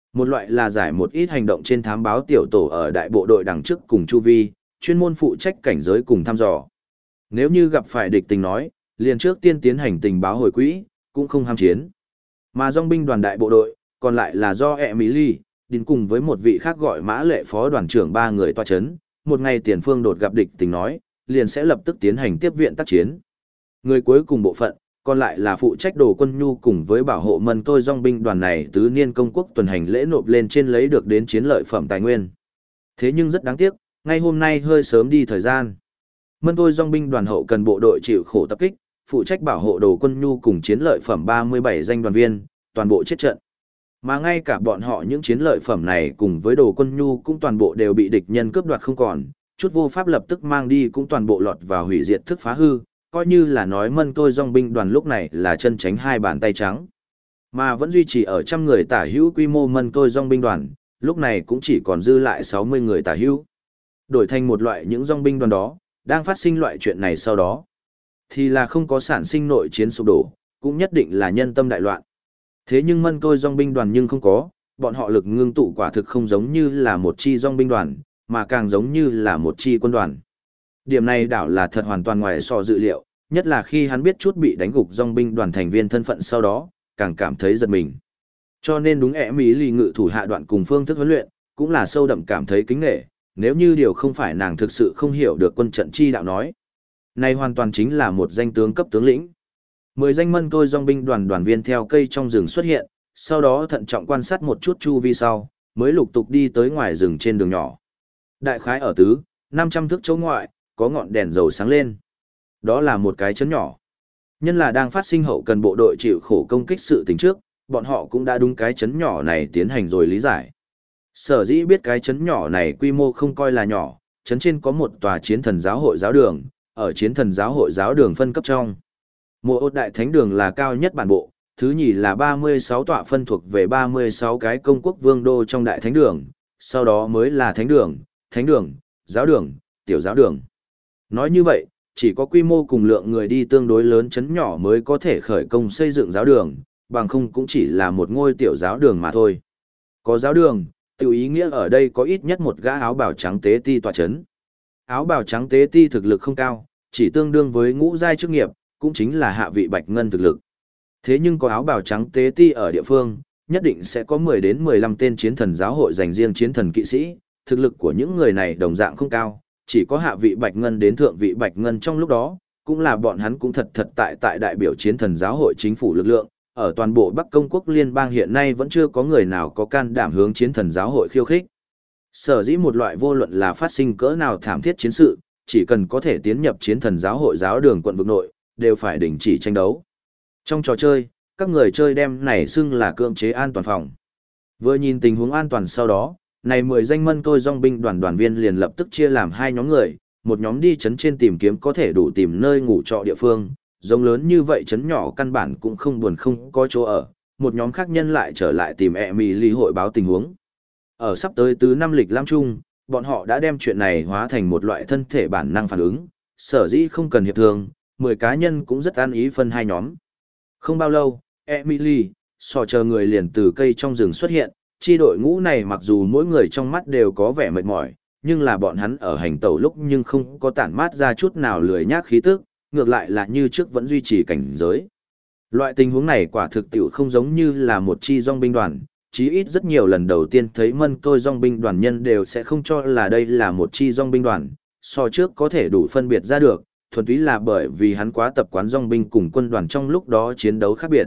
Một loại là giải một ít hành động trên thám báo tiểu tổ ở đại bộ đội đằng trước cùng chu vi, chuyên môn phụ trách cảnh giới cùng thăm dò. Nếu như gặp phải địch tình nói, liền trước tiên tiến hành tình báo hồi quỹ, cũng không ham chiến. Mà dòng binh đoàn đại bộ đội, còn lại là do Emily, đến cùng với một vị khác gọi Mã Lệ phó đoàn trưởng 3 người tọa chấn, một ngày tiền phương đột gặp địch tình nói, liền sẽ lập tức tiến hành tiếp viện tác chiến. Người cuối cùng bộ phận, còn lại là phụ trách đồ quân nhu cùng với bảo hộ mân tôi dòng binh đoàn này tứ niên công quốc tuần hành lễ nộp lên trên lấy được đến chiến lợi phẩm tài nguyên. Thế nhưng rất đáng tiếc, ngay hôm nay hơi sớm đi thời gian. Mân tôi dòng binh đoàn hậu cần bộ đội chịu khổ tập kích, phụ trách bảo hộ đồ quân nhu cùng chiến lợi phẩm 37 danh đoàn viên, toàn bộ chết trận. Mà ngay cả bọn họ những chiến lợi phẩm này cùng với đồ quân nhu cũng toàn bộ đều bị địch nhân cướp đoạt không còn, chút vô pháp lập tức mang đi cũng toàn bộ lọt vào hủy diệt thức phá hư, coi như là nói mân tôi dòng binh đoàn lúc này là chân tránh hai bàn tay trắng. Mà vẫn duy trì ở trăm người tả hữu quy mô mân tôi dòng binh đoàn, lúc này cũng chỉ còn dư lại 60 người tả hữu. Đổi thành một loại những dòng binh đoàn đó, đang phát sinh loại chuyện này sau đó, thì là không có sản sinh nội chiến sụp đổ, cũng nhất định là nhân tâm đại loạn. Thế nhưng mân tôi dòng binh đoàn nhưng không có, bọn họ lực ngưng tụ quả thực không giống như là một chi dòng binh đoàn, mà càng giống như là một chi quân đoàn. Điểm này đảo là thật hoàn toàn ngoài so dự liệu, nhất là khi hắn biết chút bị đánh gục dòng binh đoàn thành viên thân phận sau đó, càng cảm thấy giật mình. Cho nên đúng Mỹ lì ngự thủ hạ đoạn cùng phương thức huấn luyện, cũng là sâu đậm cảm thấy kính nể, nếu như điều không phải nàng thực sự không hiểu được quân trận chi đạo nói. Này hoàn toàn chính là một danh tướng cấp tướng lĩnh. 10 danh mân tôi dòng binh đoàn đoàn viên theo cây trong rừng xuất hiện, sau đó thận trọng quan sát một chút chu vi sau, mới lục tục đi tới ngoài rừng trên đường nhỏ. Đại khái ở tứ, 500 thước chỗ ngoại, có ngọn đèn dầu sáng lên. Đó là một cái trấn nhỏ. Nhân là đang phát sinh hậu cần bộ đội chịu khổ công kích sự tình trước, bọn họ cũng đã đúng cái trấn nhỏ này tiến hành rồi lý giải. Sở dĩ biết cái trấn nhỏ này quy mô không coi là nhỏ, trấn trên có một tòa chiến thần giáo hội giáo đường, ở chiến thần giáo hội giáo đường phân cấp trong. Mộ ốt đại thánh đường là cao nhất bản bộ, thứ nhì là 36 tọa phân thuộc về 36 cái công quốc vương đô trong đại thánh đường, sau đó mới là thánh đường, giáo đường, tiểu giáo đường. Nói như vậy, chỉ có quy mô cùng lượng người đi tương đối lớn chấn nhỏ mới có thể khởi công xây dựng giáo đường, bằng không cũng chỉ là một ngôi tiểu giáo đường mà thôi. Có giáo đường, tiểu ý nghĩa ở đây có ít nhất một gã áo bào trắng tế ti tọa chấn. Áo bào trắng tế ti thực lực không cao, chỉ tương đương với ngũ giai chức nghiệp, cũng chính là hạ vị bạch ngân thực lực. Thế nhưng có áo bào trắng tế ti ở địa phương, nhất định sẽ có 10 đến 15 tên chiến thần giáo hội dành riêng chiến thần kỵ sĩ, thực lực của những người này đồng dạng không cao, chỉ có hạ vị bạch ngân đến thượng vị bạch ngân trong lúc đó, cũng là bọn hắn cũng thật tại đại biểu chiến thần giáo hội chính phủ lực lượng, ở toàn bộ Bắc Công quốc liên bang hiện nay vẫn chưa có người nào có can đảm hướng chiến thần giáo hội khiêu khích. Sở dĩ một loại vô luận là phát sinh cỡ nào thảm thiết chiến sự, chỉ cần có thể tiến nhập chiến thần giáo hội giáo đường quận vực nội, đều phải đình chỉ tranh đấu. Trong trò chơi, các người chơi đem này xưng là cưỡng chế an toàn phòng. Vừa nhìn tình huống an toàn sau đó, này 10 danh mân tôi dòng binh đoàn viên liền lập tức chia làm hai nhóm người, một nhóm đi chấn trên tìm kiếm có thể đủ tìm nơi ngủ trọ địa phương, giống lớn như vậy chấn nhỏ căn bản cũng không buồn không có chỗ ở, một nhóm khác nhân lại trở lại tìm Emily hội báo tình huống. Ở sắp tới tứ năm lịch lam trung, bọn họ đã đem chuyện này hóa thành một loại thân thể bản năng phản ứng, sở dĩ không cần hiệp thương, 10 cá nhân cũng rất an ý phân hai nhóm. Không bao lâu, Emily, chờ người liền từ cây trong rừng xuất hiện, chi đội ngũ này mặc dù mỗi người trong mắt đều có vẻ mệt mỏi, nhưng là bọn hắn ở hành tẩu lúc nhưng không có tản mát ra chút nào lười nhác khí tức, ngược lại là như trước vẫn duy trì cảnh giới. Loại tình huống này quả thực tiểu không giống như là một chi dòng binh đoàn, chí ít rất nhiều lần đầu tiên thấy mân tôi dòng binh đoàn nhân đều sẽ không cho là đây là một chi dòng binh đoàn, so trước có thể đủ phân biệt ra được, thuần túy là bởi vì hắn quá tập quán dòng binh cùng quân đoàn trong lúc đó chiến đấu khác biệt.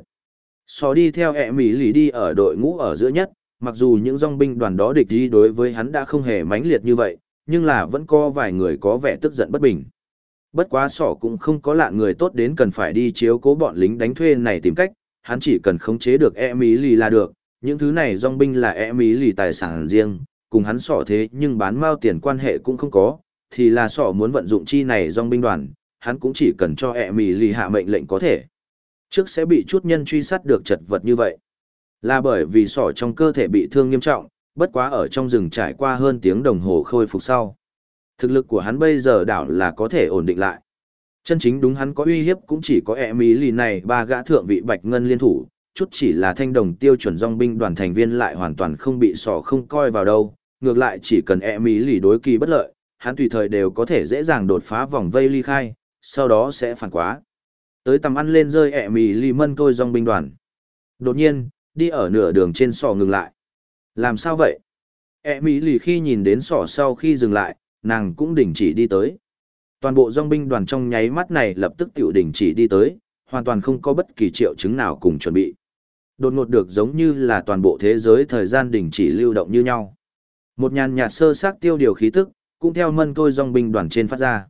So đi theo Emily đi ở đội ngũ ở giữa nhất, mặc dù những dòng binh đoàn đó địch ý đối với hắn đã không hề mãnh liệt như vậy, nhưng là vẫn có vài người có vẻ tức giận bất bình. Bất quá sỏ cũng không có lạ người tốt đến cần phải đi chiếu cố bọn lính đánh thuê này tìm cách, hắn chỉ cần khống chế được Emily là được, những thứ này dòng binh là Emily tài sản riêng, cùng hắn sỏ thế nhưng bán mao tiền quan hệ cũng không có, thì là sỏ muốn vận dụng chi này dòng binh đoàn, hắn cũng chỉ cần cho Emily hạ mệnh lệnh có thể. Trước sẽ bị chút nhân truy sát được chật vật như vậy. Là bởi vì sỏ trong cơ thể bị thương nghiêm trọng, bất quá ở trong rừng trải qua hơn tiếng đồng hồ khôi phục sau. Thực lực của hắn bây giờ đảo là có thể ổn định lại. Chân chính đúng hắn có uy hiếp cũng chỉ có Emily này ba gã thượng vị bạch ngân liên thủ, chút chỉ là thanh đồng tiêu chuẩn dòng binh đoàn thành viên lại hoàn toàn không bị sỏ không coi vào đâu, ngược lại chỉ cần e mỹ lì đối kỳ bất lợi, hắn tùy thời đều có thể dễ dàng đột phá vòng vây ly khai, sau đó sẽ phản quá. Tới tầm ăn lên rơi e mỹ lì mân tôi dòng binh đoàn. Đột nhiên, đi ở nửa đường trên sỏ ngừng lại. Làm sao vậy? E mỹ lì khi nhìn đến sỏ sau khi dừng lại, nàng cũng đình chỉ đi tới. Toàn bộ dòng binh đoàn trong nháy mắt này lập tức tiểu đình chỉ đi tới, hoàn toàn không có bất kỳ triệu chứng nào cùng chuẩn bị. Đột ngột được giống như là toàn bộ thế giới thời gian đình chỉ lưu động như nhau. Một nhàn nhạt sơ xác tiêu điều khí tức, cũng theo mân tôi dòng binh đoàn trên phát ra.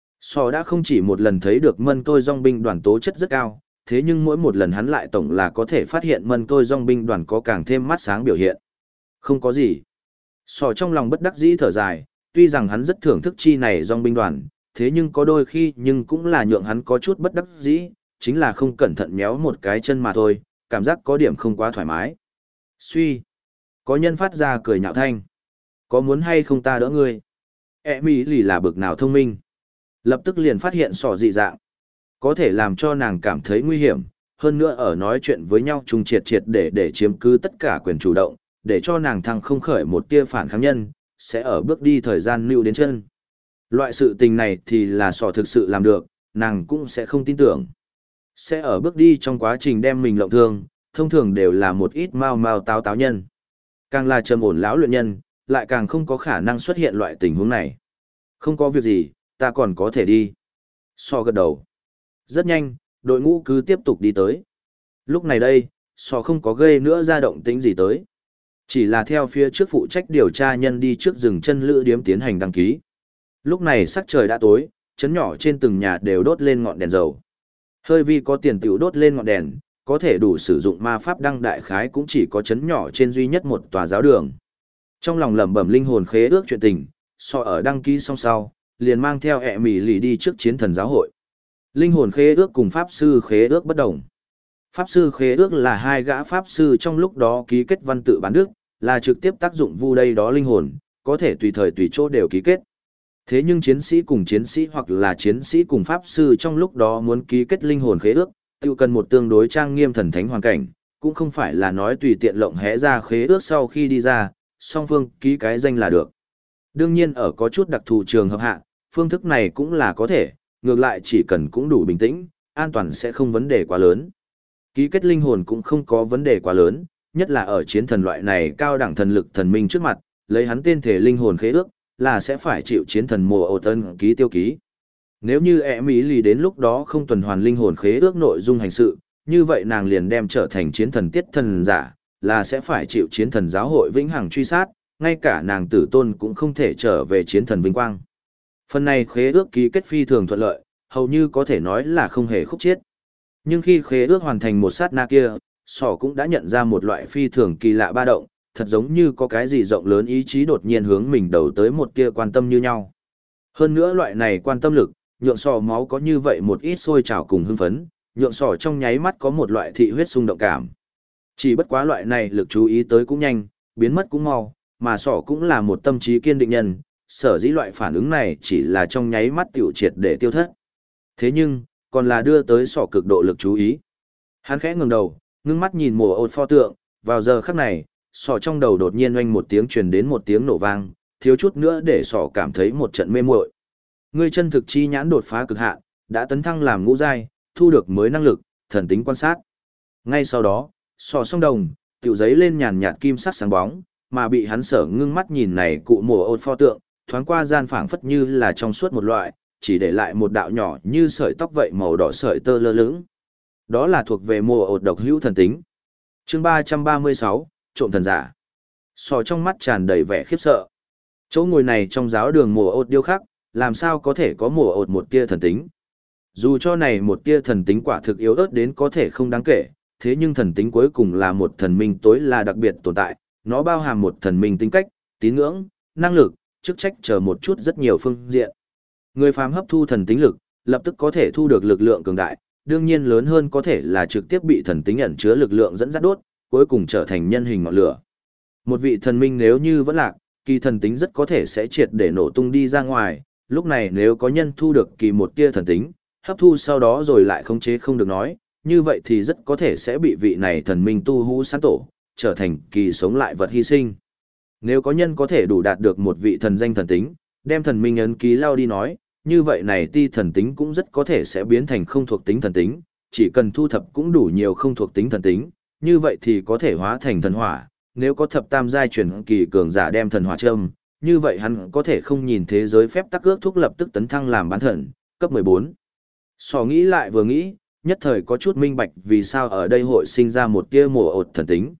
Sò đã không chỉ một lần thấy được mân tôi dòng binh đoàn tố chất rất cao, thế nhưng mỗi một lần hắn lại tổng là có thể phát hiện mân tôi dòng binh đoàn có càng thêm mắt sáng biểu hiện. Không có gì. Sò trong lòng bất đắc dĩ thở dài, tuy rằng hắn rất thưởng thức chi này dòng binh đoàn, thế nhưng có đôi khi nhưng cũng là nhượng hắn có chút bất đắc dĩ, chính là không cẩn thận méo một cái chân mà thôi, cảm giác có điểm không quá thoải mái. Suy. Có nhân phát ra cười nhạo thanh. Có muốn hay không ta đỡ ngươi? E mỹ lì là bực nào thông minh. Lập tức liền phát hiện sỏ dị dạng. Có thể làm cho nàng cảm thấy nguy hiểm, hơn nữa ở nói chuyện với nhau chung triệt triệt để chiếm cứ tất cả quyền chủ động, để cho nàng thăng không khởi một tia phản kháng nhân, sẽ ở bước đi thời gian lưu đến chân. Loại sự tình này thì là sỏ thực sự làm được, nàng cũng sẽ không tin tưởng. Sẽ ở bước đi trong quá trình đem mình lộng thương, thông thường đều là một ít mau mau táo táo nhân. Càng là trầm ổn lão luyện nhân, lại càng không có khả năng xuất hiện loại tình huống này. Không có việc gì, ta còn có thể đi. So gật đầu. Rất nhanh, đội ngũ cứ tiếp tục đi tới. Lúc này đây, so không có gây nữa ra động tĩnh gì tới. Chỉ là theo phía trước phụ trách điều tra nhân đi trước rừng chân lữ điếm tiến hành đăng ký. Lúc này sắc trời đã tối, chấn nhỏ trên từng nhà đều đốt lên ngọn đèn dầu. Hơi vi có tiền tiểu đốt lên ngọn đèn, có thể đủ sử dụng ma pháp đăng đại khái cũng chỉ có chấn nhỏ trên duy nhất một tòa giáo đường. Trong lòng lẩm bẩm linh hồn khế ước chuyện tình, so ở đăng ký xong sau, liền mang theo ẹ mỉ lì đi trước chiến thần giáo hội. Linh hồn khế ước cùng pháp sư khế ước bất đồng. Pháp sư khế ước là hai gã pháp sư trong lúc đó ký kết văn tự bán đức, là trực tiếp tác dụng vu đây đó linh hồn, có thể tùy thời tùy chỗ đều ký kết. Thế nhưng chiến sĩ cùng chiến sĩ hoặc là chiến sĩ cùng pháp sư trong lúc đó muốn ký kết linh hồn khế ước, tự cần một tương đối trang nghiêm thần thánh hoàn cảnh, cũng không phải là nói tùy tiện lộng hẽ ra khế ước sau khi đi ra, song phương ký cái danh là được. Đương nhiên ở có chút đặc thù trường hợp hạ, phương thức này cũng là có thể, ngược lại chỉ cần cũng đủ bình tĩnh, an toàn sẽ không vấn đề quá lớn. Ký kết linh hồn cũng không có vấn đề quá lớn, nhất là ở chiến thần loại này cao đẳng thần lực thần minh trước mặt, lấy hắn tên thể linh hồn khế ước, là sẽ phải chịu chiến thần mùa ô tân ký tiêu ký. Nếu như ẻ mỹ lì đến lúc đó không tuần hoàn linh hồn khế ước nội dung hành sự, như vậy nàng liền đem trở thành chiến thần tiết thần giả, là sẽ phải chịu chiến thần giáo hội vĩnh hằng truy sát, ngay cả nàng tử tôn cũng không thể trở về chiến thần vinh quang. Phần này khế ước ký kết phi thường thuận lợi, hầu như có thể nói là không hề khúc chiết. Nhưng khi khế ước hoàn thành một sát na kia, sỏ cũng đã nhận ra một loại phi thường kỳ lạ ba động, thật giống như có cái gì rộng lớn ý chí đột nhiên hướng mình đầu tới một tia quan tâm như nhau. Hơn nữa loại này quan tâm lực, nhượng sỏ máu có như vậy một ít sôi trào cùng hưng phấn, nhượng sỏ trong nháy mắt có một loại thị huyết xung động cảm. Chỉ bất quá loại này lực chú ý tới cũng nhanh, biến mất cũng mau, mà sỏ cũng là một tâm trí kiên định nhân, sở dĩ loại phản ứng này chỉ là trong nháy mắt tiểu triệt để tiêu thất. Thế nhưng, còn là đưa tới sỏ cực độ lực chú ý. Hắn khẽ ngẩng đầu, ngưng mắt nhìn mùa ột pho tượng, vào giờ khắc này, sỏ trong đầu đột nhiên oanh một tiếng truyền đến một tiếng nổ vang, thiếu chút nữa để sỏ cảm thấy một trận mê muội. Ngươi chân thực chi nhãn đột phá cực hạn, đã tấn thăng làm ngũ giai, thu được mới năng lực, thần tính quan sát. Ngay sau đó, sỏ song đồng, tiểu giấy lên nhàn nhạt kim sắc sáng bóng, mà bị hắn sở ngưng mắt nhìn này cụ mùa ột pho tượng, thoáng qua gian phảng phất như là trong suốt một loại, chỉ để lại một đạo nhỏ như sợi tóc vậy màu đỏ sợi tơ lơ lửng. Đó là thuộc về mùa ột độc hữu thần tính. Chương 336, trộm thần giả. Sò trong mắt tràn đầy vẻ khiếp sợ. Chỗ ngồi này trong giáo đường mùa ột điêu khắc, làm sao có thể có mùa ột một tia thần tính. Dù cho này một tia thần tính quả thực yếu ớt đến có thể không đáng kể, thế nhưng thần tính cuối cùng là một thần minh tối là đặc biệt tồn tại, nó bao hàm một thần minh tính cách, tín ngưỡng, năng lực, chức trách chờ một chút rất nhiều phương diện. Người phàm hấp thu thần tính lực, lập tức có thể thu được lực lượng cường đại, đương nhiên lớn hơn có thể là trực tiếp bị thần tính ẩn chứa lực lượng dẫn dắt đốt, cuối cùng trở thành nhân hình ngọn lửa. Một vị thần minh nếu như vẫn lạc, kỳ thần tính rất có thể sẽ triệt để nổ tung đi ra ngoài, lúc này nếu có nhân thu được kỳ một tia thần tính, hấp thu sau đó rồi lại khống chế không được nói, như vậy thì rất có thể sẽ bị vị này thần minh tu hú sán tổ, trở thành kỳ sống lại vật hy sinh. Nếu có nhân có thể đủ đạt được một vị thần danh thần tính, đem thần minh ấn ký lao đi nói, như vậy này ti thần tính cũng rất có thể sẽ biến thành không thuộc tính thần tính, chỉ cần thu thập cũng đủ nhiều không thuộc tính thần tính, như vậy thì có thể hóa thành thần hỏa. Nếu có thập tam giai truyền kỳ cường giả đem thần hỏa châm, như vậy hắn có thể không nhìn thế giới phép tắc ước thúc lập tức tấn thăng làm bán thần, cấp 14. Sò nghĩ lại vừa nghĩ, nhất thời có chút minh bạch vì sao ở đây hội sinh ra một tia mùa ột thần tính.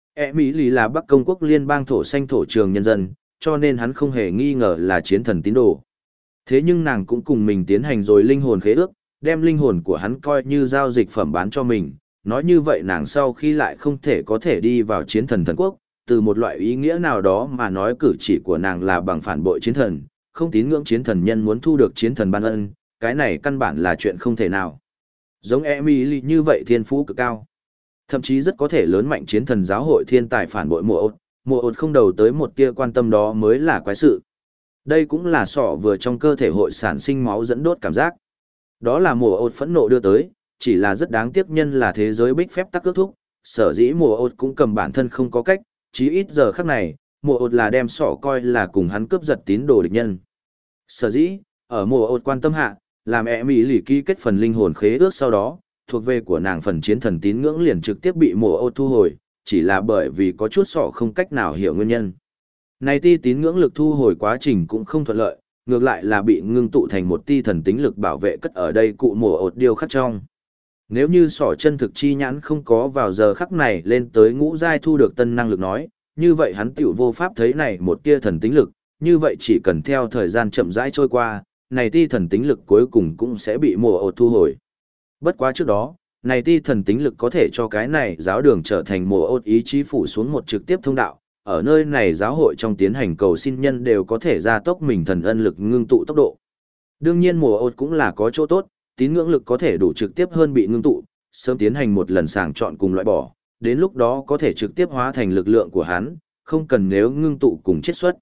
Mỹ lì là Bắc Công quốc liên bang thổ xanh thổ trường nhân dân, cho nên hắn không hề nghi ngờ là chiến thần tín đồ. Thế nhưng nàng cũng cùng mình tiến hành rồi linh hồn khế ước, đem linh hồn của hắn coi như giao dịch phẩm bán cho mình. Nói như vậy nàng sau khi lại không thể có thể đi vào chiến thần thần quốc, từ một loại ý nghĩa nào đó mà nói cử chỉ của nàng là bằng phản bội chiến thần, không tín ngưỡng chiến thần nhân muốn thu được chiến thần ban ân, cái này căn bản là chuyện không thể nào. Giống Emily như vậy thiên phú cực cao, thậm chí rất có thể lớn mạnh chiến thần giáo hội thiên tài phản bội mùa ột không đầu tới một tia quan tâm đó mới là quái sự. Đây cũng là sọ vừa trong cơ thể hội sản sinh máu dẫn đốt cảm giác. Đó là mùa ột phẫn nộ đưa tới, chỉ là rất đáng tiếc nhân là thế giới bích phép tắc ước thúc, sở dĩ mùa ột cũng cầm bản thân không có cách, chí ít giờ khắc này, mùa ột là đem sọ coi là cùng hắn cướp giật tín đồ địch nhân. Sở dĩ, ở mùa ột quan tâm hạ, làm Mỹ lì ký kết phần linh hồn khế ước sau đó, thuộc về của nàng phần chiến thần tín ngưỡng liền trực tiếp bị mùa ột thu hồi, chỉ là bởi vì có chút sọ không cách nào hiểu nguyên nhân. Này ti tín ngưỡng lực thu hồi quá trình cũng không thuận lợi, ngược lại là bị ngưng tụ thành một ti thần tính lực bảo vệ cất ở đây cụ mùa ột điêu khắc trong. Nếu như sỏ chân thực chi nhãn không có vào giờ khắc này lên tới ngũ giai thu được tân năng lực nói, như vậy hắn tiểu vô pháp thấy này một tia thần tính lực, như vậy chỉ cần theo thời gian chậm rãi trôi qua, này ti thần tính lực cuối cùng cũng sẽ bị mùa ột thu hồi. Bất quá trước đó, này ti thần tính lực có thể cho cái này giáo đường trở thành mùa ột ý chí phủ xuống một trực tiếp thông đạo, ở nơi này giáo hội trong tiến hành cầu xin nhân đều có thể gia tốc mình thần ân lực ngưng tụ tốc độ. Đương nhiên mùa ột cũng là có chỗ tốt, tín ngưỡng lực có thể đủ trực tiếp hơn bị ngưng tụ, sớm tiến hành một lần sàng chọn cùng loại bỏ, đến lúc đó có thể trực tiếp hóa thành lực lượng của hắn, không cần nếu ngưng tụ cùng chiết xuất.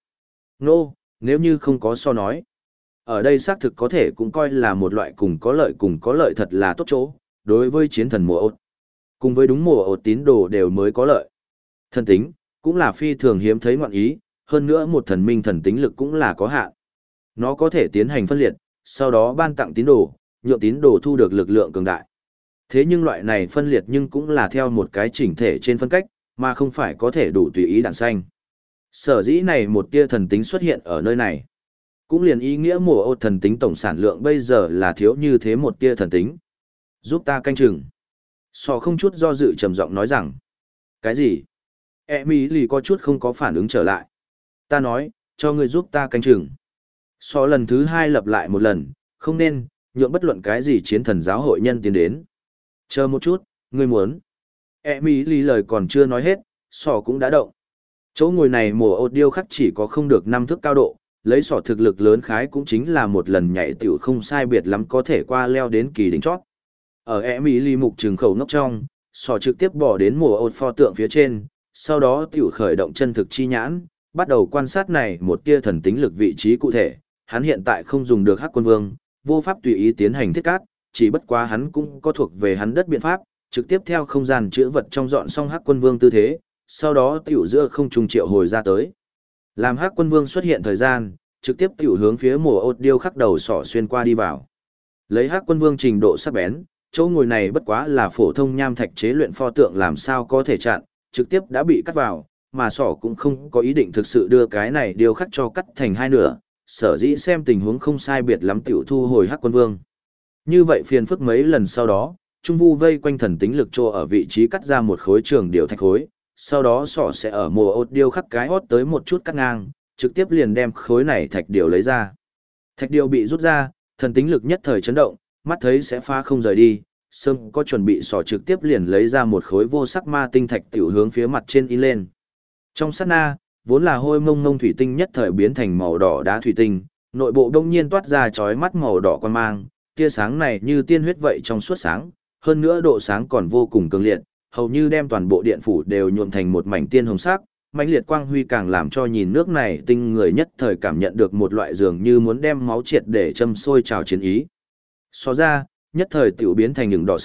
Nếu như không có so nói. Ở đây xác thực có thể cũng coi là một loại cùng có lợi thật là tốt chỗ, đối với chiến thần mùa ột. Cùng với đúng mùa ột tín đồ đều mới có lợi. Thần tính, cũng là phi thường hiếm thấy ngoạn ý, hơn nữa một thần minh thần tính lực cũng là có hạn. Nó có thể tiến hành phân liệt, sau đó ban tặng tín đồ, nhượng tín đồ thu được lực lượng cường đại. Thế nhưng loại này phân liệt nhưng cũng là theo một cái chỉnh thể trên phân cách, mà không phải có thể đủ tùy ý đạn xanh. Sở dĩ này một tia thần tính xuất hiện ở nơi này. Cũng liền ý nghĩa mùa ột thần tính tổng sản lượng bây giờ là thiếu như thế một tia thần tính. Giúp ta canh chừng. Sò không chút do dự trầm giọng nói rằng. Cái gì? Emily có chút không có phản ứng trở lại. Ta nói, cho ngươi giúp ta canh chừng. Sò lần thứ hai lặp lại một lần, không nên, nhượng bất luận cái gì chiến thần giáo hội nhân tiến đến. Chờ một chút, ngươi muốn. Emily lời còn chưa nói hết, sò cũng đã động. Chỗ ngồi này mùa ột điêu khắc chỉ có không được 5 thước cao độ, lấy sỏ thực lực lớn khái cũng chính là một lần nhảy tiểu không sai biệt lắm có thể qua leo đến kỳ đỉnh chót. Ở Emily mục trừng khẩu nốc trong, sỏ trực tiếp bỏ đến mùa ột pho tượng phía trên, sau đó tiểu khởi động chân thực chi nhãn, bắt đầu quan sát này một tia thần tính lực vị trí cụ thể. Hắn hiện tại không dùng được Hắc Quân Vương, vô pháp tùy ý tiến hành thiết cát, chỉ bất quá hắn cũng có thuộc về hắn đất biện pháp, trực tiếp theo không gian chữa vật trong dọn xong Hắc Quân Vương tư thế, sau đó tiểu giữa không trung triệu hồi ra tới. Làm Hắc Quân Vương xuất hiện thời gian, trực tiếp tiểu hướng phía mùa ột điêu khắc đầu sỏ xuyên qua đi vào. Lấy Hắc Quân Vương trình độ sắc bén, chỗ ngồi này bất quá là phổ thông nham thạch chế luyện pho tượng làm sao có thể chặn, trực tiếp đã bị cắt vào, mà sỏ cũng không có ý định thực sự đưa cái này điêu khắc cho cắt thành hai nửa, sở dĩ xem tình huống không sai biệt lắm tiểu thu hồi Hắc Quân Vương. Như vậy phiền phức mấy lần sau đó, Trung Vu vây quanh thần tính lực trô ở vị trí cắt ra một khối trường điều thạch khối, sau đó sỏ sẽ ở mùa ột điêu khắc cái hót tới một chút cắt ngang, trực tiếp liền đem khối này thạch điều lấy ra. Thạch điều bị rút ra, thần tính lực nhất thời chấn động, mắt thấy sẽ phá không rời đi, sớm có chuẩn bị sỏ trực tiếp liền lấy ra một khối vô sắc ma tinh thạch tiểu hướng phía mặt trên in lên. Trong sát na, vốn là hôi mông mông thủy tinh nhất thời biến thành màu đỏ đá thủy tinh, nội bộ đông nhiên toát ra chói mắt màu đỏ quan mang, tia sáng này như tiên huyết vậy trong suốt sáng, hơn nữa độ sáng còn vô cùng cường liệt, hầu như đem toàn bộ điện phủ đều nhuộm thành một mảnh tiên hồng sắc, mãnh liệt quang huy càng làm cho nhìn nước này tinh người nhất thời cảm nhận được một loại dường như muốn đem máu triệt để châm sôi trào chiến ý. So ra, nhất thời tiểu biến thành những đỏ sắc,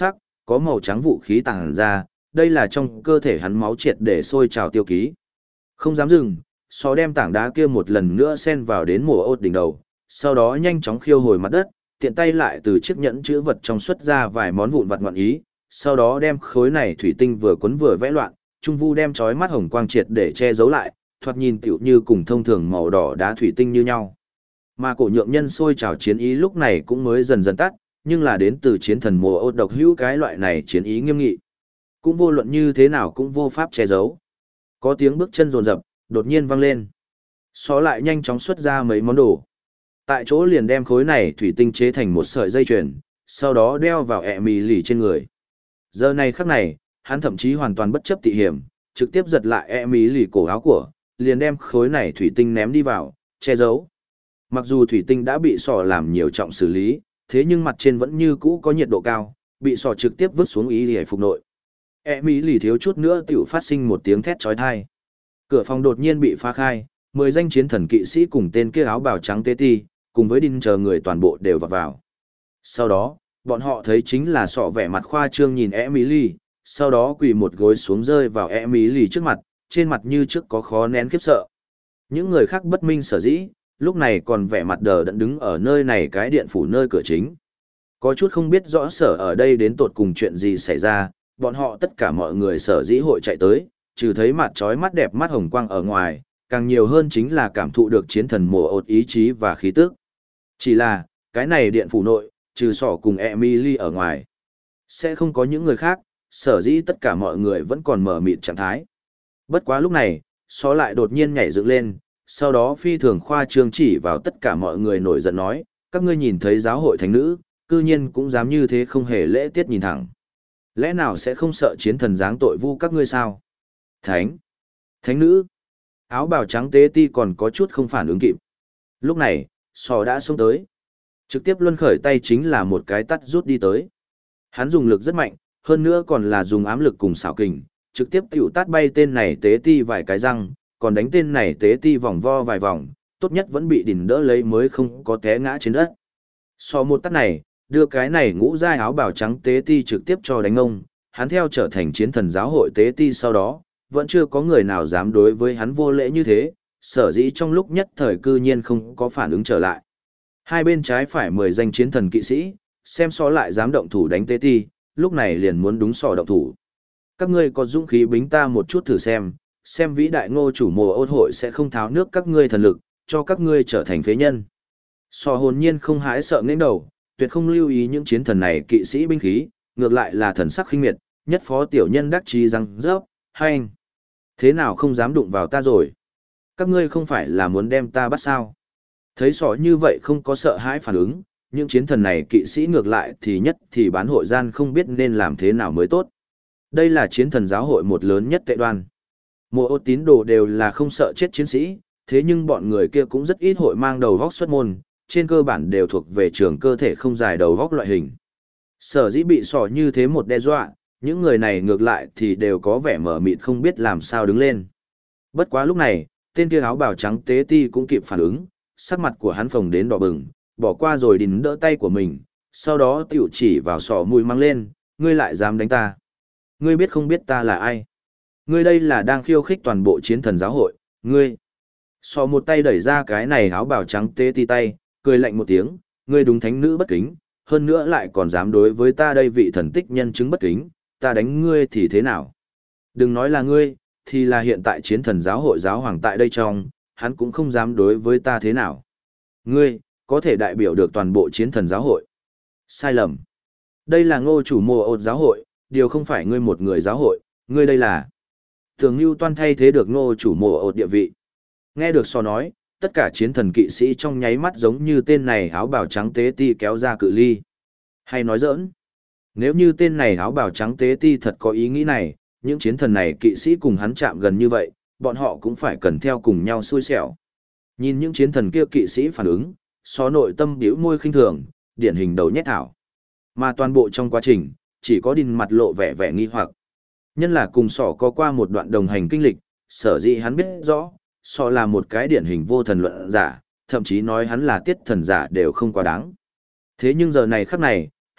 có màu trắng vũ khí tàng ra, đây là trong cơ thể hắn máu triệt để sôi trào tiêu ký. Không dám dừng, Sọ đem tảng đá kia một lần nữa xen vào đến mùa ốt đỉnh đầu, sau đó nhanh chóng khiêu hồi mặt đất, tiện tay lại từ chiếc nhẫn chữ vật trong xuất ra vài món vụn vặt ngoạn ý, sau đó đem khối này thủy tinh vừa quấn vừa vẽ loạn, trung vu đem chói mắt hồng quang triệt để che giấu lại, thoạt nhìn tựu như cùng thông thường màu đỏ đá thủy tinh như nhau. Mà cổ nhượng nhân sôi trào chiến ý lúc này cũng mới dần dần tắt, nhưng là đến từ chiến thần mùa ốt độc hữu cái loại này chiến ý nghiêm nghị. Cũng vô luận như thế nào cũng vô pháp che giấu. Có tiếng bước chân rồn rập, đột nhiên vang lên. Xó lại nhanh chóng xuất ra mấy món đồ. Tại chỗ liền đem khối này thủy tinh chế thành một sợi dây chuyền, sau đó đeo vào ẹ mì lì trên người. Giờ này khắc này, hắn thậm chí hoàn toàn bất chấp tị hiểm, trực tiếp giật lại ẹ mì lì cổ áo của, liền đem khối này thủy tinh ném đi vào, che giấu. Mặc dù thủy tinh đã bị sỏ làm nhiều trọng xử lý, thế nhưng mặt trên vẫn như cũ có nhiệt độ cao, bị sỏ trực tiếp vứt xuống ý để phục nội. E mỹ lì thiếu chút nữa tiểu phát sinh một tiếng thét chói tai. Cửa phòng đột nhiên bị phá khai, 10 danh chiến thần kỵ sĩ cùng tên kia áo bào trắng tê ti, cùng với đinh chờ người toàn bộ đều vào vào. Sau đó, bọn họ thấy chính là sọ vẻ mặt khoa trương nhìn E mỹ lì, sau đó quỳ một gối xuống rơi vào E mỹ lì trước mặt, trên mặt như trước có khó nén khiếp sợ. Những người khác bất minh sở dĩ, lúc này còn vẻ mặt đờ đẫn đứng ở nơi này cái điện phủ nơi cửa chính. Có chút không biết rõ sở ở đây đến tột cùng chuyện gì xảy ra, bọn họ tất cả mọi người sở dĩ hội chạy tới, trừ thấy mặt trói mắt đẹp mắt hồng quang ở ngoài, càng nhiều hơn chính là cảm thụ được chiến thần mùa ột ý chí và khí tức. Chỉ là, cái này điện phủ nội, trừ sỏ cùng Emily ở ngoài, sẽ không có những người khác, sở dĩ tất cả mọi người vẫn còn mở mịt trạng thái. Bất quá lúc này, só lại đột nhiên nhảy dựng lên, sau đó phi thường khoa trương chỉ vào tất cả mọi người nổi giận nói, các ngươi nhìn thấy giáo hội thánh nữ, cư nhiên cũng dám như thế không hề lễ tiết nhìn thẳng. Lẽ nào sẽ không sợ chiến thần giáng tội vu các ngươi sao? Thánh nữ, áo bào trắng tế ti còn có chút không phản ứng kịp. Lúc này, sò đã xông tới. Trực tiếp luân khởi tay chính là một cái tắt rút đi tới. Hắn dùng lực rất mạnh, hơn nữa còn là dùng ám lực cùng xảo kình, trực tiếp tiểu tát bay tên này tế ti vài cái răng, còn đánh tên này tế ti vòng vo vài vòng, tốt nhất vẫn bị đỉnh đỡ lấy mới không có té ngã trên đất. Sau một tát này, đưa cái này ngũ giai áo bào trắng tế ti trực tiếp cho đánh ông, hắn theo trở thành chiến thần giáo hội tế ti sau đó, vẫn chưa có người nào dám đối với hắn vô lễ như thế, sở dĩ trong lúc nhất thời cư nhiên không có phản ứng trở lại. Hai bên trái phải 10 danh chiến thần kỵ sĩ, xem so lại dám động thủ đánh tế ti, lúc này liền muốn đúng sò động thủ. Các ngươi có dũng khí bính ta một chút thử xem vĩ đại ngô chủ mùa ôn hội sẽ không tháo nước các ngươi thần lực, cho các ngươi trở thành phế nhân. Sò hồn nhiên không hãi sợ nghênh đầu, tuyệt không lưu ý những chiến thần này kỵ sĩ binh khí, ngược lại là thần sắc khinh miệt, nhất phó tiểu nhân đắc chí răng rớp, hay anh. Thế nào không dám đụng vào ta rồi? Các ngươi không phải là muốn đem ta bắt sao? Thấy sò như vậy không có sợ hãi phản ứng, những chiến thần này kỵ sĩ ngược lại thì nhất thì bán hội gian không biết nên làm thế nào mới tốt. Đây là chiến thần giáo hội một lớn nhất tệ đoan. Mùa ô tín đồ đều là không sợ chết chiến sĩ, thế nhưng bọn người kia cũng rất ít hội mang đầu vóc xuất môn, trên cơ bản đều thuộc về trường cơ thể không dài đầu vóc loại hình. Sở dĩ bị sỏ như thế một đe dọa, những người này ngược lại thì đều có vẻ mở mịt không biết làm sao đứng lên. Bất quá lúc này, tên kia áo bào trắng tế ti cũng kịp phản ứng, sắc mặt của hắn phồng đến đỏ bừng, bỏ qua rồi đìn đỡ tay của mình, sau đó tiểu chỉ vào sỏ mùi mang lên, ngươi lại dám đánh ta. Ngươi biết không biết ta là ai? Ngươi đây là đang khiêu khích toàn bộ chiến thần giáo hội, ngươi. Sọ một tay đẩy ra cái này áo bào trắng tế ti tay, cười lạnh một tiếng, ngươi đúng thánh nữ bất kính, hơn nữa lại còn dám đối với ta đây vị thần tích nhân chứng bất kính, ta đánh ngươi thì thế nào? Đừng nói là ngươi, thì là hiện tại chiến thần giáo hội giáo hoàng tại đây trong, hắn cũng không dám đối với ta thế nào. Ngươi, có thể đại biểu được toàn bộ chiến thần giáo hội. Sai lầm. Đây là ngô chủ mùa ột giáo hội, điều không phải ngươi một người giáo hội, ngươi đây là. Thường Lưu Toan thay thế được ngô chủ mùa ột địa vị. Nghe được so nói, tất cả chiến thần kỵ sĩ trong nháy mắt giống như tên này áo bào trắng tế ti kéo ra cự ly. Hay nói giỡn. Nếu như tên này áo bào trắng tế ti thật có ý nghĩ này, những chiến thần này kỵ sĩ cùng hắn chạm gần như vậy, bọn họ cũng phải cần theo cùng nhau xui xẻo. Nhìn những chiến thần kia kỵ sĩ phản ứng, so nội tâm biểu môi khinh thường, điển hình đầu nhét thảo. Mà toàn bộ trong quá trình, chỉ có đinh mặt lộ vẻ vẻ nghi hoặc. Nhân là cùng sỏ có qua một đoạn đồng hành kinh lịch, sở dĩ hắn biết rõ, sỏ là một cái điển hình vô thần luận giả, thậm chí nói hắn là tiết thần giả đều không quá đáng. Thế nhưng giờ này khắc này,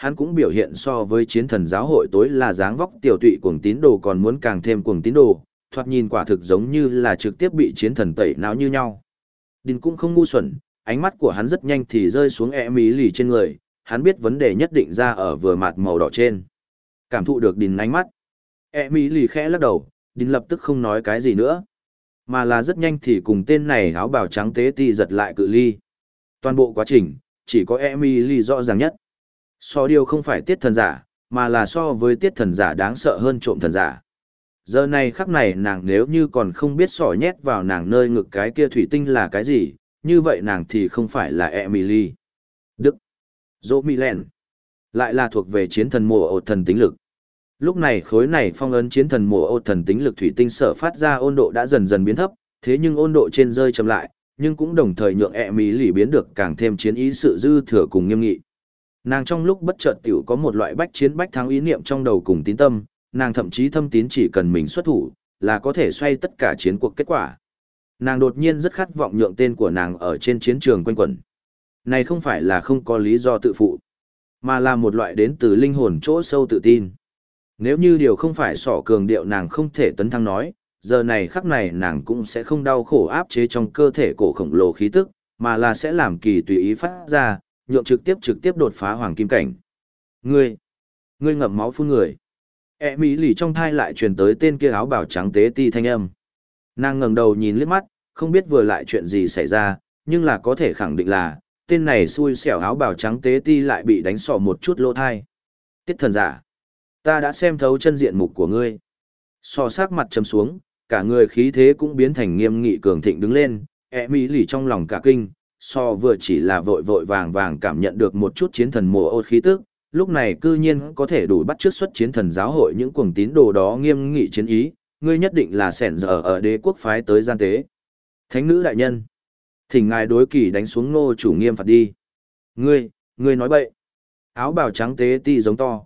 hắn cũng biểu hiện so với chiến thần giáo hội tối là dáng vóc tiểu tụy cuồng tín đồ còn muốn càng thêm cuồng tín đồ, thoạt nhìn quả thực giống như là trực tiếp bị chiến thần tẩy não như nhau. Đinh cũng không ngu xuẩn, ánh mắt của hắn rất nhanh thì rơi xuống Emily trên người, hắn biết vấn đề nhất định ra ở vừa mặt màu đỏ trên. Cảm thụ được Đinh ánh mắt, Emily khẽ lắc đầu, Đinh lập tức không nói cái gì nữa, mà là rất nhanh thì cùng tên này áo bào trắng tế ti giật lại cự ly. Toàn bộ quá trình, chỉ có Emily rõ ràng nhất. So điều không phải tiết thần giả, mà là so với tiết thần giả đáng sợ hơn trộm thần giả. Giờ này khắc này nàng nếu như còn không biết sỏ nhét vào nàng nơi ngực cái kia thủy tinh là cái gì, như vậy nàng thì không phải là Emily. Đức. Dỗ Milen. Lại là thuộc về chiến thần mùa ột thần tính lực. Lúc này khối này phong ấn chiến thần mùa ột thần tính lực thủy tinh sở phát ra ôn độ đã dần dần biến thấp, thế nhưng ôn độ trên rơi chậm lại, nhưng cũng đồng thời nhượng Emily biến được càng thêm chiến ý sự dư thừa cùng nghiêm nghị. Nàng trong lúc bất chợt tiểu có một loại bách chiến bách thắng ý niệm trong đầu cùng tín tâm, nàng thậm chí thâm tín chỉ cần mình xuất thủ, là có thể xoay tất cả chiến cuộc kết quả. Nàng đột nhiên rất khát vọng nhượng tên của nàng ở trên chiến trường quanh quẩn. Này không phải là không có lý do tự phụ, mà là một loại đến từ linh hồn chỗ sâu tự tin. Nếu như điều không phải sỏ cường điệu nàng không thể tấn thăng nói, giờ này khắc này nàng cũng sẽ không đau khổ áp chế trong cơ thể cổ khổng lồ khí tức, mà là sẽ làm kỳ tùy ý phát ra, nhượng trực tiếp đột phá hoàng kim cảnh. Ngươi ngậm máu phun người. Emily trong thai lại truyền tới tên kia áo bào trắng tế ti thanh âm. Nàng ngẩng đầu nhìn liếc mắt, không biết vừa lại chuyện gì xảy ra, nhưng là có thể khẳng định là, tên này xui xẻo áo bào trắng tế ti lại bị đánh sọ một chút lỗ thai. Tiết thần giả, ta đã xem thấu chân diện mục của ngươi. Sọ sắc mặt trầm xuống, cả người khí thế cũng biến thành nghiêm nghị cường thịnh đứng lên, Emily trong lòng cả kinh, so vừa chỉ là vội vội vàng vàng cảm nhận được một chút chiến thần mùa ôn khí tức, lúc này cư nhiên có thể đủ bắt chước xuất chiến thần giáo hội những cuồng tín đồ đó nghiêm nghị chiến ý, ngươi nhất định là sẻn giờ ở đế quốc phái tới gian tế. Thánh nữ đại nhân, thỉnh ngài đối kỳ đánh xuống Ngô chủ nghiêm phạt đi. Ngươi nói bậy. Áo bào trắng tế ti giống to,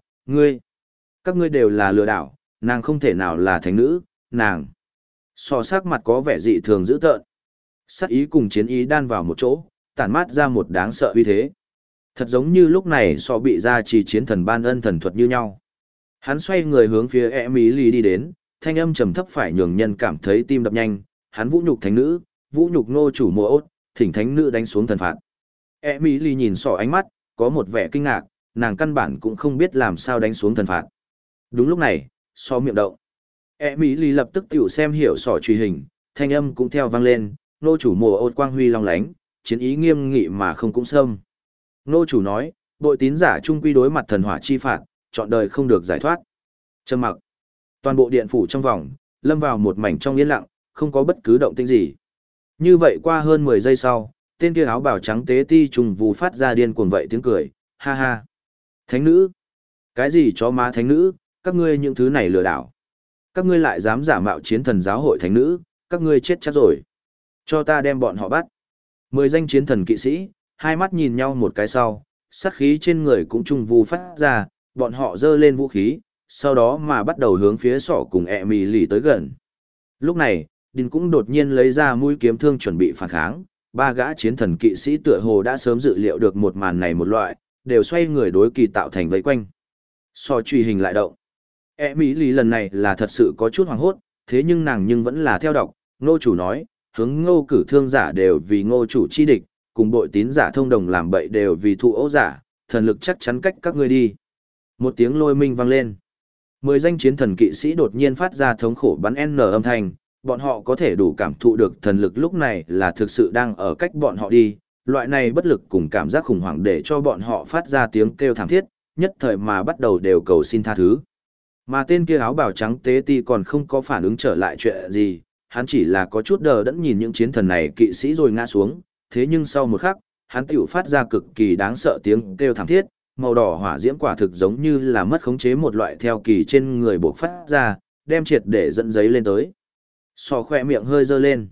các ngươi đều là lừa đảo, nàng không thể nào là thánh nữ, nàng. So sắc mặt có vẻ dị thường dữ tợn. Sát ý cùng chiến ý đan vào một chỗ, tản mát ra một đáng sợ uy thế. Thật giống như lúc này so bị ra chỉ chiến thần ban ân thần thuật như nhau. Hắn xoay người hướng phía Emily đi đến, thanh âm trầm thấp phải nhường nhân cảm thấy tim đập nhanh, hắn vũ nhục thánh nữ, vũ nhục nô chủ mùa ốt, thỉnh thánh nữ đánh xuống thần phạt. Emily nhìn sọ ánh mắt, có một vẻ kinh ngạc, nàng căn bản cũng không biết làm sao đánh xuống thần phạt. Đúng lúc này, sọ miệng động. Emily lập tức tiểu xem hiểu sọ truy hình, thanh âm cũng theo vang lên, nô chủ mùa ốt quang huy long lánh, chiến ý nghiêm nghị mà không cũng sâm. Nô chủ nói, bội tín giả trung quy đối mặt thần hỏa chi phạt, chọn đời không được giải thoát. Trầm mặc. Toàn bộ điện phủ trong vòng, lâm vào một mảnh trong yên lặng, không có bất cứ động tĩnh gì. Như vậy qua hơn 10 giây sau, tên kia áo bào trắng tế ti trùng vù phát ra điên cuồng vậy tiếng cười, ha ha. Thánh nữ? Cái gì chó má thánh nữ, các ngươi những thứ này lừa đảo. Các ngươi lại dám giả mạo chiến thần giáo hội thánh nữ, các ngươi chết chắc rồi. Cho ta đem bọn họ bắt. 10 danh chiến thần kỵ sĩ, hai mắt nhìn nhau một cái sau, sát khí trên người cũng trùng vù phát ra, bọn họ giơ lên vũ khí, sau đó mà bắt đầu hướng phía sọ cùng Emily tới gần. Lúc này, Đinh cũng đột nhiên lấy ra mũi kiếm thương chuẩn bị phản kháng, ba gã chiến thần kỵ sĩ tựa hồ đã sớm dự liệu được một màn này một loại, đều xoay người đối kỳ tạo thành vây quanh. Sọ truy hình lại động. Emily lần này là thật sự có chút hoảng hốt, thế nhưng nàng nhưng vẫn là theo đọc, Ngô chủ nói, hướng Ngô cử thương giả đều vì Ngô chủ chi địch, cùng bội tín giả thông đồng làm bậy đều vì thụ ấu giả, thần lực chắc chắn cách các ngươi đi. Một tiếng lôi minh vang lên. 10 danh chiến thần kỵ sĩ đột nhiên phát ra thống khổ bắn N âm thanh, bọn họ có thể đủ cảm thụ được thần lực lúc này là thực sự đang ở cách bọn họ đi, loại này bất lực cùng cảm giác khủng hoảng để cho bọn họ phát ra tiếng kêu thảm thiết, nhất thời mà bắt đầu đều cầu xin tha thứ. Mà tên kia áo bào trắng tế ti còn không có phản ứng trở lại chuyện gì, hắn chỉ là có chút đờ đẫn nhìn những chiến thần này kỵ sĩ rồi ngã xuống, thế nhưng sau một khắc, hắn tiểu phát ra cực kỳ đáng sợ tiếng kêu thảm thiết, màu đỏ hỏa diễm quả thực giống như là mất khống chế một loại theo kỳ trên người bộc phát ra, đem triệt để dẫn giấy lên tới. Sò khỏe miệng hơi dơ lên.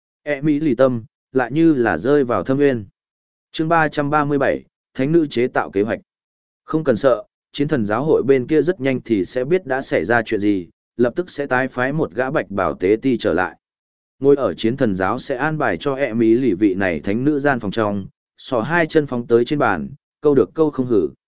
Mỹ lì tâm, lại như là rơi vào thâm nguyên. Chương 337, Thánh nữ chế tạo kế hoạch. Không cần sợ, chiến thần giáo hội bên kia rất nhanh thì sẽ biết đã xảy ra chuyện gì, lập tức sẽ tái phái một gã bạch bảo tế ti trở lại. Ngồi ở chiến thần giáo sẽ an bài cho Mỹ lì vị này thánh nữ gian phòng trong, sò hai chân phóng tới trên bàn, câu được câu không hử.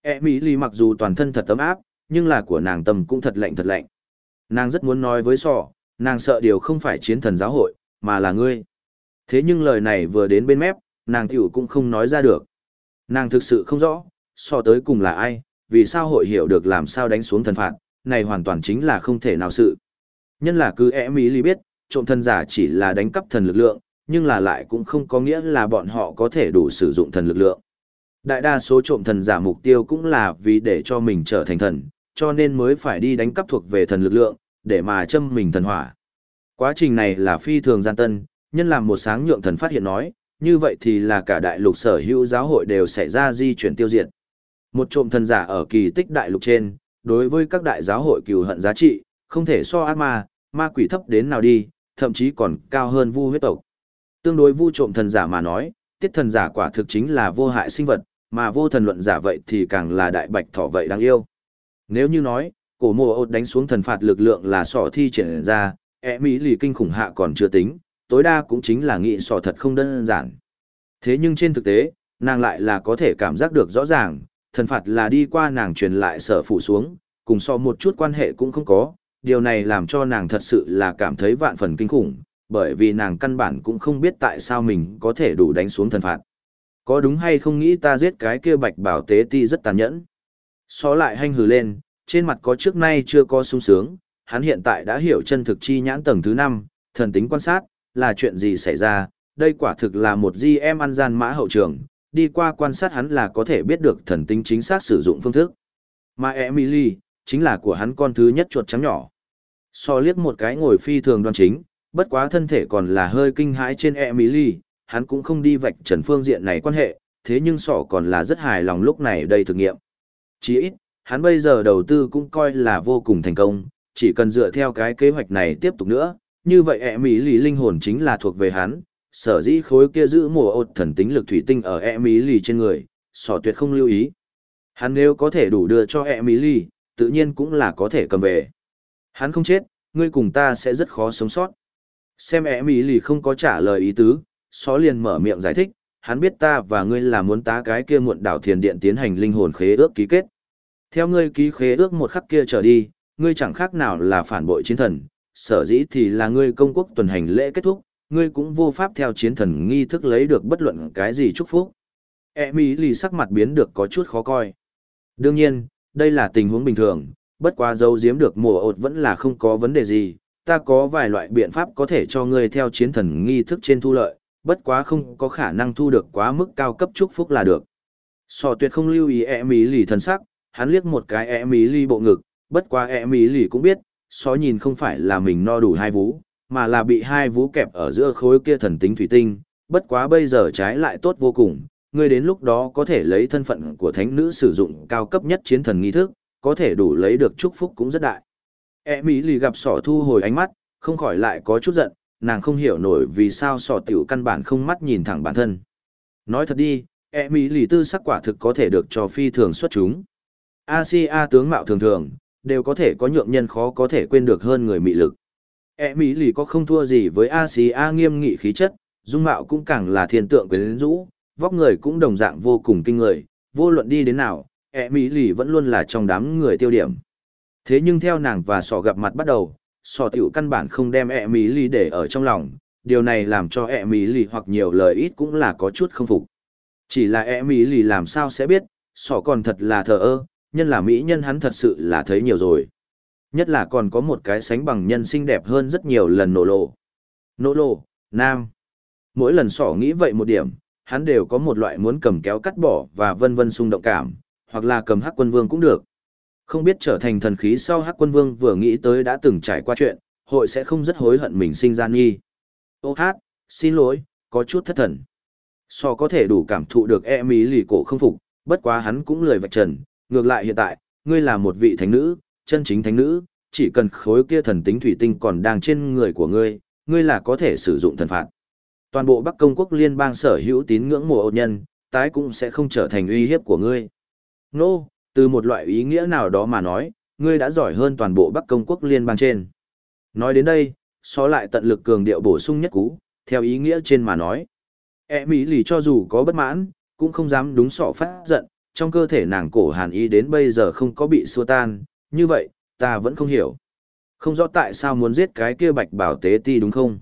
Emily mặc dù toàn thân thật ấm áp, nhưng là của nàng tâm cũng thật lạnh thật lạnh. Nàng rất muốn nói với sọ, nàng sợ điều không phải chiến thần giáo hội, mà là ngươi. Thế nhưng lời này vừa đến bên mép, nàng tiểu cũng không nói ra được. Nàng thực sự không rõ, sọ tới cùng là ai, vì sao hội hiểu được làm sao đánh xuống thần phạt, này hoàn toàn chính là không thể nào sự. Nhân là cứ Emily biết, trộm thần giả chỉ là đánh cắp thần lực lượng, nhưng là lại cũng không có nghĩa là bọn họ có thể đủ sử dụng thần lực lượng. Đại đa số trộm thần giả mục tiêu cũng là vì để cho mình trở thành thần, cho nên mới phải đi đánh cắp thuộc về thần lực lượng, để mà châm mình thần hỏa. Quá trình này là phi thường gian tân, nhân làm một sáng nhượng thần phát hiện nói, như vậy thì là cả đại lục sở hữu giáo hội đều xảy ra di chuyển tiêu diệt. Một trộm thần giả ở kỳ tích đại lục trên, đối với các đại giáo hội cừu hận giá trị, không thể so ác ma quỷ thấp đến nào đi, thậm chí còn cao hơn vu huyết tộc. Tương đối vu trộm thần giả mà nói, tiết thần giả quả thực chính là vô hại sinh vật, mà vô thần luận giả vậy thì càng là đại bạch thỏ vậy đáng yêu. Nếu như nói, cổ mùa ột đánh xuống thần phạt lực lượng là sọ thi triển ra, Mỹ lì kinh khủng hạ còn chưa tính, tối đa cũng chính là nghị sọ thật không đơn giản. Thế nhưng trên thực tế, nàng lại là có thể cảm giác được rõ ràng, thần phạt là đi qua nàng truyền lại sở phụ xuống, cùng so một chút quan hệ cũng không có, điều này làm cho nàng thật sự là cảm thấy vạn phần kinh khủng, bởi vì nàng căn bản cũng không biết tại sao mình có thể đủ đánh xuống thần phạt. Có đúng hay không nghĩ ta giết cái kia bạch bảo tế ti rất tàn nhẫn. So lại hanh hừ lên, trên mặt có trước nay chưa có sung sướng, hắn hiện tại đã hiểu chân thực chi nhãn tầng thứ 5, thần tính quan sát, là chuyện gì xảy ra, đây quả thực là một di em ăn gian mã hậu trường, đi qua quan sát hắn là có thể biết được thần tính chính xác sử dụng phương thức. Mà Emily, chính là của hắn con thứ nhất chuột trắng nhỏ. So liếc một cái ngồi phi thường đoan chính, bất quá thân thể còn là hơi kinh hãi trên Emily, hắn cũng không đi vạch trần phương diện này quan hệ, thế nhưng sọ còn là rất hài lòng lúc này đây thực nghiệm. Chỉ ít, hắn bây giờ đầu tư cũng coi là vô cùng thành công, chỉ cần dựa theo cái kế hoạch này tiếp tục nữa, như vậy Emily linh hồn chính là thuộc về hắn, sở dĩ khối kia giữ mùa ột thần tính lực thủy tinh ở Emily trên người, sọ tuyệt không lưu ý. Hắn nếu có thể đủ đưa cho Emily, tự nhiên cũng là có thể cầm về. Hắn không chết, ngươi cùng ta sẽ rất khó sống sót. Xem Emily không có trả lời ý tứ, Só liền mở miệng giải thích, hắn biết ta và ngươi là muốn tá cái kia muộn đảo thiền điện tiến hành linh hồn khế ước ký kết. Theo ngươi ký khế ước một khắc kia trở đi, ngươi chẳng khác nào là phản bội chiến thần, sở dĩ thì là ngươi công quốc tuần hành lễ kết thúc, ngươi cũng vô pháp theo chiến thần nghi thức lấy được bất luận cái gì chúc phúc. Emily sắc mặt biến được có chút khó coi. Đương nhiên, đây là tình huống bình thường, bất quá giấu giếm được mùa ột vẫn là không có vấn đề gì, ta có vài loại biện pháp có thể cho ngươi theo chiến thần nghi thức trên thu lợi, bất quá không có khả năng thu được quá mức cao cấp chúc phúc là được. Sọ tuyệt không lưu ý Emily thần sắc, hắn liếc một cái Emily bộ ngực, bất quá Emily cũng biết, Sọ nhìn không phải là mình no đủ hai vú, mà là bị hai vú kẹp ở giữa khối kia thần tính thủy tinh, bất quá bây giờ trái lại tốt vô cùng, ngươi đến lúc đó có thể lấy thân phận của thánh nữ sử dụng cao cấp nhất chiến thần nghi thức, có thể đủ lấy được chúc phúc cũng rất đại. Emily gặp Sọ thu hồi ánh mắt, không khỏi lại có chút giận, nàng không hiểu nổi vì sao Sọ tiểu căn bản không mắt nhìn thẳng bản thân. Nói thật đi, Emily tư sắc quả thực có thể được cho phi thường xuất chúng. Asia tướng mạo thường thường, đều có thể có nhượng nhân khó có thể quên được hơn người mị lực. Emily có không thua gì với Asia nghiêm nghị khí chất, dung mạo cũng càng là thiên tượng quyến rũ, vóc người cũng đồng dạng vô cùng kinh người, vô luận đi đến nào, Emily vẫn luôn là trong đám người tiêu điểm. Thế nhưng theo nàng và Sọ gặp mặt bắt đầu, Sọ tiểu căn bản không đem Emily để ở trong lòng, điều này làm cho Emily hoặc nhiều lời ít cũng là có chút không phục. Chỉ là Emily làm sao sẽ biết, Sọ còn thật là thờ ơ, nhân là mỹ nhân hắn thật sự là thấy nhiều rồi. Nhất là còn có một cái sánh bằng nhân xinh đẹp hơn rất nhiều lần nổ lộ. Nổ lộ, nam. Mỗi lần Sọ nghĩ vậy một điểm, hắn đều có một loại muốn cầm kéo cắt bỏ và vân vân xung động cảm, hoặc là cầm Hắc Quân Vương cũng được. Không biết trở thành thần khí sau Hắc Quân Vương vừa nghĩ tới đã từng trải qua chuyện, hội sẽ không rất hối hận mình sinh ra nghi. Ô hát, xin lỗi, có chút thất thần. Sọ có thể đủ cảm thụ được Emily cổ không phục, bất quá hắn cũng lười vạch trần, ngược lại hiện tại, ngươi là một vị thánh nữ, chân chính thánh nữ, chỉ cần khối kia thần tính thủy tinh còn đang trên người của ngươi, ngươi là có thể sử dụng thần phạt. Toàn bộ Bắc Công quốc liên bang sở hữu tín ngưỡng mộ ôn nhân, tái cũng sẽ không trở thành uy hiếp của ngươi. Nô, từ một loại ý nghĩa nào đó mà nói, ngươi đã giỏi hơn toàn bộ Bắc Công quốc liên bang trên. Nói đến đây, Sọ lại tận lực cường điệu bổ sung nhất cú, theo ý nghĩa trên mà nói. Emily cho dù có bất mãn, cũng không dám đúng Sọ phát giận, trong cơ thể nàng cổ hàn ý đến bây giờ không có bị xua tan, như vậy, ta vẫn không hiểu. Không rõ tại sao muốn giết cái kia bạch bảo tế ti đúng không?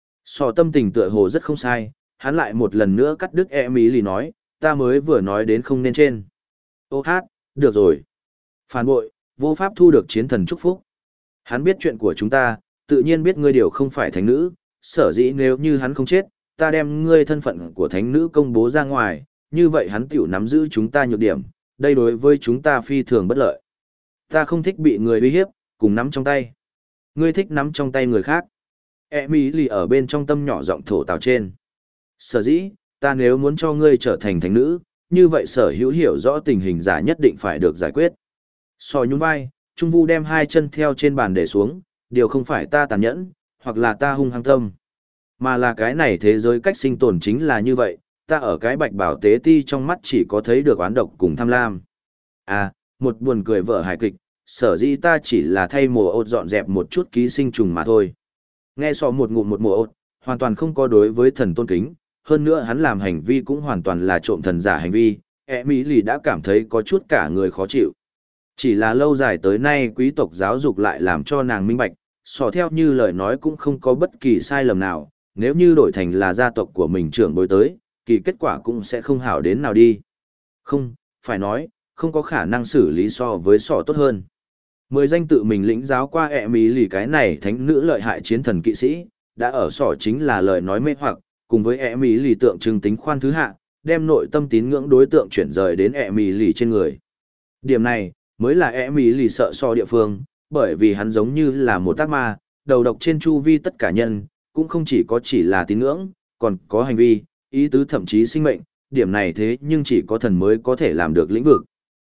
Sò tâm tình tựa hồ rất không sai, hắn lại một lần nữa cắt đứt Emily nói, ta mới vừa nói đến không nên trên. Ô hát, được rồi. Phản bội, vô pháp thu được chiến thần chúc phúc. Hắn biết chuyện của chúng ta, tự nhiên biết ngươi điều không phải thánh nữ, sở dĩ nếu như hắn không chết, ta đem ngươi thân phận của thánh nữ công bố ra ngoài, như vậy hắn tiểu nắm giữ chúng ta nhược điểm, đây đối với chúng ta phi thường bất lợi. Ta không thích bị người uy hiếp, cùng nắm trong tay. Ngươi thích nắm trong tay người khác. Emily ở bên trong tâm nhỏ giọng thổ tào trên. Sở dĩ, ta nếu muốn cho ngươi trở thành thánh nữ, như vậy sở hữu hiểu rõ tình hình giả nhất định phải được giải quyết. Sò nhún vai, Trung Vu đem hai chân theo trên bàn để xuống, điều không phải ta tàn nhẫn, hoặc là ta hung hăng tâm. Mà là cái này thế giới cách sinh tồn chính là như vậy, ta ở cái bạch bảo tế ti trong mắt chỉ có thấy được oán độc cùng tham lam. À, một buồn cười vở hài kịch, sở dĩ ta chỉ là thay mùa ột dọn dẹp một chút ký sinh trùng mà thôi. Nghe sò một ngụm một mùa ột, hoàn toàn không có đối với thần tôn kính, hơn nữa hắn làm hành vi cũng hoàn toàn là trộm thần giả hành vi, Emily đã cảm thấy có chút cả người khó chịu. Chỉ là lâu dài tới nay quý tộc giáo dục lại làm cho nàng minh bạch, sò theo như lời nói cũng không có bất kỳ sai lầm nào, nếu như đổi thành là gia tộc của mình trưởng bối tới, kỳ kết quả cũng sẽ không hảo đến nào đi. Không, phải nói, không có khả năng xử lý so với sò tốt hơn. 10 danh tự mình lĩnh giáo qua Emily cái này thánh nữ lợi hại chiến thần kỵ sĩ, đã ở sò chính là lời nói mê hoặc, cùng với Emily tượng trưng tính khoan thứ hạ, đem nội tâm tín ngưỡng đối tượng chuyển rời đến Emily trên người. Điểm này, mới là Emily sợ so địa phương, bởi vì hắn giống như là một tác ma, đầu độc trên chu vi tất cả nhân, cũng không chỉ là tín ngưỡng, còn có hành vi, ý tứ thậm chí sinh mệnh, điểm này thế nhưng chỉ có thần mới có thể làm được lĩnh vực.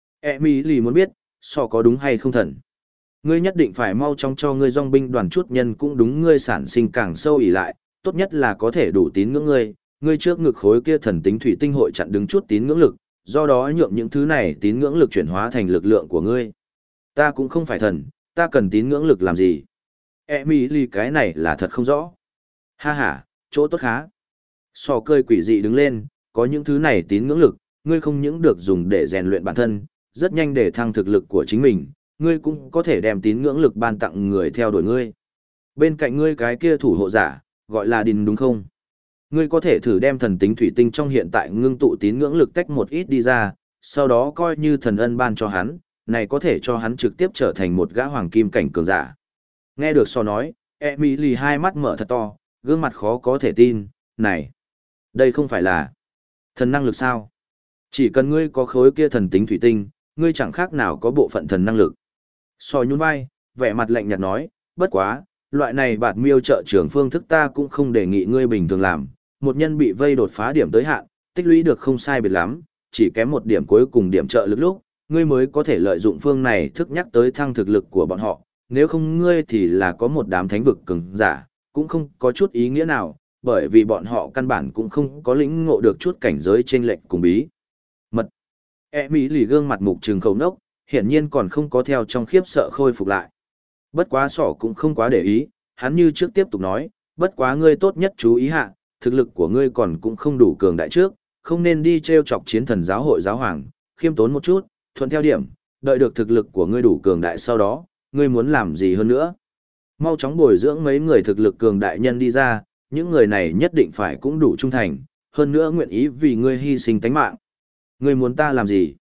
Emily muốn biết, so có đúng hay không thần. Ngươi nhất định phải mau chóng cho ngươi dòng binh đoàn chút nhân cũng đúng ngươi sản sinh càng sâu ỉ lại, tốt nhất là có thể đủ tín ngưỡng ngươi trước ngực khối kia thần tính thủy tinh hội chặn đứng chút tín ngưỡng lực, do đó nhượng những thứ này tín ngưỡng lực chuyển hóa thành lực lượng của ngươi. Ta cũng không phải thần, ta cần tín ngưỡng lực làm gì? Emily cái này là thật không rõ. Ha ha, chỗ tốt khá. So cơi quỷ dị đứng lên, có những thứ này tín ngưỡng lực, ngươi không những được dùng để rèn luyện bản thân, rất nhanh để thăng thực lực của chính mình, ngươi cũng có thể đem tín ngưỡng lực ban tặng người theo đuổi ngươi. Bên cạnh ngươi cái kia thủ hộ giả, gọi là đình đúng không? Ngươi có thể thử đem thần tính thủy tinh trong hiện tại ngưng tụ tín ngưỡng lực tách một ít đi ra, sau đó coi như thần ân ban cho hắn, này có thể cho hắn trực tiếp trở thành một gã hoàng kim cảnh cường giả. Nghe được so nói, Emily hai mắt mở thật to, gương mặt khó có thể tin, này, đây không phải là thần năng lực sao? Chỉ cần ngươi có khối kia thần tính thủy tinh, ngươi chẳng khác nào có bộ phận thần năng lực. So nhún vai, vẻ mặt lạnh nhạt nói, bất quá, loại này bạt miêu trợ trưởng phương thức ta cũng không đề nghị ngươi bình thường làm, một nhân bị vây đột phá điểm tới hạn, tích lũy được không sai biệt lắm, chỉ kém một điểm cuối cùng điểm trợ lực lúc, ngươi mới có thể lợi dụng phương này thức nhắc tới thăng thực lực của bọn họ, nếu không ngươi thì là có một đám thánh vực cường giả, cũng không có chút ý nghĩa nào, bởi vì bọn họ căn bản cũng không có lĩnh ngộ được chút cảnh giới chênh lệch cùng bí mật. Emily gương mặt mục trừng khẩu nốc, hiển nhiên còn không có theo trong khiếp sợ khôi phục lại. Bất quá sỏ cũng không quá để ý, hắn như trước tiếp tục nói, bất quá ngươi tốt nhất chú ý hạ, thực lực của ngươi còn cũng không đủ cường đại trước, không nên đi treo chọc chiến thần giáo hội giáo hoàng, khiêm tốn một chút, thuận theo điểm, đợi được thực lực của ngươi đủ cường đại sau đó, ngươi muốn làm gì hơn nữa. Mau chóng bồi dưỡng mấy người thực lực cường đại nhân đi ra, những người này nhất định phải cũng đủ trung thành, hơn nữa nguyện ý vì ngươi hy sinh tánh mạng. Ngươi muốn ta làm gì?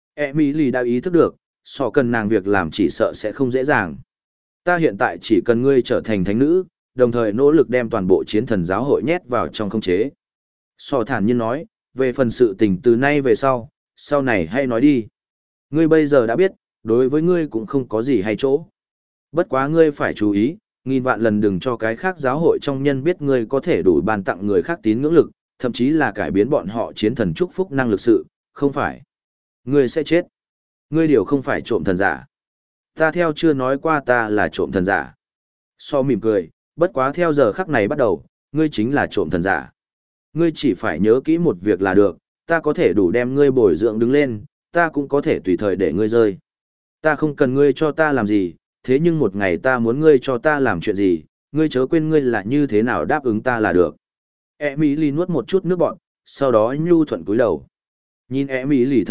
Emily đã ý thức được, so cần nàng việc làm chỉ sợ sẽ không dễ dàng. Ta hiện tại chỉ cần ngươi trở thành thánh nữ, đồng thời nỗ lực đem toàn bộ chiến thần giáo hội nhét vào trong khống chế. So thản nhiên nói, về phần sự tình từ nay về sau này hay nói đi. Ngươi bây giờ đã biết, đối với ngươi cũng không có gì hay chỗ. Bất quá ngươi phải chú ý, nghìn vạn lần đừng cho cái khác giáo hội trong nhân biết ngươi có thể đủ ban tặng người khác tín ngưỡng lực, thậm chí là cải biến bọn họ chiến thần chúc phúc năng lực sự, không phải. Ngươi sẽ chết. Ngươi điều không phải trộm thần giả. Ta theo chưa nói qua ta là trộm thần giả. So mỉm cười, bất quá theo giờ khắc này bắt đầu, ngươi chính là trộm thần giả. Ngươi chỉ phải nhớ kỹ một việc là được, ta có thể đủ đem ngươi bồi dưỡng đứng lên, ta cũng có thể tùy thời để ngươi rơi. Ta không cần ngươi cho ta làm gì, thế nhưng một ngày ta muốn ngươi cho ta làm chuyện gì, ngươi chớ quên ngươi là như thế nào đáp ứng ta là được. Emily nuốt một chút nước bọt, sau đó nhu thuận cúi đầu. Nhìn Emily thần phục,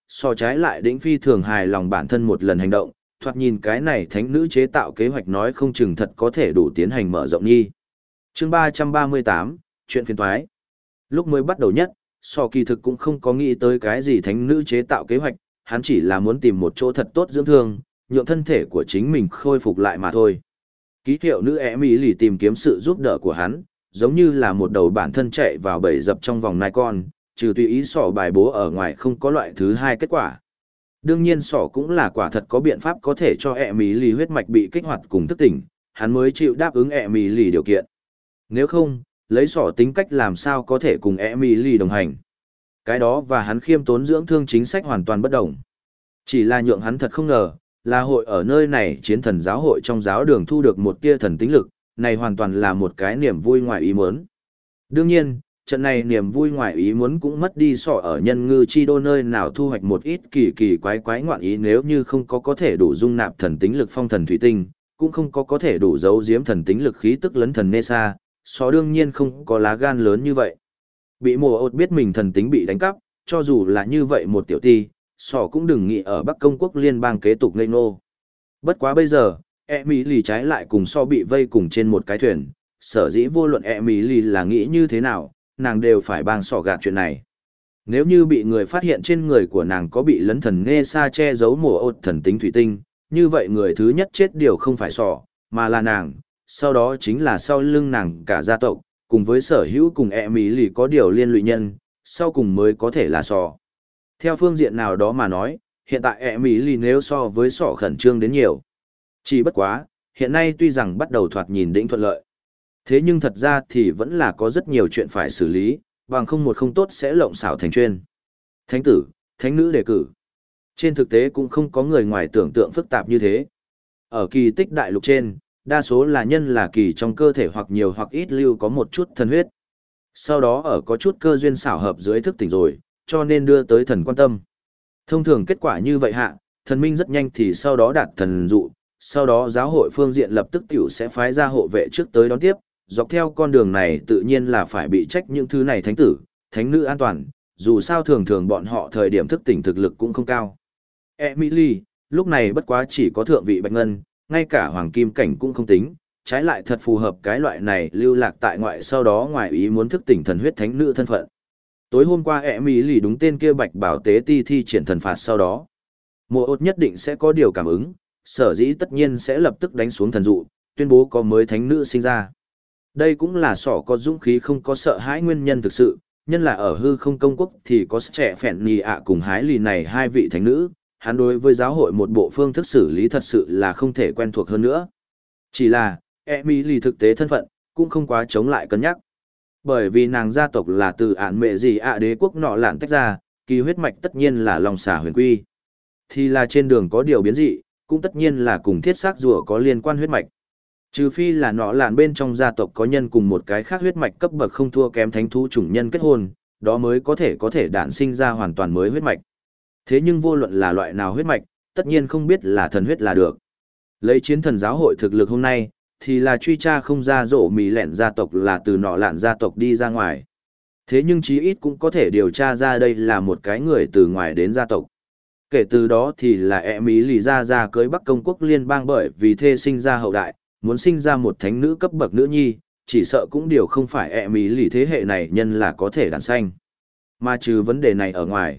so trái lại đĩnh phi thường hài lòng bản thân một lần hành động, thoạt nhìn cái này thánh nữ chế tạo kế hoạch nói không chừng thật có thể đủ tiến hành mở rộng nhi. Chương 338, chuyện phiền toái. Lúc mới bắt đầu nhất, so kỳ thực cũng không có nghĩ tới cái gì thánh nữ chế tạo kế hoạch, hắn chỉ là muốn tìm một chỗ thật tốt dưỡng thương, nhượng thân thể của chính mình khôi phục lại mà thôi. Ký hiệu nữ Emily tìm kiếm sự giúp đỡ của hắn, giống như là một đầu bản thân chạy vào bẫy dập trong vòng nai con, trừ tùy ý sỏ bài bố ở ngoài không có loại thứ hai kết quả. Đương nhiên sỏ cũng là quả thật có biện pháp có thể cho Emily huyết mạch bị kích hoạt cùng thức tỉnh, hắn mới chịu đáp ứng Emily điều kiện. Nếu không, lấy sỏ tính cách làm sao có thể cùng Emily đồng hành. Cái đó và hắn khiêm tốn dưỡng thương chính sách hoàn toàn bất đồng. Chỉ là nhượng hắn thật không ngờ, là hội ở nơi này chiến thần giáo hội trong giáo đường thu được một tia thần tính lực, này hoàn toàn là một cái niềm vui ngoài ý muốn. Đương nhiên, trận này niềm vui ngoài ý muốn cũng mất đi sỏ ở nhân ngư chi đô nơi nào thu hoạch một ít kỳ kỳ quái quái ngoạn ý nếu như không có thể đủ dung nạp thần tính lực phong thần thủy tinh, cũng không có thể đủ giấu giếm thần tính lực khí tức lấn thần nê sa, sỏ đương nhiên không có lá gan lớn như vậy. Bị mùa ột biết mình thần tính bị đánh cắp, cho dù là như vậy một tiểu ti, sỏ cũng đừng nghĩ ở Bắc Công quốc liên bang kế tục ngây nô. Bất quá bây giờ, Emily trái lại cùng so bị vây cùng trên một cái thuyền, sở dĩ vô luận Emily là nghĩ như thế nào, nàng đều phải bang sỏ gạt chuyện này. Nếu như bị người phát hiện trên người của nàng có bị lấn thần nghe sa che giấu mùa ột thần tính thủy tinh, như vậy người thứ nhất chết điều không phải sỏ, mà là nàng, sau đó chính là sau lưng nàng cả gia tộc, cùng với sở hữu cùng Emily có điều liên lụy nhân, sau cùng mới có thể là sỏ. Theo phương diện nào đó mà nói, hiện tại Emily nếu so với sỏ khẩn trương đến nhiều. Chỉ bất quá, hiện nay tuy rằng bắt đầu thoạt nhìn đỉnh thuận lợi. Thế nhưng thật ra thì vẫn là có rất nhiều chuyện phải xử lý, bằng không một không tốt sẽ lộng xảo thành chuyên. Thánh tử, thánh nữ đề cử. Trên thực tế cũng không có người ngoài tưởng tượng phức tạp như thế. Ở kỳ tích đại lục trên, đa số là nhân là kỳ trong cơ thể hoặc nhiều hoặc ít lưu có một chút thần huyết. Sau đó ở có chút cơ duyên xảo hợp dưới thức tỉnh rồi, cho nên đưa tới thần quan tâm. Thông thường kết quả như vậy hạ, thần minh rất nhanh thì sau đó đạt thần dụ, sau đó giáo hội phương diện lập tức tiểu sẽ phái ra hộ vệ trước tới đón tiếp, dọc theo con đường này tự nhiên là phải bị trách những thứ này thánh tử, thánh nữ an toàn, dù sao thường thường bọn họ thời điểm thức tỉnh thực lực cũng không cao. Emily, lúc này bất quá chỉ có thượng vị bạch ngân, ngay cả hoàng kim cảnh cũng không tính, trái lại thật phù hợp cái loại này lưu lạc tại ngoại sau đó ngoài ý muốn thức tỉnh thần huyết thánh nữ thân phận. Tối hôm qua Emily đúng tên kia bạch bảo tế ti thi triển thần phạt sau đó. Mùa ột nhất định sẽ có điều cảm ứng, sở dĩ tất nhiên sẽ lập tức đánh xuống thần dụ, tuyên bố có mới thánh nữ sinh ra. Đây cũng là sỏ có dũng khí không có sợ hãi nguyên nhân thực sự, nhân là ở hư không công quốc thì có trẻ phèn nhì ạ cùng hái lì này hai vị thánh nữ, hắn đối với giáo hội một bộ phương thức xử lý thật sự là không thể quen thuộc hơn nữa. Chỉ là, Emily thực tế thân phận, cũng không quá chống lại cân nhắc. Bởi vì nàng gia tộc là từ ản mẹ gì ạ đế quốc nọ lạn tách ra, kỳ huyết mạch tất nhiên là lòng xà huyền quy. Thì là trên đường có điều biến dị, cũng tất nhiên là cùng thiết xác rùa có liên quan huyết mạch. Trừ phi là nọ lạn bên trong gia tộc có nhân cùng một cái khác huyết mạch cấp bậc không thua kém thánh thú chủng nhân kết hôn, đó mới có thể đản sinh ra hoàn toàn mới huyết mạch. Thế nhưng vô luận là loại nào huyết mạch, tất nhiên không biết là thần huyết là được. Lấy chiến thần giáo hội thực lực hôm nay, thì là truy tra không ra rổ mì lẹn gia tộc là từ nọ lạn gia tộc đi ra ngoài. Thế nhưng chí ít cũng có thể điều tra ra đây là một cái người từ ngoài đến gia tộc. Kể từ đó thì là Emily ra cưới Bắc Công quốc liên bang bởi vì thê sinh ra hậu đại, muốn sinh ra một thánh nữ cấp bậc nữ nhi, chỉ sợ cũng điều không phải Emily thế hệ này nhân là có thể đàn sanh. Mà trừ vấn đề này ở ngoài,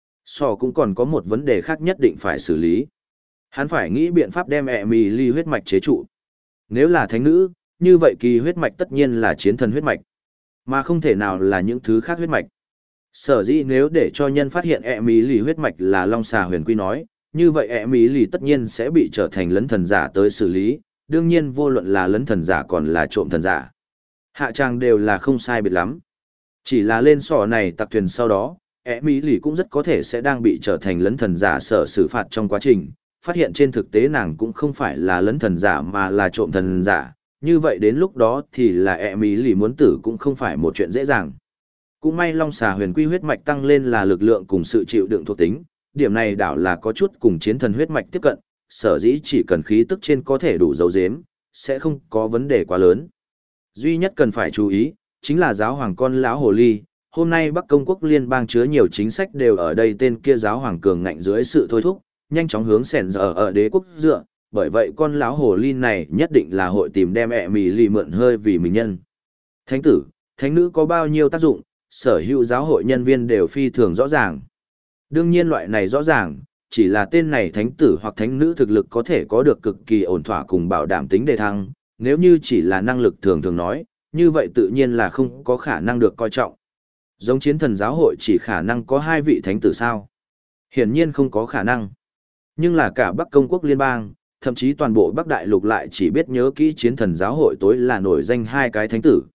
sò cũng còn có một vấn đề khác nhất định phải xử lý. Hắn phải nghĩ biện pháp đem Emily huyết mạch chế trụ. Nếu là thánh nữ, như vậy kỳ huyết mạch tất nhiên là chiến thần huyết mạch, mà không thể nào là những thứ khác huyết mạch. Sở dĩ nếu để cho nhân phát hiện Emily huyết mạch là long xà huyền quy nói, như vậy Emily tất nhiên sẽ bị trở thành lấn thần giả tới xử lý, đương nhiên vô luận là lấn thần giả còn là trộm thần giả. Hạ trang đều là không sai biệt lắm. Chỉ là lên sỏ này tặc thuyền sau đó, Emily cũng rất có thể sẽ đang bị trở thành lấn thần giả sở xử phạt trong quá trình, phát hiện trên thực tế nàng cũng không phải là lấn thần giả mà là trộm thần giả, như vậy đến lúc đó thì là Emily muốn tử cũng không phải một chuyện dễ dàng. Cũng may long xà huyền quy huyết mạch tăng lên là lực lượng cùng sự chịu đựng thuộc tính, điểm này đảo là có chút cùng chiến thần huyết mạch tiếp cận, sở dĩ chỉ cần khí tức trên có thể đủ dấu dếm, sẽ không có vấn đề quá lớn. Duy nhất cần phải chú ý, chính là giáo hoàng con lão hồ ly, hôm nay Bắc Công quốc liên bang chứa nhiều chính sách đều ở đây tên kia giáo hoàng cường ngạnh dưới sự thôi thúc, nhanh chóng hướng sẻn giờ ở đế quốc dựa, bởi vậy con lão hồ ly này nhất định là hội tìm đem ẹ mì lì mượn hơi vì mình nhân. Thánh tử, thánh nữ có bao nhiêu tác dụng, sở hữu giáo hội nhân viên đều phi thường rõ ràng. Đương nhiên loại này rõ ràng, chỉ là tên này thánh tử hoặc thánh nữ thực lực có thể có được cực kỳ ổn thỏa cùng bảo đảm tính đề thăng, nếu như chỉ là năng lực thường thường nói, như vậy tự nhiên là không có khả năng được coi trọng. Giống chiến thần giáo hội chỉ khả năng có 2 vị thánh tử sao? Hiển nhiên không có khả năng. Nhưng là cả Bắc Công quốc liên bang, thậm chí toàn bộ Bắc Đại Lục lại chỉ biết nhớ kỹ chiến thần giáo hội tối là nổi danh 2 cái thánh tử.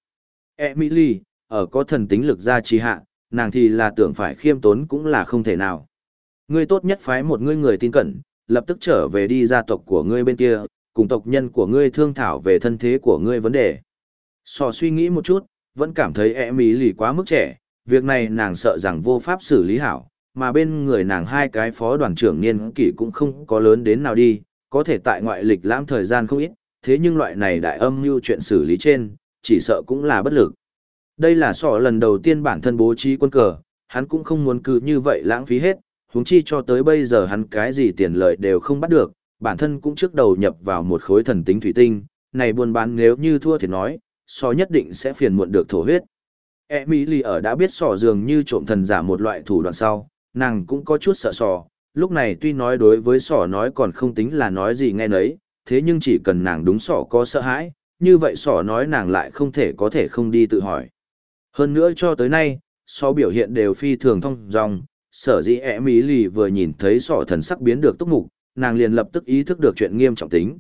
Emily, ở có thần tính lực gia trì hạ, nàng thì là tưởng phải khiêm tốn cũng là không thể nào. Ngươi tốt nhất phái một người tin cẩn, lập tức trở về đi gia tộc của ngươi bên kia, cùng tộc nhân của ngươi thương thảo về thân thế của ngươi vấn đề. Sò suy nghĩ một chút, vẫn cảm thấy Emily quá mức trẻ, việc này nàng sợ rằng vô pháp xử lý hảo, mà bên người nàng 2 cái phó đoàn trưởng niên kỷ cũng không có lớn đến nào đi, có thể tại ngoại lịch lãm thời gian không ít, thế nhưng loại này đại âm mưu chuyện xử lý trên, chỉ sợ cũng là bất lực. Đây là sọ lần đầu tiên bản thân bố trí quân cờ, hắn cũng không muốn cứ như vậy lãng phí hết, huống chi cho tới bây giờ hắn cái gì tiền lợi đều không bắt được, bản thân cũng trước đầu nhập vào một khối thần tính thủy tinh, này buôn bán nếu như thua thì nói, sọ nhất định sẽ phiền muộn được thổ huyết. Emily ở đã biết sọ dường như trộm thần giả một loại thủ đoạn sau, nàng cũng có chút sợ sọ, lúc này tuy nói đối với sọ nói còn không tính là nói gì nghe nấy, thế nhưng chỉ cần nàng đúng sọ có sợ hãi, như vậy sọ nói nàng lại không thể có thể không đi tự hỏi. Hơn nữa cho tới nay, sọ biểu hiện đều phi thường thông dong, sở dĩ Emily vừa nhìn thấy sọ thần sắc biến được túc mục, nàng liền lập tức ý thức được chuyện nghiêm trọng tính.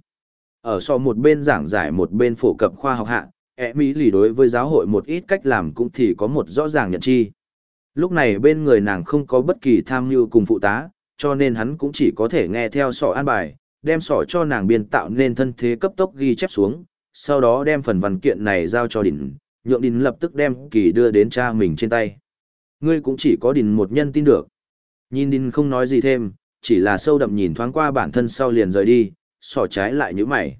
Ở sọ một bên giảng giải một bên phổ cập khoa học hạ, Emily đối với giáo hội một ít cách làm cũng thì có một rõ ràng nhận chi. Lúc này bên người nàng không có bất kỳ tham mưu cùng phụ tá, cho nên hắn cũng chỉ có thể nghe theo sọ an bài, đem sọ cho nàng biên tạo nên thân thế cấp tốc ghi chép xuống, sau đó đem phần văn kiện này giao cho Đình, nhượng Đình lập tức đem kỳ đưa đến cha mình trên tay. Ngươi cũng chỉ có Đình một nhân tin được. Nhìn Đình không nói gì thêm, chỉ là sâu đậm nhìn thoáng qua bản thân sau liền rời đi, sọ trái lại như mày.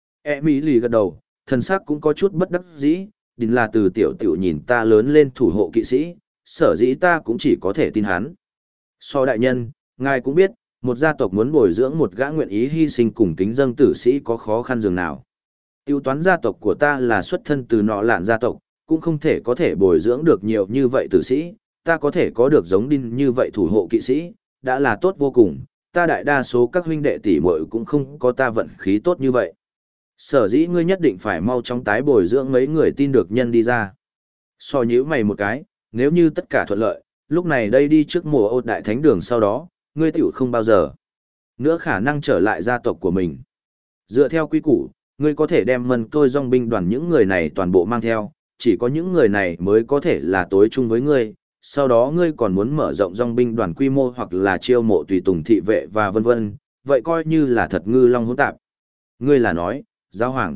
Emily gật đầu, thân xác cũng có chút bất đắc dĩ, Đình là từ tiểu tiểu nhìn ta lớn lên thủ hộ kỵ sĩ, sở dĩ ta cũng chỉ có thể tin hắn. So đại nhân, ngài cũng biết, một gia tộc muốn bồi dưỡng một gã nguyện ý hy sinh cùng kính dâng tử sĩ có khó khăn dường nào. Tiêu toán gia tộc của ta là xuất thân từ nọ lạn gia tộc, cũng không thể có thể bồi dưỡng được nhiều như vậy tử sĩ, ta có thể có được giống Đinh như vậy thủ hộ kỵ sĩ, đã là tốt vô cùng, ta đại đa số các huynh đệ tỷ muội cũng không có ta vận khí tốt như vậy. Sở dĩ ngươi nhất định phải mau chóng tái bồi dưỡng mấy người tin được nhân đi ra. So nhíu mày một cái, nếu như tất cả thuận lợi, lúc này đây đi trước mùa Ô Đại Thánh Đường sau đó, ngươi tiểu không bao giờ nữa khả năng trở lại gia tộc của mình. Dựa theo quy củ, ngươi có thể đem mân tôi dòng binh đoàn những người này toàn bộ mang theo, chỉ có những người này mới có thể là tối chung với ngươi, sau đó ngươi còn muốn mở rộng dòng binh đoàn quy mô hoặc là chiêu mộ tùy tùng thị vệ và vân vân, vậy coi như là thật ngư long hỗn tạp. Ngươi là nói, giáo hoàng.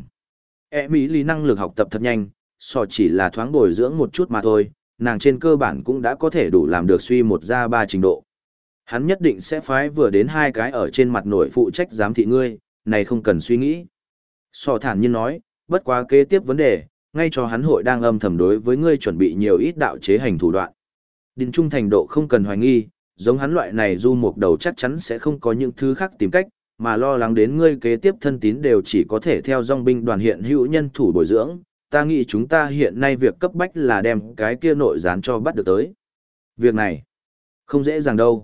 Emily năng lực học tập thật nhanh, chỉ là thoáng bồi dưỡng một chút mà thôi, nàng trên cơ bản cũng đã có thể đủ làm được suy 1 ra 3 trình độ. Hắn nhất định sẽ phái vừa đến 2 cái ở trên mặt nổi phụ trách giám thị ngươi, này không cần suy nghĩ. Thản nhiên nói, bất quá kế tiếp vấn đề, ngay cho hắn hội đang âm thầm đối với ngươi chuẩn bị nhiều ít đạo chế hành thủ đoạn. Đình trung thành độ không cần hoài nghi, giống hắn loại này du mục đầu chắc chắn sẽ không có những thứ khác tìm cách, mà lo lắng đến ngươi kế tiếp thân tín đều chỉ có thể theo dòng binh đoàn hiện hữu nhân thủ bồi dưỡng. Ta nghĩ chúng ta hiện nay việc cấp bách là đem cái kia nội gián cho bắt được tới. Việc này, không dễ dàng đâu.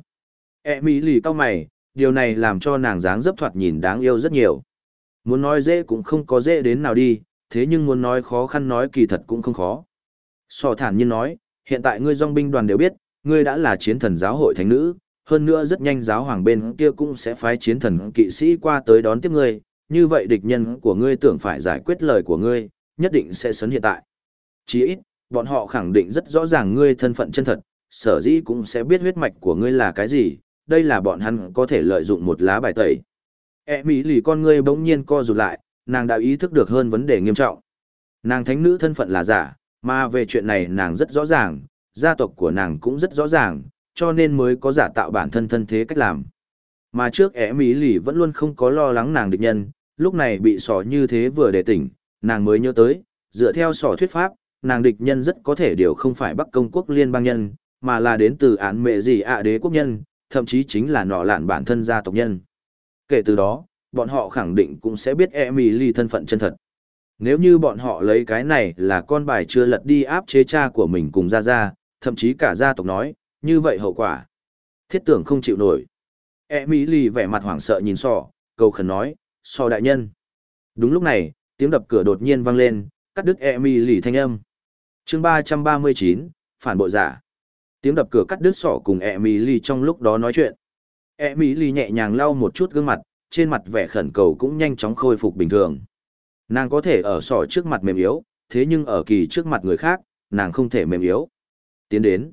Emily cau mày, điều này làm cho nàng dáng dấp thoạt nhìn đáng yêu rất nhiều. Muốn nói dễ cũng không có dễ đến nào đi, thế nhưng muốn nói khó khăn nói kỳ thật cũng không khó. Thản nhiên nói, hiện tại ngươi dòng binh đoàn đều biết, ngươi đã là chiến thần giáo hội thánh nữ, hơn nữa rất nhanh giáo hoàng bên kia cũng sẽ phái chiến thần kỵ sĩ qua tới đón tiếp ngươi, như vậy địch nhân của ngươi tưởng phải giải quyết lời của ngươi, nhất định sẽ sấn hiện tại. Chỉ ít, bọn họ khẳng định rất rõ ràng ngươi thân phận chân thật, sở dĩ cũng sẽ biết huyết mạch của ngươi là cái gì, đây là bọn hắn có thể lợi dụng một lá bài tẩy. Emily con ngươi bỗng nhiên co rụt lại, nàng đã ý thức được hơn vấn đề nghiêm trọng. Nàng thánh nữ thân phận là giả, mà về chuyện này nàng rất rõ ràng, gia tộc của nàng cũng rất rõ ràng, cho nên mới có giả tạo bản thân thân thế cách làm. Mà trước Emily vẫn luôn không có lo lắng nàng địch nhân, lúc này bị sỏ như thế vừa để tỉnh, nàng mới nhớ tới, dựa theo sỏ thuyết pháp, nàng địch nhân rất có thể đều không phải Bắc Công quốc liên bang nhân, mà là đến từ án mẹ gì ạ đế quốc nhân, thậm chí chính là nọ lạn bản thân gia tộc nhân. Kể từ đó, bọn họ khẳng định cũng sẽ biết Emily thân phận chân thật. Nếu như bọn họ lấy cái này là con bài chưa lật đi áp chế cha của mình cùng Gia, thậm chí cả gia tộc nói, như vậy hậu quả. Thiết tưởng không chịu nổi. Emily vẻ mặt hoảng sợ nhìn Sọ, cầu khẩn nói, Sọ đại nhân. Đúng lúc này, tiếng đập cửa đột nhiên vang lên, cắt đứt Emily thanh âm. Chương 339, phản bội giả. Tiếng đập cửa cắt đứt Sọ cùng Emily trong lúc đó nói chuyện. Emily nhẹ nhàng lau một chút gương mặt, trên mặt vẻ khẩn cầu cũng nhanh chóng khôi phục bình thường. Nàng có thể ở Sọ trước mặt mềm yếu, thế nhưng ở Kỳ trước mặt người khác, nàng không thể mềm yếu. Tiến đến.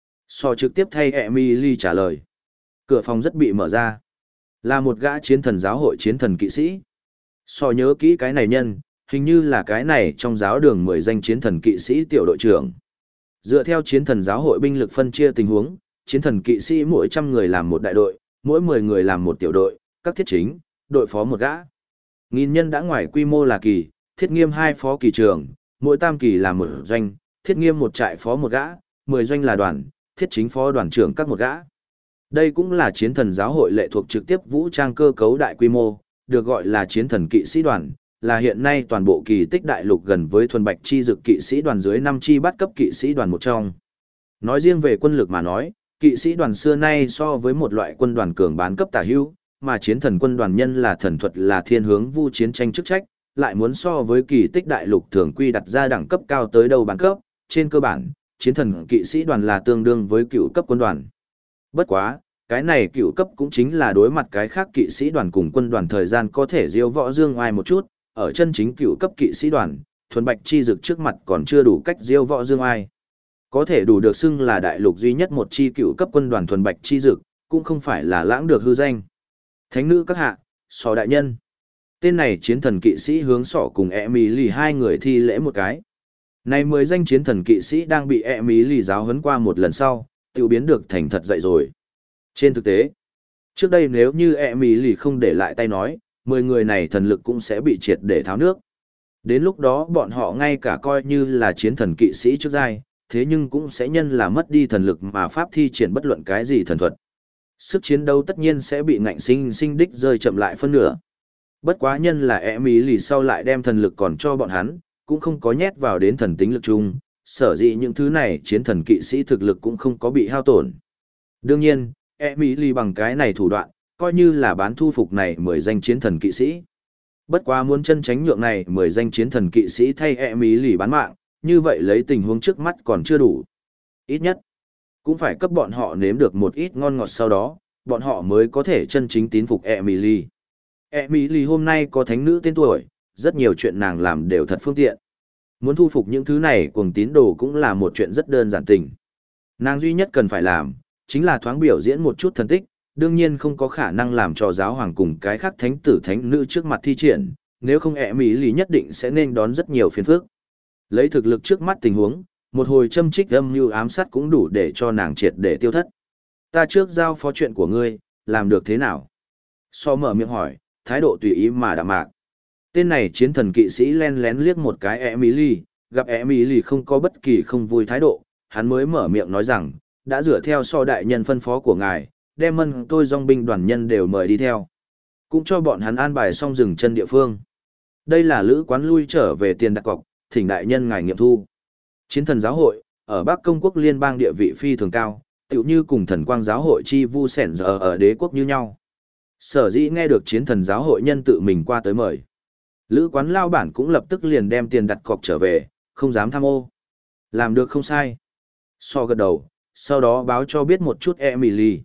Sọ trực tiếp thay Emily trả lời. Cửa phòng rất bị mở ra. Là một gã chiến thần giáo hội chiến thần kỵ sĩ. Sọ nhớ kỹ cái này nhân, hình như là cái này trong giáo đường 10 danh chiến thần kỵ sĩ tiểu đội trưởng. Dựa theo chiến thần giáo hội binh lực phân chia tình huống, chiến thần kỵ sĩ mỗi 100 người làm một đại đội, mỗi 10 người làm một tiểu đội, các thiết chính, đội phó một gã. Nghìn nhân đã ngoài quy mô là kỳ, thiết nghiêm 2 phó kỳ trưởng, mỗi tam kỳ làm một doanh, thiết nghiêm một trại phó một gã, 10 doanh là đoàn, thiết chính phó đoàn trưởng các một gã. Đây cũng là chiến thần giáo hội lệ thuộc trực tiếp vũ trang cơ cấu đại quy mô, được gọi là chiến thần kỵ sĩ đoàn, là hiện nay toàn bộ kỳ tích đại lục gần với thuần bạch chi dực kỵ sĩ đoàn dưới 5 chi bắt cấp kỵ sĩ đoàn một trong. Nói riêng về quân lực mà nói, kỵ sĩ đoàn xưa nay so với một loại quân đoàn cường bán cấp tả hữu, mà chiến thần quân đoàn nhân là thần thuật là thiên hướng vu chiến tranh chức trách, lại muốn so với kỳ tích đại lục thường quy đặt ra đẳng cấp cao tới đâu bán cấp, trên cơ bản, chiến thần kỵ sĩ đoàn là tương đương với cựu cấp quân đoàn. Bất quá, cái này cựu cấp cũng chính là đối mặt cái khác kỵ sĩ đoàn cùng quân đoàn thời gian có thể diêu võ dương oai một chút, ở chân chính cựu cấp kỵ sĩ đoàn, thuần bạch chi dực trước mặt còn chưa đủ cách diêu võ dương oai. Có thể đủ được xưng là đại lục duy nhất một chi cựu cấp quân đoàn thuần bạch chi dực, cũng không phải là lãng được hư danh. Thánh nữ các hạ, Sọ đại nhân. Tên này chiến thần kỵ sĩ hướng Sọ cùng Emily hai người thi lễ một cái. Này 10 danh chiến thần kỵ sĩ đang bị Emily giáo huấn qua một lần sau, tự biến được thành thật dậy rồi. Trên thực tế, trước đây nếu như Emily không để lại tay nói, 10 người này thần lực cũng sẽ bị triệt để tháo nước. Đến lúc đó bọn họ ngay cả coi như là chiến thần kỵ sĩ trước giai, thế nhưng cũng sẽ nhân là mất đi thần lực mà pháp thi triển bất luận cái gì thần thuật. Sức chiến đấu tất nhiên sẽ bị ngạnh sinh đích rơi chậm lại phân nửa. Bất quá nhân là Emily sau lại đem thần lực còn cho bọn hắn, cũng không có nhét vào đến thần tính lực chung, sở dĩ những thứ này chiến thần kỵ sĩ thực lực cũng không có bị hao tổn. Đương nhiên, Emily bằng cái này thủ đoạn, coi như là bán thu phục này 10 danh chiến thần kỵ sĩ. Bất quá muốn chân tránh nhượng này 10 danh chiến thần kỵ sĩ thay Emily bán mạng, như vậy lấy tình huống trước mắt còn chưa đủ. Ít nhất, cũng phải cấp bọn họ nếm được một ít ngon ngọt sau đó, bọn họ mới có thể chân chính tín phục Emily. Emily hôm nay có thánh nữ tên tuổi, rất nhiều chuyện nàng làm đều thật phương tiện. Muốn thu phục những thứ này cuồng tín đồ cũng là một chuyện rất đơn giản tình. Nàng duy nhất cần phải làm, chính là thoáng biểu diễn một chút thần tích, đương nhiên không có khả năng làm cho giáo hoàng cùng cái khác thánh tử thánh nữ trước mặt thi triển, nếu không Emily nhất định sẽ nên đón rất nhiều phiền phức. Lấy thực lực trước mắt tình huống, một hồi châm trích âm mưu ám sát cũng đủ để cho nàng triệt để tiêu thất. Ta trước giao phó chuyện của ngươi, làm được thế nào? So mở miệng hỏi, thái độ tùy ý mà đạm mạc. Tên này chiến thần kỵ sĩ len lén liếc một cái Emily, gặp Emily không có bất kỳ không vui thái độ, hắn mới mở miệng nói rằng, đã dựa theo So đại nhân phân phó của ngài, đem mân tôi dòng binh đoàn nhân đều mời đi theo. Cũng cho bọn hắn an bài xong dừng chân địa phương. Đây là lữ quán lui trở về tiền đặt cọc, thỉnh đại nhân ngài nghiệm thu. Chiến thần giáo hội, ở Bắc Công quốc liên bang địa vị phi thường cao, tựu như cùng thần quang giáo hội chi vu sẻn giờ ở đế quốc như nhau. Sở dĩ nghe được chiến thần giáo hội nhân tự mình qua tới mời. Lữ quán lao bản cũng lập tức liền đem tiền đặt cọc trở về, không dám tham ô. Làm được không sai. So gật đầu, sau đó báo cho biết một chút Emily.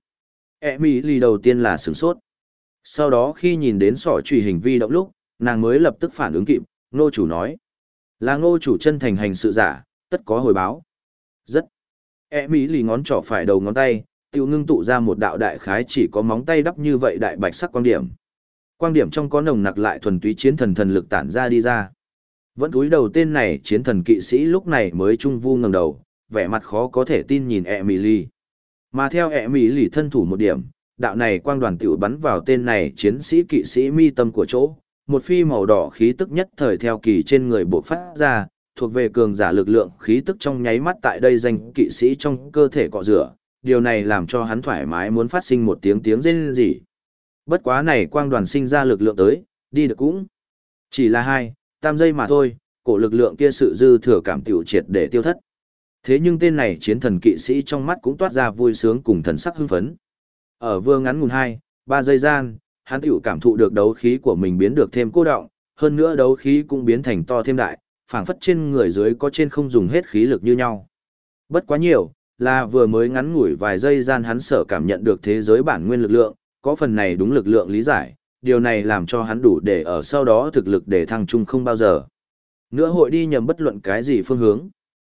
Emily đầu tiên là sửng sốt. Sau đó khi nhìn đến sỏ truy hình vi động lúc, nàng mới lập tức phản ứng kịp, ngô chủ nói. Là ngô chủ chân thành hành sự giả, tất có hồi báo. Rất. Emily ngón trỏ phải đầu ngón tay, tiêu ngưng tụ ra một đạo đại khái chỉ có móng tay đắp như vậy đại bạch sắc quang điểm. Quang điểm trong có nồng nặc lại thuần túy chiến thần thần lực tản ra đi ra. Vẫn cúi đầu tên này chiến thần kỵ sĩ lúc này mới trung vu ngẩng đầu, vẻ mặt khó có thể tin nhìn Emily. Mà theo Emily thân thủ một điểm, đạo này quang đoàn tiểu bắn vào tên này chiến sĩ kỵ sĩ mi tâm của chỗ, một phi màu đỏ khí tức nhất thời theo kỳ trên người bộc phát ra, thuộc về cường giả lực lượng khí tức trong nháy mắt tại đây danh kỵ sĩ trong cơ thể cọ rửa, điều này làm cho hắn thoải mái muốn phát sinh một tiếng tiếng rên rỉ. Bất quá này quang đoàn sinh ra lực lượng tới, đi được cũng chỉ là 2-3 giây mà thôi, cổ lực lượng kia sự dư thừa cảm tiểu triệt để tiêu thất. Thế nhưng tên này chiến thần kỵ sĩ trong mắt cũng toát ra vui sướng cùng thần sắc hưng phấn. Ở vừa ngắn ngủn 2-3 giây gian, hắn tiểu cảm thụ được đấu khí của mình biến được thêm cô đọng, hơn nữa đấu khí cũng biến thành to thêm đại, phảng phất trên người dưới có trên không dùng hết khí lực như nhau. Bất quá nhiều, là vừa mới ngắn ngủi vài giây gian hắn sở cảm nhận được thế giới bản nguyên lực lượng, có phần này đúng lực lượng lý giải, điều này làm cho hắn đủ để ở sau đó thực lực để thăng trung không bao giờ. Nữa hội đi nhầm bất luận cái gì phương hướng.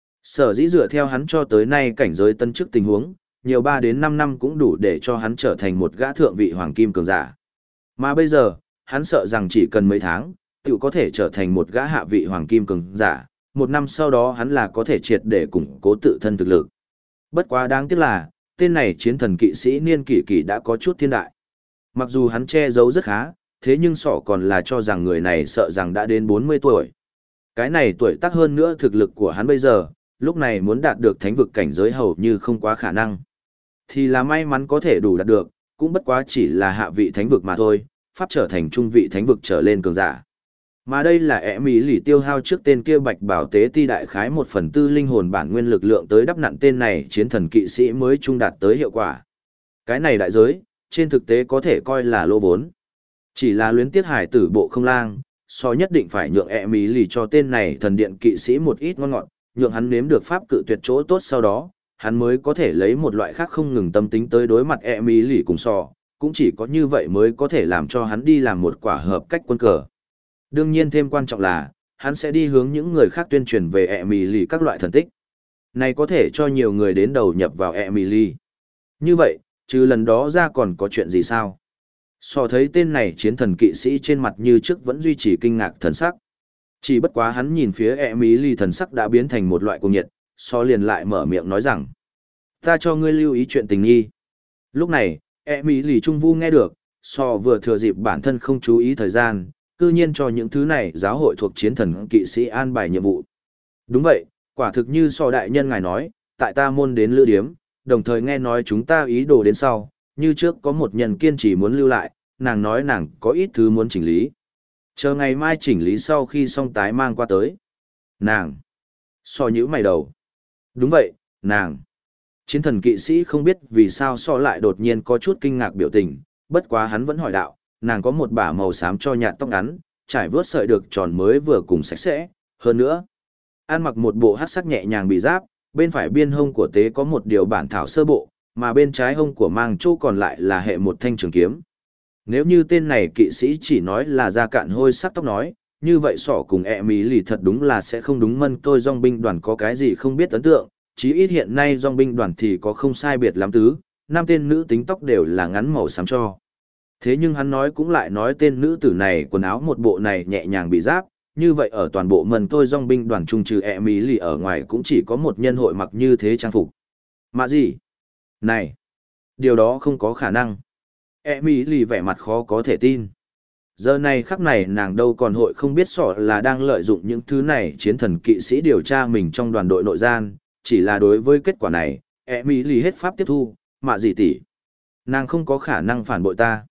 Sở dĩ dựa theo hắn cho tới nay cảnh giới tân chức tình huống, nhiều 3 đến 5 năm cũng đủ để cho hắn trở thành một gã thượng vị hoàng kim cường giả. Mà bây giờ, hắn sợ rằng chỉ cần mấy tháng, tự có thể trở thành một gã hạ vị hoàng kim cường giả, 1 năm sau đó hắn là có thể triệt để củng cố tự thân thực lực. Bất quá đáng tiếc là, tên này chiến thần kỵ sĩ niên kỷ kỷ đã có chút thiên đại. Mặc dù hắn che giấu rất khá, thế nhưng sọ còn là cho rằng người này sợ rằng đã đến 40 tuổi. Cái này tuổi tác hơn nữa thực lực của hắn bây giờ, lúc này muốn đạt được thánh vực cảnh giới hầu như không quá khả năng. Thì là may mắn có thể đủ đạt được, cũng bất quá chỉ là hạ vị thánh vực mà thôi, pháp trở thành trung vị thánh vực trở lên cường giả. Mà đây là ẻ mỹ lì tiêu hao trước tên kia bạch bảo tế ti đại khái 1/4 linh hồn bản nguyên lực lượng tới đắp nặn tên này chiến thần kỵ sĩ mới trung đạt tới hiệu quả. Cái này đại giới, trên thực tế có thể coi là lô vốn. Chỉ là luyến tiết hải tử bộ không lang, so nhất định phải nhượng ẻ mỹ lì cho tên này thần điện kỵ sĩ một ít ngon ngọt, nhượng hắn nếm được pháp cự tuyệt chỗ tốt sau đó, hắn mới có thể lấy một loại khác không ngừng tâm tính tới đối mặt ẻ mỹ lì cùng sò, cũng chỉ có như vậy mới có thể làm cho hắn đi làm một quả hợp cách quân cờ. Đương nhiên thêm quan trọng là, hắn sẽ đi hướng những người khác tuyên truyền về Emily các loại thần tích. Này có thể cho nhiều người đến đầu nhập vào Emily. Như vậy, trừ lần đó ra còn có chuyện gì sao? So thấy tên này chiến thần kỵ sĩ trên mặt như trước vẫn duy trì kinh ngạc thần sắc. Chỉ bất quá hắn nhìn phía Emily thần sắc đã biến thành một loại cuồng nhiệt, so liền lại mở miệng nói rằng: ta cho ngươi lưu ý chuyện tình nghi. Lúc này, Emily Trung Vu nghe được, so vừa thừa dịp bản thân không chú ý thời gian, cư nhiên cho những thứ này giáo hội thuộc chiến thần kỵ sĩ an bài nhiệm vụ. Đúng vậy, quả thực như so đại nhân ngài nói, tại ta môn đến lữ điếm, đồng thời nghe nói chúng ta ý đồ đến sau, như trước có một nhân kiên trì muốn lưu lại, nàng nói nàng có ít thứ muốn chỉnh lý. Chờ ngày mai chỉnh lý sau khi xong tái mang qua tới. Nàng. So nhíu mày đầu. Đúng vậy, nàng. Chiến thần kỵ sĩ không biết vì sao so lại đột nhiên có chút kinh ngạc biểu tình, bất quá hắn vẫn hỏi đạo, nàng có một bả màu xám cho nhạt tóc ngắn, trải vớt sợi được tròn mới vừa cùng sạch sẽ, hơn nữa. An mặc một bộ hắc sắc nhẹ nhàng bị giáp, bên phải biên hông của tế có một điều bản thảo sơ bộ, mà bên trái hông của mang chỗ còn lại là hệ một thanh trường kiếm. Nếu như tên này kỵ sĩ chỉ nói là da cạn hôi sắc tóc nói, như vậy sỏ cùng mỹ lì thật đúng là sẽ không đúng mân tôi dòng binh đoàn có cái gì không biết ấn tượng, chí ít hiện nay dòng binh đoàn thì có không sai biệt lắm tứ, nam tên nữ tính tóc đều là ngắn màu xám cho. Thế nhưng hắn nói cũng lại nói tên nữ tử này quần áo một bộ này nhẹ nhàng bị giáp, như vậy ở toàn bộ mần tôi dòng binh đoàn trung trừ mỹ lì ở ngoài cũng chỉ có một nhân hội mặc như thế trang phục. Mà gì? Này! Điều đó không có khả năng. Mỹ lì vẻ mặt khó có thể tin. Giờ này khắc này nàng đâu còn hội không biết sọ là đang lợi dụng những thứ này chiến thần kỵ sĩ điều tra mình trong đoàn đội nội gian, chỉ là đối với kết quả này, Mỹ lì hết pháp tiếp thu, mà gì tỷ. Nàng không có khả năng phản bội ta.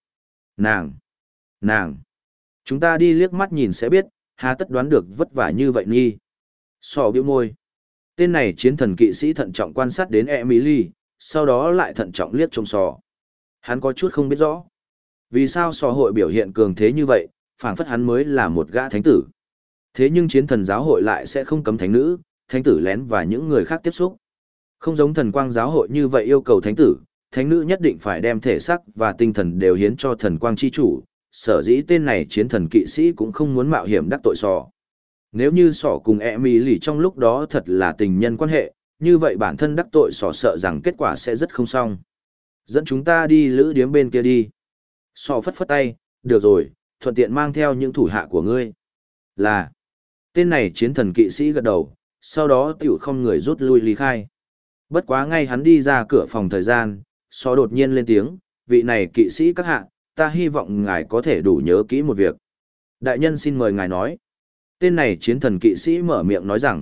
Nàng, chúng ta đi liếc mắt nhìn sẽ biết, hà tất đoán được vất vả như vậy nghi. Sò bĩu môi. Tên này chiến thần kỵ sĩ thận trọng quan sát đến Emily, sau đó lại thận trọng liếc trông sò. Hắn có chút không biết rõ. Vì sao sò hội biểu hiện cường thế như vậy, phảng phất hắn mới là một gã thánh tử. Thế nhưng chiến thần giáo hội lại sẽ không cấm thánh nữ, thánh tử lén và những người khác tiếp xúc. Không giống thần quang giáo hội như vậy yêu cầu thánh tử, thánh nữ nhất định phải đem thể xác và tinh thần đều hiến cho thần quang chi chủ, sở dĩ tên này chiến thần kỵ sĩ cũng không muốn mạo hiểm đắc tội sò. Nếu như sò cùng Emily trong lúc đó thật là tình nhân quan hệ, như vậy bản thân đắc tội sò sợ rằng kết quả sẽ rất không xong. Dẫn chúng ta đi lữ điếm bên kia đi. Sò phất phất tay, được rồi, thuận tiện mang theo những thủ hạ của ngươi. Là, tên này chiến thần kỵ sĩ gật đầu, sau đó tiểu không người rút lui ly khai. Bất quá ngay hắn đi ra cửa phòng thời gian, sò đột nhiên lên tiếng, vị này kỵ sĩ các hạ, ta hy vọng ngài có thể đủ nhớ kỹ một việc. Đại nhân xin mời ngài nói. Tên này chiến thần kỵ sĩ mở miệng nói rằng,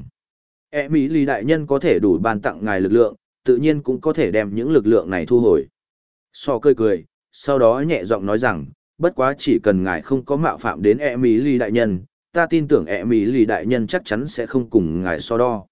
Mỹ lì đại nhân có thể đủ ban tặng ngài lực lượng, tự nhiên cũng có thể đem những lực lượng này thu hồi. So cười cười, sau đó nhẹ giọng nói rằng, bất quá chỉ cần ngài không có mạo phạm đến Mỹ lì đại nhân, ta tin tưởng Mỹ lì đại nhân chắc chắn sẽ không cùng ngài so đo.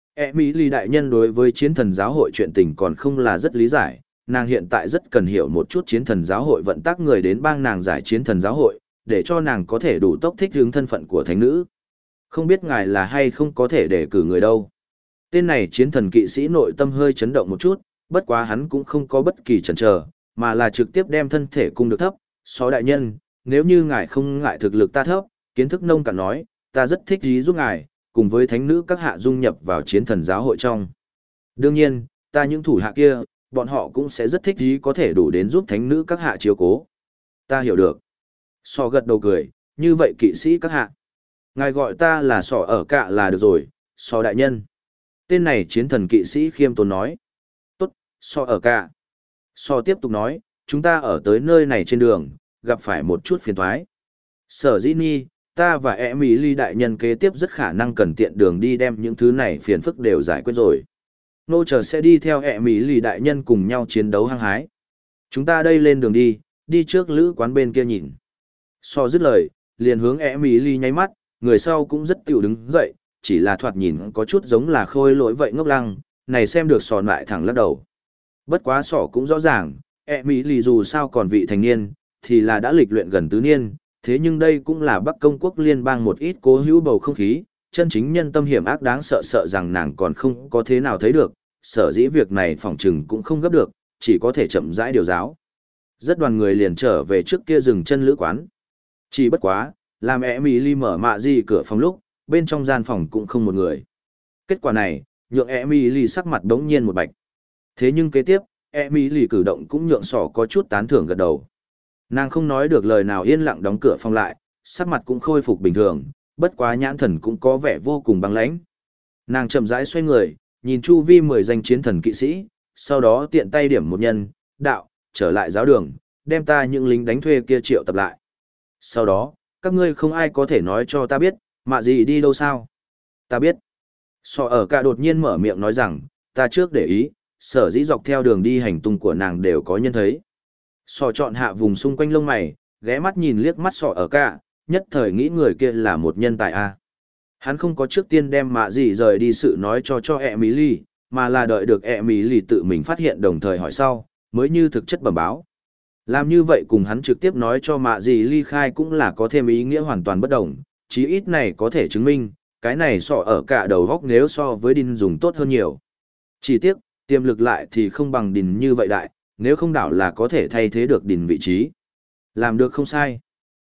Mỹ lì đại nhân đối với chiến thần giáo hội chuyện tình còn không là rất lý giải, nàng hiện tại rất cần hiểu một chút chiến thần giáo hội vận tác người đến bang nàng giải chiến thần giáo hội, để cho nàng có thể đủ tốc thích hướng thân phận của thánh nữ. Không biết ngài là hay không có thể để cử người đâu. Tên này chiến thần kỵ sĩ nội tâm hơi chấn động một chút, bất quá hắn cũng không có bất kỳ chần chờ, mà là trực tiếp đem thân thể cung được thấp. Xó đại nhân, nếu như ngài không ngại thực lực ta thấp, kiến thức nông cạn nói, ta rất thích ý giúp ngài, cùng với thánh nữ các hạ dung nhập vào chiến thần giáo hội trong. Đương nhiên, ta những thủ hạ kia, bọn họ cũng sẽ rất thích ý có thể đủ đến giúp thánh nữ các hạ chiếu cố. Ta hiểu được. Sò gật đầu cười, như vậy kỵ sĩ các hạ. Ngài gọi ta là sò ở cạ là được rồi, sò đại nhân. Tên này chiến thần kỵ sĩ khiêm tốn nói. Tốt, sò ở cạ. Sò tiếp tục nói, chúng ta ở tới nơi này trên đường, gặp phải một chút phiền thoái. Sở dĩ ni, ta và Emily đại nhân kế tiếp rất khả năng cần tiện đường đi đem những thứ này phiền phức đều giải quyết rồi. Nô chờ sẽ đi theo Emily đại nhân cùng nhau chiến đấu hăng hái. Chúng ta đây lên đường đi trước lữ quán bên kia nhìn. So dứt lời, liền hướng Emily nháy mắt, người sau cũng rất tiểu đứng dậy, chỉ là thoạt nhìn có chút giống là khôi lỗi vậy ngốc lăng, này xem được sò lại thẳng lắc đầu. Bất quá sỏ cũng rõ ràng, Emily dù sao còn vị thành niên, thì là đã lịch luyện gần tứ niên, thế nhưng đây cũng là Bắc Công quốc liên bang một ít cố hữu bầu không khí, chân chính nhân tâm hiểm ác đáng sợ sợ rằng nàng còn không có thế nào thấy được, sở dĩ việc này phỏng chừng cũng không gấp được, chỉ có thể chậm rãi điều giáo. Rất đoàn người liền trở về trước kia dừng chân lữ quán. Chỉ bất quá, làm Emily mở mạ gì cửa phòng lúc, bên trong gian phòng cũng không một người. Kết quả này, nhượng Emily sắc mặt đống nhiên một bạch. Thế nhưng kế tiếp, Emily cử động cũng nhượng sỏ có chút tán thưởng gật đầu. Nàng không nói được lời nào yên lặng đóng cửa phòng lại, sắc mặt cũng khôi phục bình thường, bất quá nhãn thần cũng có vẻ vô cùng băng lãnh. Nàng chậm rãi xoay người, nhìn chu vi 10 danh chiến thần kỵ sĩ, sau đó tiện tay điểm một nhân, đạo, trở lại giáo đường, đem ta những lính đánh thuê kia triệu tập lại. Sau đó, các ngươi không ai có thể nói cho ta biết, mạ gì đi đâu sao? Ta biết. Sọ ở cả đột nhiên mở miệng nói rằng, ta trước để ý, sở dĩ dọc theo đường đi hành tung của nàng đều có nhân thấy. Sọ chọn hạ vùng xung quanh lông mày, ghé mắt nhìn liếc mắt sọ ở cả, nhất thời nghĩ người kia là một nhân tài a. Hắn không có trước tiên đem mạ gì rời đi sự nói cho Emily, mà là đợi được Emily tự mình phát hiện đồng thời hỏi sau, mới như thực chất bẩm báo. Làm như vậy cùng hắn trực tiếp nói cho mạ gì ly khai cũng là có thêm ý nghĩa hoàn toàn bất đồng, chí ít này có thể chứng minh, cái này sọ ở cả đầu góc nếu so với đinh dùng tốt hơn nhiều. Chỉ tiếc, tiềm lực lại thì không bằng đinh như vậy đại, nếu không đảo là có thể thay thế được đinh vị trí. Làm được không sai.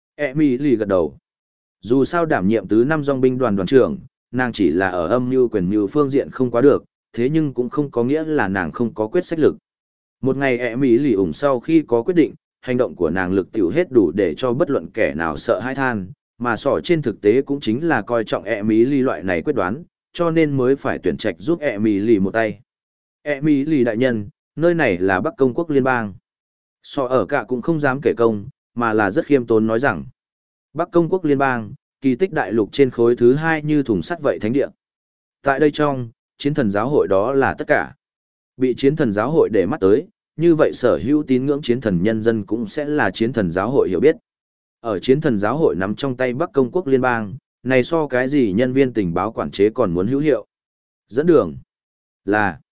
Emily gật đầu. Dù sao đảm nhiệm tứ năm dòng binh đoàn đoàn trưởng, nàng chỉ là ở âm mưu quyền mưu phương diện không quá được, thế nhưng cũng không có nghĩa là nàng không có quyết sách lực. Một ngày Emily ủng sau khi có quyết định, hành động của nàng lực tiểu hết đủ để cho bất luận kẻ nào sợ hãi than, mà sỏ trên thực tế cũng chính là coi trọng Emily loại này quyết đoán, cho nên mới phải tuyển trạch giúp Emily một tay. Emily đại nhân, nơi này là Bắc Công quốc liên bang. Sọ ở cả cũng không dám kể công, mà là rất khiêm tốn nói rằng, Bắc Công quốc liên bang, kỳ tích đại lục trên khối thứ 2 như thùng sắt vậy thánh địa. Tại đây trong, chiến thần giáo hội đó là tất cả. Bị chiến thần giáo hội để mắt tới, như vậy sở hữu tín ngưỡng chiến thần nhân dân cũng sẽ là chiến thần giáo hội hiểu biết. Ở chiến thần giáo hội nắm trong tay Bắc Công quốc liên bang, này so cái gì nhân viên tình báo quản chế còn muốn hữu hiệu. Dẫn đường là